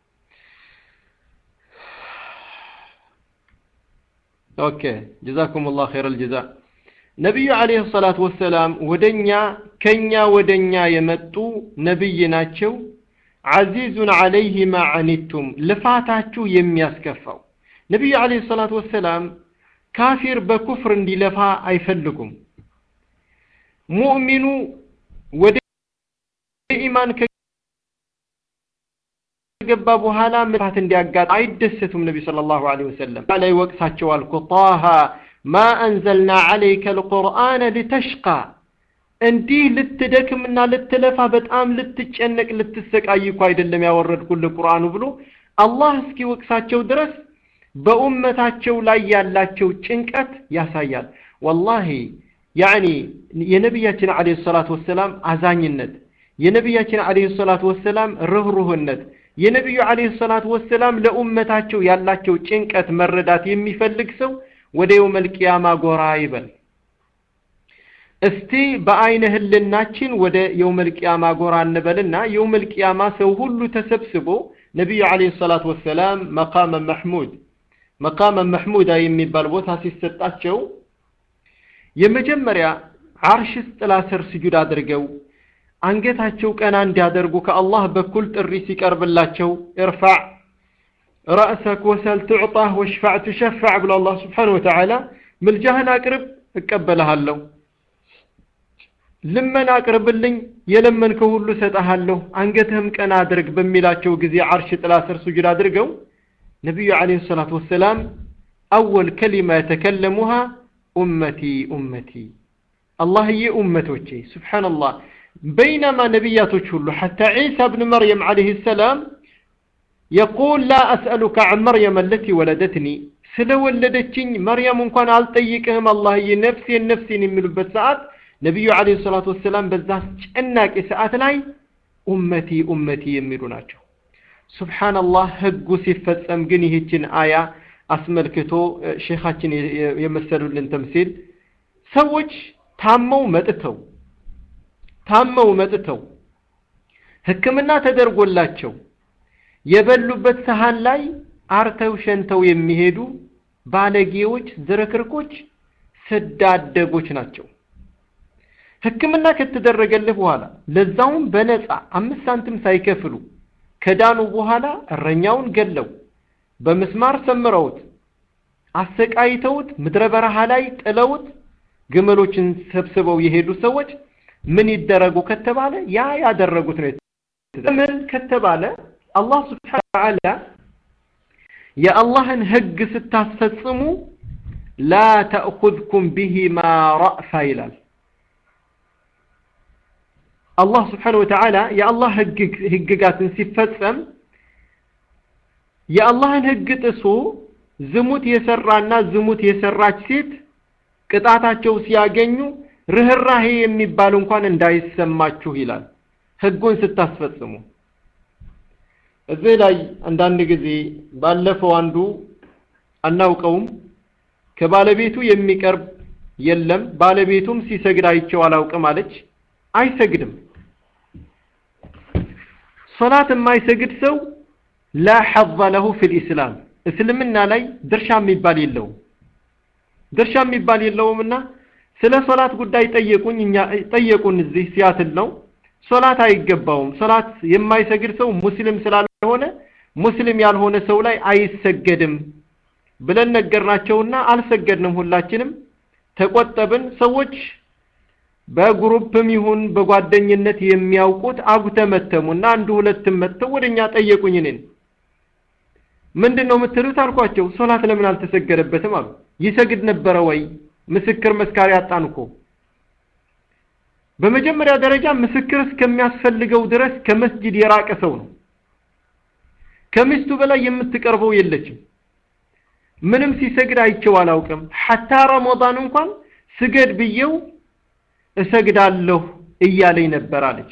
ኦኬ جزاكم الله خير الجزاء ነብዩ አለይሂ ሰላቱ ወሰላም ወደኛ ከኛ ወደኛ የመጡ ነብይ ናቸው عزيز عليه ما عنتم لفاتاችሁ የሚያስከፋው ነብዩ አለይሂ ሰላቱ ወሰላም ካፊር በኩፍር እንዲለፋ አይፈልጉም ሙእሚኑ ወደ ኢማን ከገባ በኋላ ምታት እንዲያጋጥ አይደሰቱም ነብዩ ሰለላሁ ዐለይሂ ወሰለም ላይ ወቅሳቸው አልቁጣሃ ما انزلنا عليك القرآن لتشقى እንዲህ ልትደክምና ልትለፋ በጣም ልትጨነቅ ልትሰቃይ እኮ አይደለም ያወረድኩልህ ቁርአኑ ብሎ አላህ እስኪ ወቅሳቸው ድረስ በኡመታቸው ላይ ያላቸው ጭንቀት ያሳያል والله يعني የነብያችን አለይሂ ሰላቱ ወሰላም አዛኝነት የነብያችን አለይሂ ሰላቱ ወሰላም ርህሩህነት የነብዩ አለይሂ ሰላቱ ወሰላም ለኡመታቸው ያላቸው ጭንቀት መረዳት የሚፈልግ ሰው ወደ የውመል ቂያማ ጎራ ይበል እስቲ በአይነ ህልናችን ወደ የውመል ቂያማ ጎራ እንበልና የውመል ቂያማ ሰው ሁሉ ተሰብስቦ ነብዩ አለይሂ ሰላቱ ወሰላም መቃመ መህሙድ መቃመ መህሙድ የሚባል ቦታ ሲሰጣቸው የመጀመሪያ አርሽ ጥላ ስር ስጁድ አድርገው አንገታቸው ቀና እንዲያደርጉ ከአላህ በኩል ጥሪ ሲቀርብላቸው ارفع رأسك وسل تعطى واشفع تشفع بلا الله سبحانه وتعالى ملجهنا اقرب اقبلሃለሁ لمن አቅርብልኝ የለመንከው ሁሉ ሰጣሃለሁ አንገትህም ቀና አድርግ በሚላቸው ጊዜ አርሽ ጥላ ስር ስጁድ አድርገው ነብዩ አለይሂ ሰላቱ ወሰላም اول كلمه يتكلمها امتي امتي الله هي امتوچي سبحان الله بينما نبياتوچ ሁሉ حتى عيسى ابن مريم عليه السلام يقول لا اسالك عن مريم التي ولدتني ስለወለደችኝ مريم እንኳን አልጠይቅህም الله نفسي نفسي የሚሉበት ሰዓት ነብዩ አለይሂ ሰላቱ ወሰላም በዛ ጨናቂ ሰዓት ላይ ኡመቲ ኡመቲ የሚሉ ናቸው ሱብሃንአላህ ህጉ ሲፈጸም ግን ይህችን አያ አስመልክቶ ሼኻችን የመሰሉልን ተምሲል ሰዎች ታመው መጥተው ታመው መጥተው ህክምና ተደርጎላቸው የበሉበት ሰሃን ላይ አርተው ሸንተው የሚሄዱ ባለጌዎች ዝረክርኮች ሰዳደጎች ናቸው ህክምና ከተደረገለ በኋላ ለዛውም በነፃ አምስት ሳንቲም ሳይከፍሉ ከዳኑ በኋላ እረኛውን ገለው በመስማር ሰምረውት አሰቃይተውት ምድረ በረሃ ላይ ጥለውት ግመሎችን ሰብስበው የሄዱ ሰዎች ምን ይደረጉ ከተባለ ያ ያደረጉት ነው ምን ከተባለ አላህ Subhanahu Wa Ta'ala የአላህን ህግ ስታስፈጽሙ لا تأخذكم بهما رأفة ይላል الله سبحانه وتعالى يا الله ህግ ህግጋትን ሲፈጸም የአላህን ህግ ጥሶ ዝሙት የሰራና ዝሙት የሰራች ሴት ቅጣታቸው ሲያገኙ ርህራሄ የሚባል እንኳን እንዳይሰማችሁ ይላል ህጉን ስታስፈጽሙ እዚህ ላይ አንዳንድ ጊዜ ባለፈው አንዱ አናውቀውም ከባለቤቱ የሚቀርብ የለም ባለቤቱም ሲሰግድ አይቼው አላውቅም አለች አይሰግድም ሶላት የማይሰግድ ሰው لا حظ له في الاسلام እስልምና ላይ ድርሻ የሚባል የለውም ድርሻ የሚባል የለውምና ስለ ሶላት ጉዳይ ጠየቁኝ እኛ ጠየቁን እዚህ ሲያትል ነው ሶላት አይገባውም ሶላት የማይሰግድ ሰው ሙስሊም ስላልሆነ ሙስሊም ያልሆነ ሰው ላይ አይሰገድም ብለን ነገርናቸውና አልሰገድንም ሁላችንም ተቆጠብን ሰዎች በግሩፕም ይሁን በጓደኝነት የሚያውቁት አጉተመተሙና አንዱ ሁለትም መተው ወደኛ ጠየቁኝ እኔን ምንድነው የምትሉት አልኳቸው ሶላት ለምን አልተሰገደበትም አሉ ይሰግድ ነበር ወይ ምስክር መስካሪ አጣንኮ በመጀመሪያ ደረጃ ምስክር እስከሚያስፈልገው ድረስ ከመስጂድ የራቀ ሰው ነው ከሚስቱ በላይ የምትቀርበው የለችም ምንም ሲሰግድ አይቼው አላውቅም حتى ረመዳን እንኳን ስገድ ብየው እሰግዳለሁ እያለኝ ነበር አለች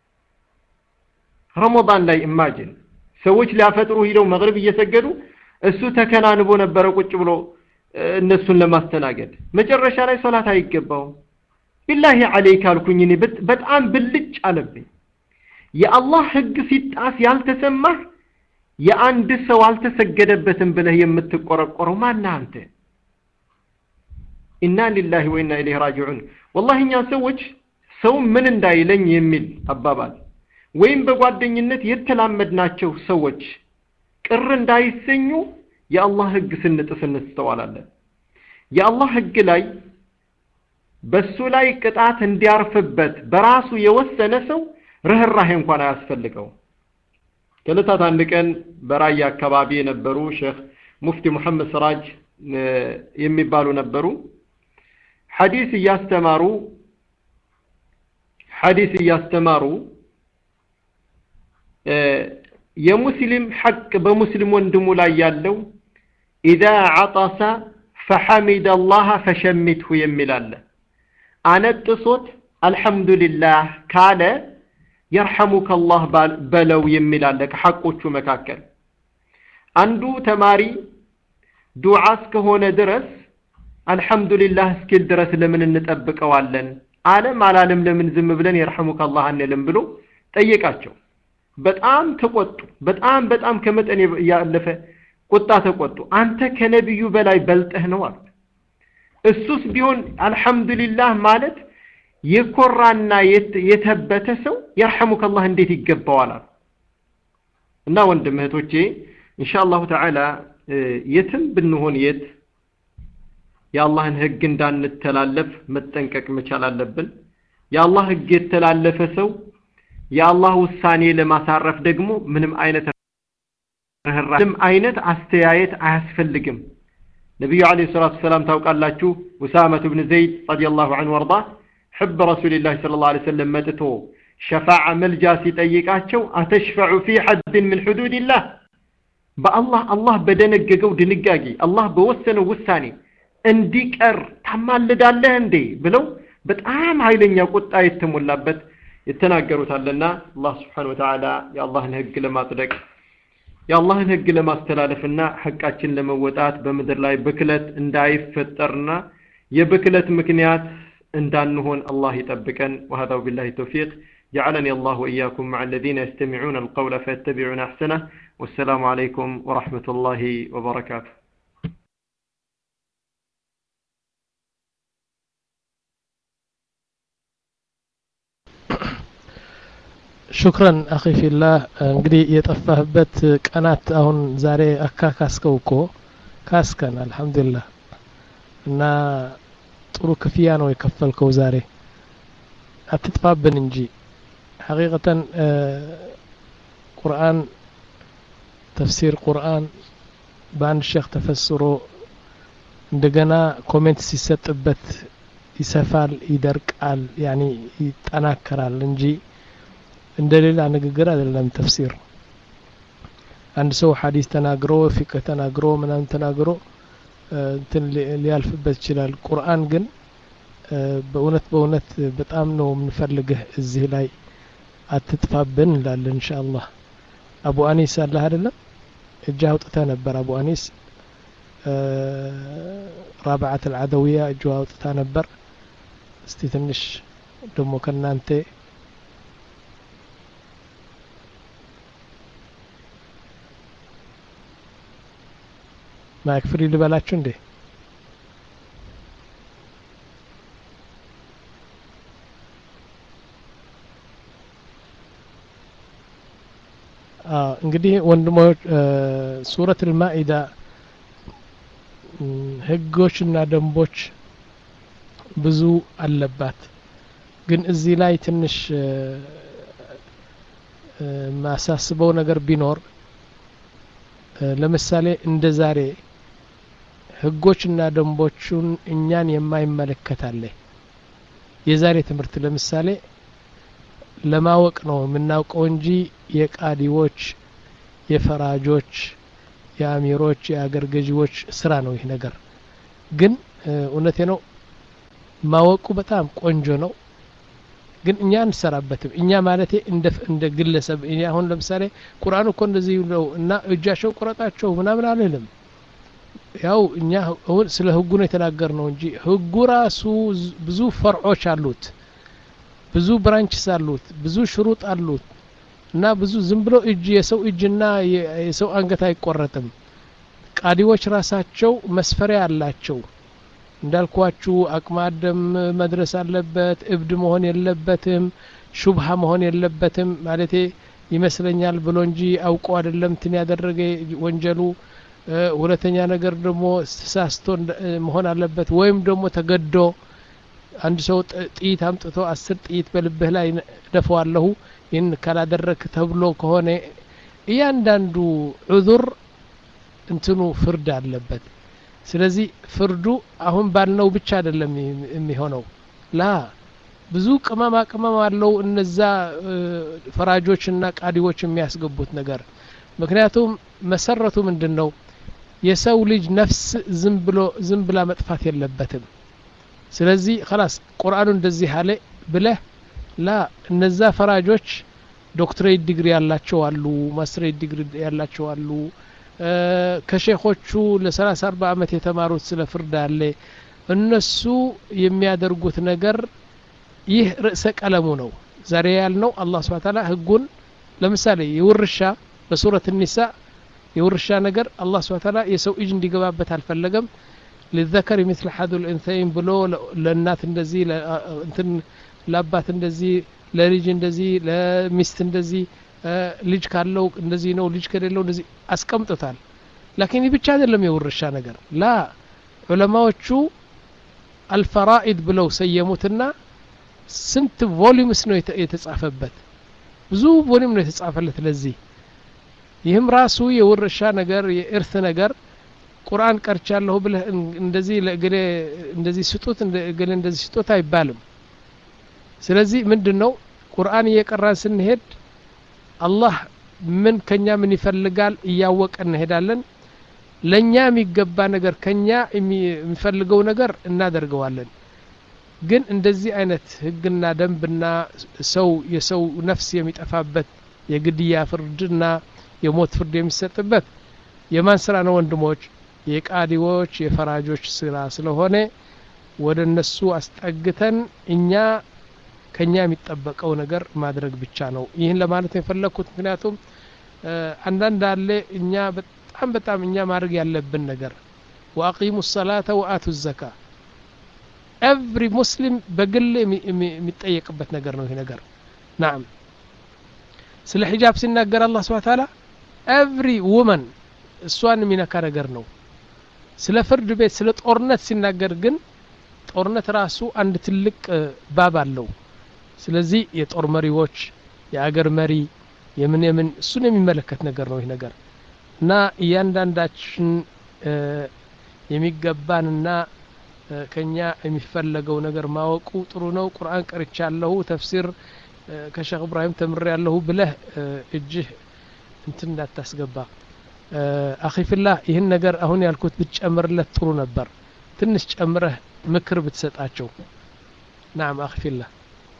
ረመዳን ላይ ኢማጂን ሰዎች ሊያፈጥሩ ሄደው መግሪብ እየሰገዱ እሱ ተከናንቦ ነበር ቁጭ ብሎ እነሱን ለማስተናገድ መጨረሻ ላይ ሶላት አይገባው ቢላሂ አለይክ አልኩኝ እኔ በጣም ብልጭ አለብኝ የአላህ ህግ ሲጣስ ያልተሰማህ የአንድ ሰው አልተሰገደበትም ብለህ የምትቆረቆረው ማን አንተ ኢና ሊላሂ ወኢና ኢለይሂ ራጂዑን والله እኛ ሰዎች ሰው ምን እንዳይለኝ የሚል አባባል ወይም በጓደኝነት የተላመድናቸው ሰዎች ቅር እንዳይሰኙ የአላህ ህግ ስንጥስ እንስተዋላለን የአላህ ህግ ላይ በሱ ላይ ቅጣት እንዲያርፍበት በራሱ የወሰነ ሰው ርህራሄ እንኳን አያስፈልገው ከለታት አንድ ቀን በራያ አካባቢ የነበሩ ሼክ ሙፍቲ መሐመድ ሰራጅ የሚባሉ ነበሩ ሐዲስ ያስተማሩ ሐዲስ ያስተማሩ የሙስሊም ሐቅ በሙስሊም ወንድሙ ላይ ያለው اذا عطس فحمد الله فشمته የሚላል አነጥሶት አልহামዱሊላህ ካለ يرحمك الله በለው የሚላል ከሐቆቹ መካከል አንዱ ተማሪ ዱዓ እስከሆነ ድረስ አልহামዱሊላህ እስኪል ድረስ ለምን እንጠብቀዋለን ዓለም አላለም ለምን ዝም ብለን يرحمك الله አንልም ብሎ ጠየቃቸው በጣም ተቆጡ በጣም በጣም ከመጠን ያለፈ ቁጣ ተቆጡ አንተ ከነብዩ በላይ በልጠህ ነው አሉት እሱስ ቢሆን አልহামዱሊላህ ማለት የኮራና የተበተ ሰው يرحمك الله እንዴት ይገባዋል እና ወንድም እህቶቼ ኢንሻአላሁ ተዓላ የትም ብንሆን የት የአላህን ህግ እንዳንተላለፍ መጠንቀቅ መቻል አለብን የአላህ ህግ የተላለፈ ሰው የአላህ ውሳኔ ለማሳረፍ ደግሞ ምንም አይነት ምንም አይነት አስተያየት አያስፈልግም ነብዩ አለይሂ ሰላቱ ሰላም ታውቃላችሁ ኡሳማ ኢብኑ ዘይድ ረዲየላሁ ዐንሁ ወርዳ حب رسول الله صلى الله عليه وسلم መጥቶ ሸፋዓ መልጃ ሲጠይቃቸው አተሽፈዑ في حد من حدود الله በአላህ አላህ በደነገገው ድንጋጌ አላህ በወሰነው ውሳኔ እንዲቀር ታማልዳለህ እንዴ ብለው በጣም ኃይለኛ ቁጣ የተሞላበት የተናገሩት አለና አላህ Subhanahu Wa Ta'ala የአላህን ህግ ለማጽደቅ የአላህን ህግ ለማስተላለፍና ሐቃችን ለመወጣት በመድር ላይ በክለት እንዳይፈጠርና የበክለት ምክንያት እንዳንሆን አላህ ይጠብቀን وهذا بالله التوفيق جعلني الله واياكم مع الذين يستمعون القول فيتبعون احسنه والسلام عليكم ورحمه الله وبركاته شكرا اخي في الله እንግዲህ የጠፋህበት ቀናት አሁን ዛሬ አካካስከው እኮ ካስከን አልহামዱሊላህ እና ጥሩ ክፍያ ነው የከፈልከው ዛሬ አትጥፋብን እንጂ ሐቂቀተን ቁርአን ተፍሲር ቁርአን በአንድ ሼክ ተፈስሮ እንደገና ኮሜንት ሲሰጥበት ይሰፋል ይደርቃል ያኒ ይጠናከራል እንጂ እንደሌላ ንግግር አይደለም ተፍሲር አንድ ሰው ሐዲስ ተናግሮ ፊቅህ ተናግሮ ምናምን ተናግሮ እንትን ሊያልፍበት ይችላል ቁርአን ግን በእውነት በእውነት በጣም ነው የምንፈልገው እዚህ ላይ አትጥፋብን እንላለን ኢንሻአላህ አቡ አኒስ አለ አይደለም እጅ አውጥታ ነበር አቡ አኒስ رابعه العدويه እጅ አውጥታ ነበር እስቲ ትንሽ ደሞ ከናንተ ማይክ ፍሪ ልበላችሁ እንዴ እንግዲህ ወንድሞች ሱረት አልማኢዳ ህጎችና ደንቦች ብዙ አለባት ግን እዚህ ላይ ትንሽ ማሳስበው ነገር ቢኖር ለምሳሌ እንደ ዛሬ ህጎችና ደንቦቹን እኛን የማይመለከታለ የዛሬ ትምህርት ለምሳሌ ለማወቅ ነው የምናውቀው እንጂ የቃዲዎች የፈራጆች የአሚሮች የአገር ገዢዎች ስራ ነው ይሄ ነገር ግን እውነቴ ነው ማወቁ በጣም ቆንጆ ነው ግን እኛ እንሰራበትም እኛ ማለቴ እንደ እንደ ግለሰብ እኛ አሁን ለምሳሌ ቁርአን እኮ እንደዚህ ነው እና እጃቸው ቁረጣቸው ምናምን አልልም ያው እኛ አሁን ስለ ህጉ ነው የተናገርነው እንጂ ህጉ ራሱ ብዙ ፈርዖች አሉት ብዙ ብራንችስ አሉት ብዙ ሽሩጥ አሉት እና ብዙ ዝም ብሎ እጅ የሰው እጅና የሰው አንገት አይቆረጥም ቃዲዎች ራሳቸው መስፈሪያ አላቸው እንዳልኳችሁ አቅመ አዳም መድረስ አለበት እብድ መሆን የለበትም ሹብሃ መሆን የለበትም ማለቴ ይመስለኛል ብሎ እንጂ አውቆ አይደለም ትን ያደረገ ወንጀሉ ሁለተኛ ነገር ደግሞ ተሳስቶ መሆን አለበት ወይም ደግሞ ተገዶ አንድ ሰው ጥይት አምጥቶ አስር ጥይት በልብህ ላይ ደፈዋለሁ ይህን ካላደረክ ተብሎ ከሆነ እያንዳንዱ ዑذር እንትኑ ፍርድ አለበት ስለዚህ ፍርዱ አሁን ባልነው ብቻ አይደለም የሚሆነው ላ ብዙ ቅመማ ቅመም አለው እነዛ ፈራጆችና ቃዲዎች የሚያስገቡት ነገር ምክንያቱም መሰረቱ ምንድነው የሰው ልጅ ነፍስ ዝም ብሎ ዝም ብላ መጥፋት የለበትም ስለዚህ خلاص ቁርአኑ እንደዚህ አለ ብለህ ላ እነዛ ፈራጆች ዶክትሬት ዲግሪ ያላቸው አሉ ማስተሬት ዲግሪ ያላቸው አሉ ከሼኾቹ ለ30 40 አመት የተማሩት ስለ ፍርድ አለ እነሱ የሚያደርጉት ነገር ይህ ርዕሰ ቀለሙ ነው ዛሬ ያልነው አላህ Subhanahu Wa Ta'ala ህጉን ለምሳሌ የውርሻ በሱረት النساء የውርሻ ነገር አላህ Subhanahu Wa Ta'ala የሰው እጅ እንዲገባበት አልፈለገም للذكر مثل حظ الانثيين ብሎ ለእናት እንደዚህ እንትን ለአባት እንደዚህ ለልጅ እንደዚህ ለሚስት እንደዚህ ልጅ ካለው እንደዚህ ነው ልጅ ከሌለው እንደዚህ አስቀምጦታል لكن ብቻ አይደለም የውርሻ ነገር ላ ዑለማዎቹ الفرائض ብለው ሰየሙትና ስንት ቮሊዩምስ ነው የተጻፈበት ብዙ ቮሊዩም ነው የተጻፈለት ለዚህ ይህም ራሱ የውርሻ ነገር የእርት ነገር ቁርአን ቀርቻለሁ ብለ እንደዚህ ለገለ እንደዚህ ስጡት እንደገለ እንደዚህ ስጡት አይባልም ስለዚህ ምንድነው ቁርአን እየቀራን ስንሄድ አላህ ምን ከኛ ምን ይፈልጋል እያወቀን እንሄዳለን ለኛ የሚገባ ነገር ከኛ የሚፈልገው ነገር እናደርገዋለን ግን እንደዚህ አይነት ህግና ደንብና ሰው የሰው ነፍስ የሚጠፋበት የግድያ ፍርድና የሞት ፍርድ የሚሰጥበት የማን ስራ ነው ወንድሞች የቃዲዎች የፈራጆች ስራ ስለሆነ ወደ እነሱ አስጠግተን እኛ ከኛ የሚጠበቀው ነገር ማድረግ ብቻ ነው ይህን ለማለት የፈለኩት ምክንያቱም አንዳንድ አለ እኛ በጣም በጣም እኛ ማድረግ ያለብን ነገር ወአቂሙ الصلاه واتوا الزكاه every muslim በግል የሚጠየቅበት ነገር ነው ይሄ ነገር نعم ስለ ሒጃብ ሲናገር አላህ Subhanahu Wa Ta'ala every woman እሷን የሚነካ ነገር ነው ስለ ፍርድ ቤት ስለ ጦርነት ሲናገር ግን ጦርነት ራሱ አንድ ትልቅ ባብ አለው ስለዚህ የጦር መሪዎች የአገር መሪ የምን የምን እሱን የሚመለከት ነገር ነው ይሄ ነገር እና እያንዳንዳችን የሚገባንና ከኛ የሚፈለገው ነገር ማወቁ ጥሩ ነው ቁርአን ቀርቻለሁ ተፍሲር ከሼኽ ኢብራሂም ተምሬያለሁ ብለህ እጅህ እንትን እንዳታስገባ አኺ ፊላህ ይህን ነገር አሁን ያልኩት ብትጨምርለት ጥሩ ነበር ትንሽ ጨምረህ ምክር ብትሰጣቸው نعم اخي في الله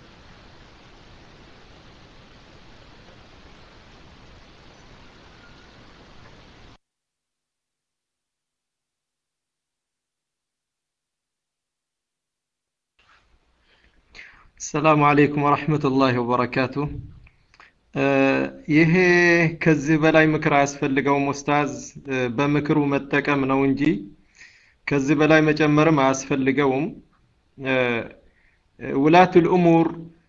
السلام عليكم ورحمة الله وبركاته ይሄ ከዚህ በላይ ምክር አያስፈልገውም ኡስታዝ በምክሩ መጠቀም ነው እንጂ ከዚህ በላይ መጨመርም አያስፈልገውም ውላቱል ኡሙር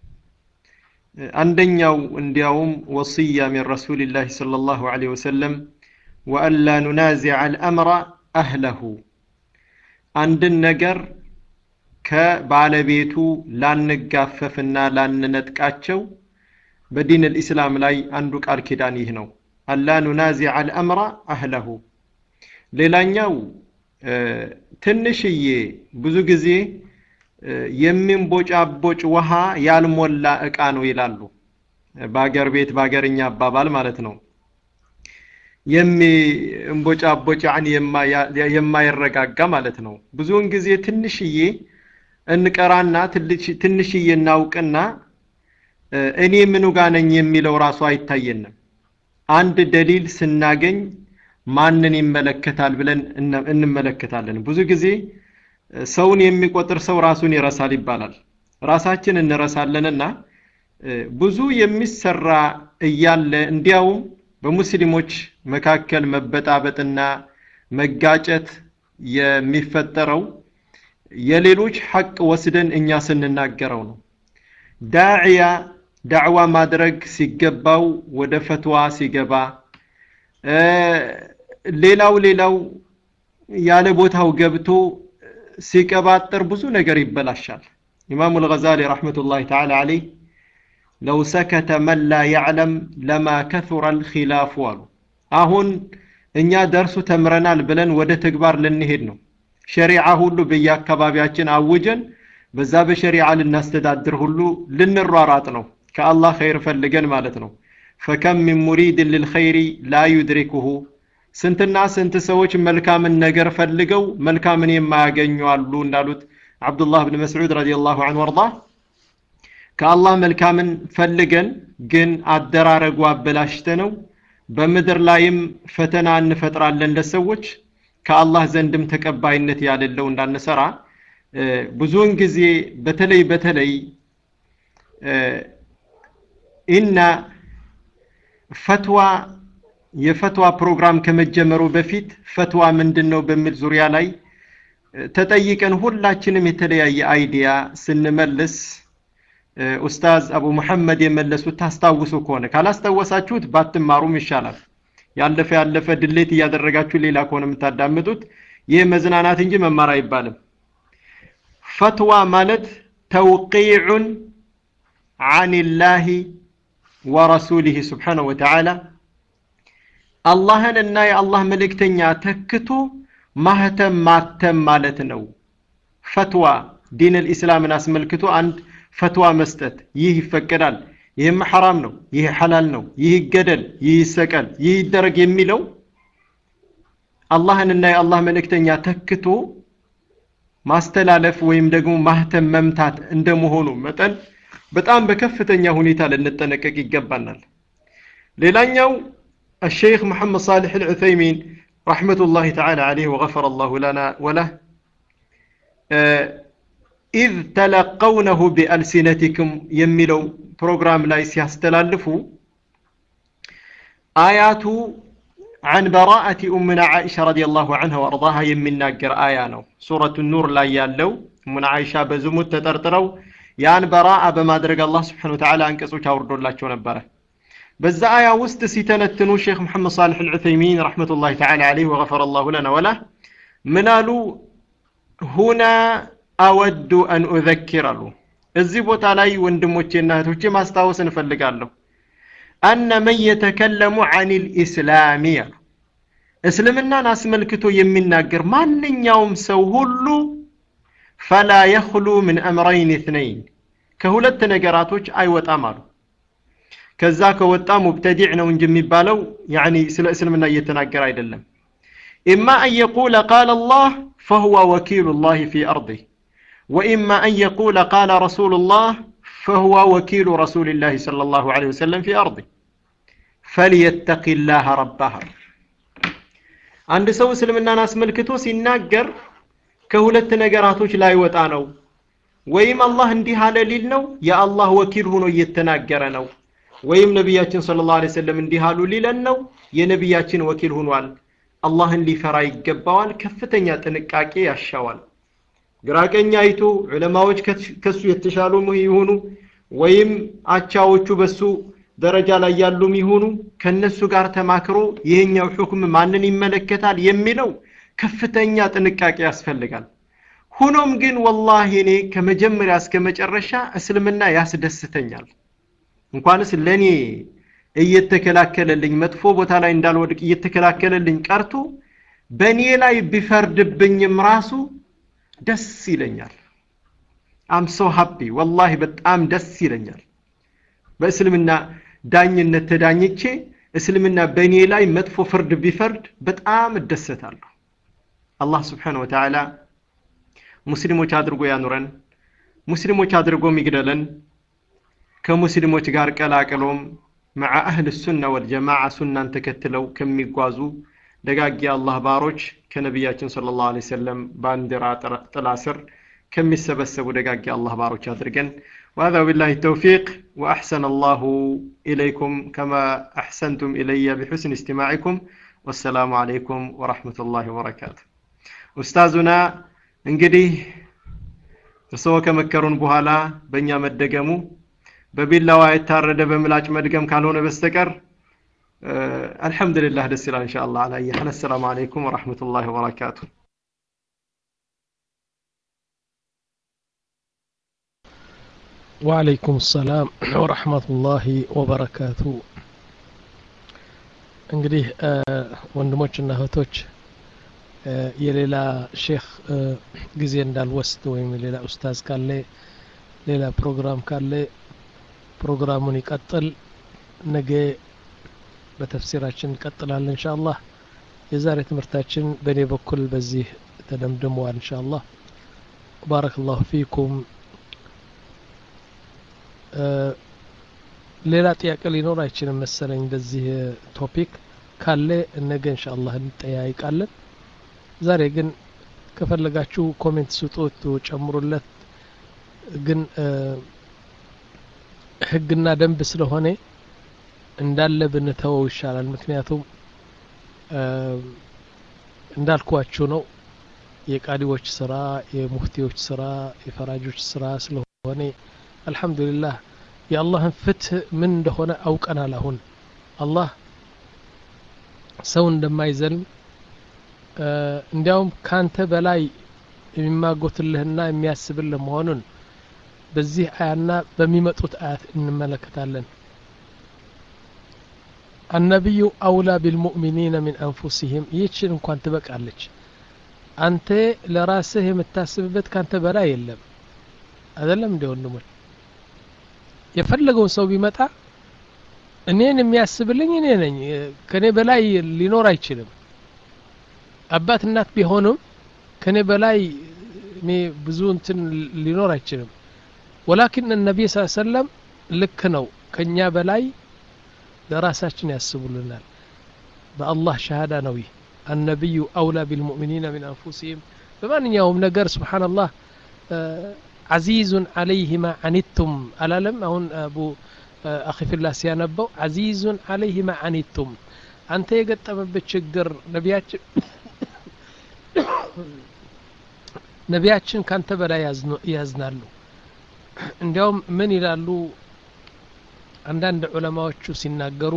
አንደኛው እንዲያውም ወሲያ من رسول الله صلى الله عليه وسلم والا ننازع الامر اهله አንድን ነገር ከባለቤቱ ላንጋፈፍና ላንነጥቃቸው በዲን الاسلام ላይ አንዱ ቃል ኪዳን ይህ ነው አላ ኑናዚዕ الامر اهله ሌላኛው ትንሽዬ ብዙ ጊዜ የሚንቦጫቦጭ ውሃ ያልሞላ እቃ ነው ይላሉ ባገር ቤት ባገርኛ አባባል ማለት ነው የሚንቦጫቦጭ يعني የማይረጋጋ ማለት ነው ብዙውን ጊዜ ትንሽዬ እንቀራና ትንሽዬ እናውቅና እኔ ምኑ ጋር ነኝ የሚለው ራሱ አይታየንም አንድ ደሊል ስናገኝ ማንን ይመለከታል ብለን እንመለከታለን። ብዙ ጊዜ ሰውን የሚቆጥር ሰው ራሱን ይረሳል ይባላል። ራሳችን እንረሳለንና ብዙ የሚሰራ እያለ እንዲያውም በሙስሊሞች መካከል መበጣበጥና መጋጨት የሚፈጠረው የሌሎች ሐቅ ወስደን እኛ ስንናገረው ነው። ዳዒያ ዳዕዋ ማድረግ ሲገባው ወደ ፈትዋ ሲገባ ሌላው ሌላው ያለ ቦታው ገብቶ ሲቀባጥር ብዙ ነገር ይበላሻል። ኢማሙ አልገዛሊ ረህመቱላሂ ተዓላ ዐለይሂ ለው ሰከተ መን ላ ያዕለም ለማ ከثረ الخلاف አሉ። አሁን እኛ ደርሱ ተምረናል ብለን ወደ ተግባር ልንሄድ ነው። ሸሪዓ ሁሉ በየአካባቢያችን አውጀን በዛ በሸሪዓ ልናስተዳድር ሁሉ ልንሯሯጥ ነው። ከአላህ ኸይር ፈልገን ማለት ነው። فكم من مريد للخير لا يدركه ስንትና ስንት ሰዎች መልካምን ነገር ፈልገው መልካምን የማያገኙ አሉ እንዳሉት አብዱላህ ኢብኑ መስዑድ ረዲየላሁ ዐንሁ ወርዳ ከአላህ መልካምን ፈልገን ግን አደራረጉ አበላሽተነው በመድር ላይም ፈተና እንፈጥራለን ለሰዎች ከአላህ ዘንድም ተቀባይነት ያለለው እንዳንሰራ ብዙውን ጊዜ በተለይ በተለይ ኢና ፈትዋ የፈትዋ ፕሮግራም ከመጀመሩ በፊት ፈትዋ ምንድነው በሚል ዙሪያ ላይ ተጠይቀን ሁላችንም የተለያየ አይዲያ ስንመልስ ኡስታዝ አቡ መሐመድ የመለሱት ታስታውሱ ከሆነ ካላስታወሳችሁት ባትማሩም ይሻላል። ያለፈ ያለፈ ድሌት ያደረጋችሁ ሌላ ከሆነ የምታዳምጡት ይሄ መዝናናት እንጂ መማር አይባልም። ፈትዋ ማለት ተውቂዑን ዐኒላሂ ወረሱሊሂ ሱብሓነሁ ወተዓላ አላህን እና የአላህ መልእክተኛ ተክቶ ማህተም ማተም ማለት ነው። ፈትዋ ዲን الاسلامን አስመልክቶ አንድ ፈትዋ መስጠት ይህ ይፈቀዳል፣ ይህም حرام ነው፣ ይህ ሐላል ነው፣ ይህ ይገደል፣ ይህ ይሰቀል፣ ይህ ይደረግ የሚለው አላህን እና የአላህ መልእክተኛ ተክቶ ማስተላለፍ ወይም ደግሞ ማህተም መምታት እንደመሆኑ መጠን በጣም በከፍተኛ ሁኔታ ልንጠነቀቅ ይገባናል። ሌላኛው الشيخ محمد صالح العثيمين رحمة الله تعالى عليه وغفر الله لنا وله إذ تلقونه بألسنتكم يميلو بروجرام لا يستلالفوا آيات عن براءة أمنا عائشة رضي الله عنها وأرضاها يمين ناقر آيانو سورة النور لا يالو أمنا عائشة بزمت تترترو يان براءة بما درق الله سبحانه وتعالى أنكسو كاوردو الله شو نبره بز آية وست سيتنتنو شيخ محمد صالح العثيمين رحمة الله تعالى عليه وغفر الله لنا وله منالو هنا أود أن أذكر له الزبوت علي وندموتي النهتوتي ما استاوس نفلق له أن من يتكلم عن الإسلامية اسلمنا ناس ملكتو يمين ناقر من يوم سوهلو فلا يخلو من أمرين اثنين كهولت نقراتوش أي وتأمر كذاك وتا مبتدعنا ونجمي بالو يعني سلا اسلمنا يتناقر ايدلم اما ان يقول قال الله فهو وكيل الله في ارضه واما ان يقول قال رسول الله فهو وكيل رسول الله صلى الله عليه وسلم في ارضه فليتق الله ربها عند سو اسلمنا ناس ملكتو سيناقر كهولت نقراتوش لا يوتا نو ويم الله اندي هاله ليل نو يا الله وكيل هو يتناقر نو ወይም ነብያችን ሰለላሁ ዐለይሂ ወሰለም እንዲሃሉ ሊለን ነው የነብያችን ወኪል ሆኗል። አላህን ሊፈራ ይገባዋል። ከፍተኛ ጥንቃቄ ያሻዋል። ግራቀኛ አይቶ ዑለማዎች ከሱ የተሻሉ ይሆኑ ወይም አቻዎቹ በሱ ደረጃ ላይ ያሉም ይሆኑ ከነሱ ጋር ተማክሮ ይሄኛው ሁክም ማንን ይመለከታል የሚለው ከፍተኛ ጥንቃቄ ያስፈልጋል። ሆኖም ግን ወላሂ እኔ ከመጀመሪያ እስከ መጨረሻ እስልምና ያስደስተኛል። እንኳንስ ለኔ እየተከላከለልኝ መጥፎ ቦታ ላይ እንዳልወድቅ እየተከላከለልኝ ቀርቶ በኔ ላይ ቢፈርድብኝም ራሱ ደስ ይለኛል። I'm so happy والله በጣም ደስ ይለኛል። በእስልምና ዳኝነት ተዳኝቼ እስልምና በኔ ላይ መጥፎ ፍርድ ቢፈርድ በጣም እደሰታለሁ። አላህ Subhanahu Wa Ta'ala ሙስሊሞች አድርጎ ያኑረን፣ ሙስሊሞች አድርጎ ይግደለን። ከሙስሊሞች ጋር ቀላቅሎም مع اهل السنه والجماعه سنن ተከትለው ከሚጓዙ ደጋግ የአላህ ባሮች ከነቢያችን ሰለላሁ ዐለይሂ ወሰለም ባንዲራ ጥላ ስር ከሚሰበሰቡ ደጋግ የአላህ ባሮች አድርገን وهذا بالله التوفيق وأحسن الله إليكم كما أحسنتم إلي بحسن استماعكم والسلام عليكم ورحمة الله وبركاته أستاذنا እንግዲህ እርስዎ ከመከሩን በኋላ በእኛ መደገሙ በቢላዋ የታረደ በምላጭ መድገም ካልሆነ በስተቀር አልহামዱሊላህ ደስ ይላል ኢንሻአላህ አላህ ይህን ሰላም አለይኩም ወራህመቱላሂ ወበረካቱ وعليكم السلام ورحمة الله وبركاته እንግዲህ ወንድሞችና እህቶች የሌላ ሼክ ጊዜ እንዳልወስድ ወይም ሌላ ኡስታዝ ካለ ሌላ ፕሮግራም ካለ ፕሮግራሙን ይቀጥል ነገ በተፍሲራችን እንቀጥላለን ኢንሻአላህ የዛሬ ትምህርታችን በኔ በኩል በዚህ ተደምድሟል ኢንሻአላህ ባረከላሁ ፊኩም ሌላ ጥያቄ ሊኖር አይችልም መሰለኝ እንደዚህ ቶፒክ ካለ ነገ ኢንሻአላህ እንጠያይቃለን ዛሬ ግን ከፈለጋችሁ ኮሜንት ስጡት ጨምሩለት ግን ህግና ደንብ ስለሆነ እንዳለ ብንተወው ይሻላል ምክንያቱም እንዳልኳችሁ ነው የቃዲዎች ስራ የሙፍቲዎች ስራ የፈራጆች ስራ ስለሆነ አልহামዱሊላህ የአላህን ፍትህ ምን እንደሆነ አውቀናል አሁን አላህ ሰው እንደማይዘልም እንዲያውም ካንተ በላይ የሚማጎትልህና የሚያስብልህ መሆኑን በዚህ አያና በሚመጡት አያት እንመለከታለን النبي أولى بالمؤمنين من أنفسهم ይችን እንኳን ትበቃለች አንተ ለራስህ የምታስብበት ካንተ በላይ የለም አይደለም እንደ ወንድሞች የፈለገው ሰው ቢመጣ እኔን የሚያስብልኝ እኔ ነኝ ከኔ በላይ ሊኖር አይችልም አባት እናት ቢሆኑም ከኔ በላይ እኔ ብዙ እንትን ሊኖር አይችልም ولكن النبي صلى الله عليه وسلم ልክ ነው ከኛ በላይ ለራሳችን ያስቡልናል በአላህ ሸሃዳ ነው النبي أولى بالمؤمنين من أنفسهم በማንኛውም ነገር ሱብሃንአላህ عزيز عليه ما عنتم አላለም አሁን አቡ አኺ ፊላህ ሲያነበው عزيز عليه ما عنتم አንተ የገጠመበት ችግር ነቢያችን ነቢያችን ካንተ በላይ ያዝናሉ እንዲያውም ምን ይላሉ አንዳንድ ዑለማዎቹ ሲናገሩ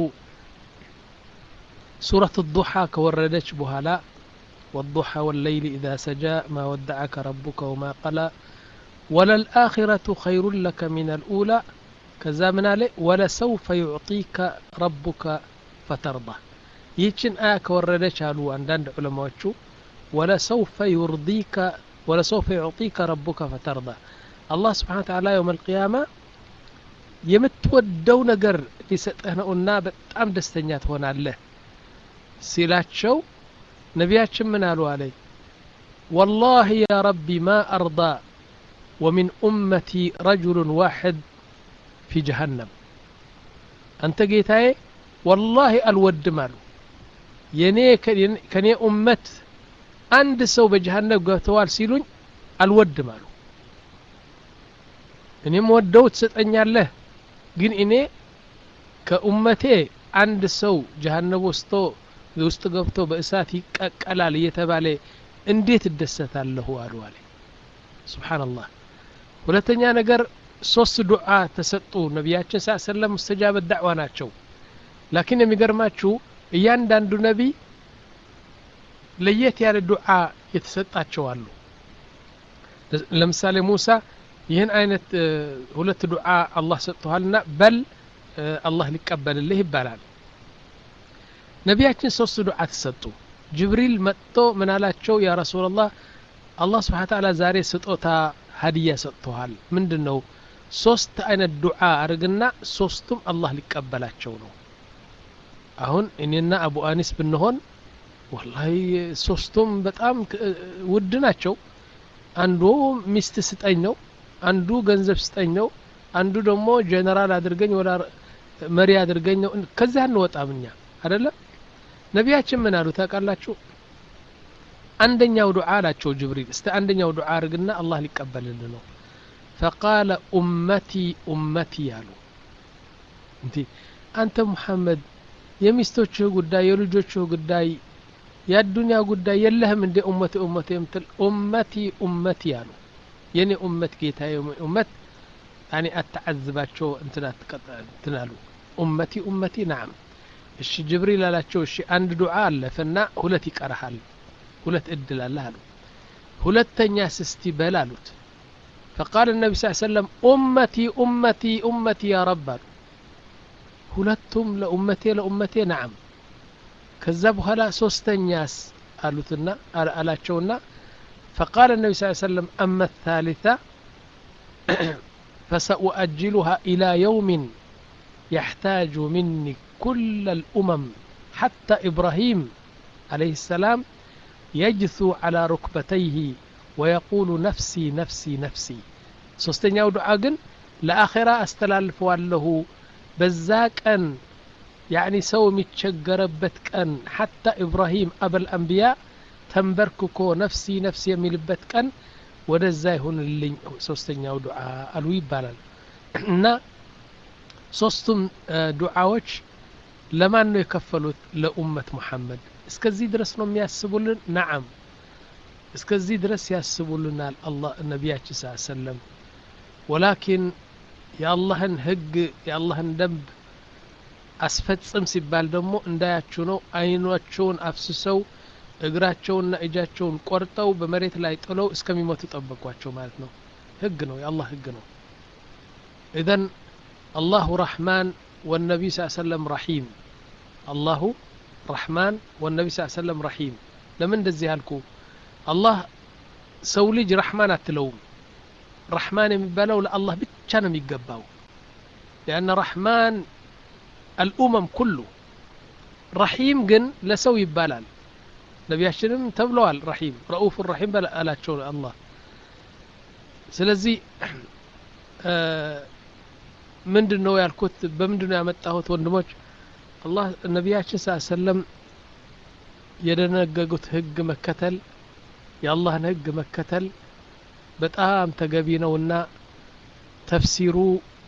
ሱረቱ الضحى ከወረደች በኋላ والضحى والليل إذا سجى ما ودعك ربك وما قلى وللآخرة خير لك من الأولى كذا من عليه ولسوف يعطيك ربك فترضى ይችን አያ ከወረደች አሉ አንዳንድ ዑለማዎቹ ولسوف يرضيك ولسوف يعطيك ربك فترضى الله سبحانه وتعالى يوم القيامة የምትወደው ነገር ሊሰጥህ ነውና በጣም ደስተኛ ትሆናለህ ሲላቸው ነቢያችን ምን አሉ አለይ والله يا ربي ما أرضى ومن أمتي رجل واحد في جهنم أنت جيتاي والله الود مالو يني كني أمت عند سو بجهنم قتوال سيلون الود مالو إني مودوت ستأنياله ግን እኔ ከኡመቴ አንድ ሰው ጀሃነም ውስጥ ውስጥ ገብቶ በእሳት ይቀቀላል እየተባለ እንዴት እደሰታለሁ አሉ አለ ሱብሃንአላህ ሁለተኛ ነገር ሶስት ዱዓ ተሰጡ ነብያችን ሰለላሁ ሙስተጃበ ዳዕዋ ናቸው ላኪን የሚገርማችሁ እያንዳንዱ ነብይ ለየት ያለ ዱዓ የተሰጣቸው አሉ ለምሳሌ ሙሳ ይህን አይነት ሁለት ዱዓ አላህ ሰጥቷልና በል አላህ ሊቀበልልህ ይባላል ነቢያችን ሶስት ዱዓ ተሰጡ ጅብሪል መጥቶ ምን አላቸው ያ ረሱላህ አላህ Subhanahu Ta'ala ዛሬ ስጦታ ሀዲያ ሰጥቷል ምንድነው ሶስት አይነት ዱዓ አርግና ሶስቱም አላህ ሊቀበላቸው ነው አሁን እኔና አቡ አኒስ ብንሆን ወላሂ ሶስቱም በጣም ውድ ናቸው አንዱ ሚስት ስጠኝ ነው አንዱ ገንዘብ ስጠኝ ነው አንዱ ደግሞ ጀነራል አድርገኝ ወላ መሪ አድርገኝ ነው ከዛ እንወጣምኛ አይደለም ነቢያችን ምን አሉ ታውቃላችሁ? አንደኛው ዱዓ አላቸው ጅብሪል እስቲ አንደኛው ዱዓ አርግና አላህ ሊቀበልልን ነው። فقال أمتي أمتي ያሉ እንዴ አንተ ሙሐመድ የሚስቶችህ ጉዳይ የልጆችህ ጉዳይ የዱንያ ጉዳይ የለህም እንደ ኡመቴ ኡመቴ የምትል ኡመቲ ኡመቲ ያሉ የኔ ኡመት ጌታዬ ኡመት يعني አትዓዝባቸው እንትና ትናሉ ኡመቲ ኡመቲ نعم እሺ ጅብሪል አላቸው እሺ አንድ ዱዓ አለፈና ሁለት ይቀርሃል ሁለት እድል አለ አሉ ሁለተኛ ስስቲ በላሉት فقال النبي صلى الله عليه وسلم أمتي أمتي أمتي يا رب ሁለቱም ለኡመቴ ለኡመቴ نعم ከዛ በኋላ ሶስተኛስ አሉትና አላቸውና فقال النبي صلى الله عليه وسلم أما الثالثة فسأؤجلها إلى يوم يحتاج مني كل الأمم حتى إبراهيم عليه السلام يجثو على ركبتيه ويقول نفسي نفسي نفسي ሶስተኛው ዱዓ ግን ለአኺራ አስተላልፈዋለሁ በዛቅ ቀን يعني ሰው የሚቸገረበት ቀን حتى إبراهيم أبا الأنبياء ተንበርክኮ ነፍሲ ነፍሲ የሚልበት ቀን ወደዛ ይሁንልኝ ሶስተኛው ዱዓ አሉ ይባላል። እና ሶስቱም ዱዓዎች ለማን ነው የከፈሉት? ለኡመት ሙሐመድ። እስከዚህ ድረስ ነው የሚያስቡልን? نعم እስከዚህ ድረስ ያስቡልናል አላህ ነብያችን ሰለላሁ ዐለይሂ ወሰለም። ወላኪን የአላህን ህግ የአላህን ደንብ አስፈጽም ሲባል ደግሞ እንዳያችሁ ነው አይኖቻቸውን አፍስሰው እግራቸውንና እጃቸውን ቆርጠው በመሬት ላይ ጥለው እስከሚሞቱ ጠበቋቸው ማለት ነው። ህግ ነው የአላህ ህግ ነው። اذن الله رحمن والنبي صلى الله عليه وسلم رحيم الله رحمن والنبي صلى الله عليه وسلم رحيم ለምን እንደዚህ ያልኩ? አላህ ሰው ልጅ ረህማን አትለውም። ረህማን የሚባለው ለአላህ ብቻ ነው የሚገባው። لأن رحمن الأمم كله رحيم ግን ለሰው ይባላል። ነቢያችንም ተብለዋል ረሂም ረኡፍ ረሂም በላቸው አላህ። ስለዚህ ምንድነው ያልኩት? በምንድነው ያመጣሁት ወንድሞች? አላህ ነቢያችን ሰለላሁ ዐለይሂ ወሰለም የደነገጉት ህግ መከተል የአላህን ህግ መከተል በጣም ተገቢ ነውና ተፍሲሩ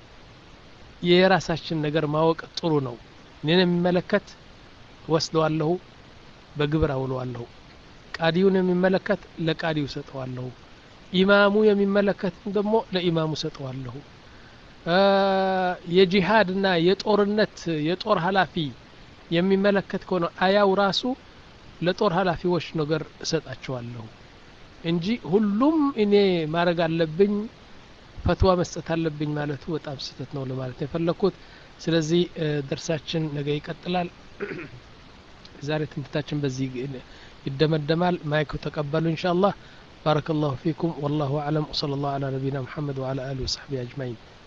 የራሳችን ነገር ማወቅ ጥሩ ነው። እኔን የሚመለከት ወስደዋለሁ በግብር አውለዋለሁ። ቃዲውን የሚመለከት ለቃዲው ሰጠዋለሁ። ኢማሙ የሚመለከት ደግሞ ለኢማሙ ሰጠዋለሁ። የጂሃድና የጦርነት የጦር ኃላፊ የሚመለከት ከሆነ አያው ራሱ ለጦር ኃላፊዎች ነገር እሰጣቸዋለሁ እንጂ ሁሉም እኔ ማረግ አለብኝ ፈትዋ መስጠት አለብኝ ማለቱ በጣም ስህተት ነው ለማለት የፈለኩት። ስለዚህ ደርሳችን ነገ ይቀጥላል። ዛሬ ትምህርታችን በዚህ ይደመደማል። ማይኩ ተቀበሉ ኢንሻአላህ። ባረከላሁ ፊኩም ወላሁ አዕለም ወሰለላሁ ዐላ ነቢይና ሙሐመድ ወዐላ አሊሂ ወሰህቢሂ አጅማኢን።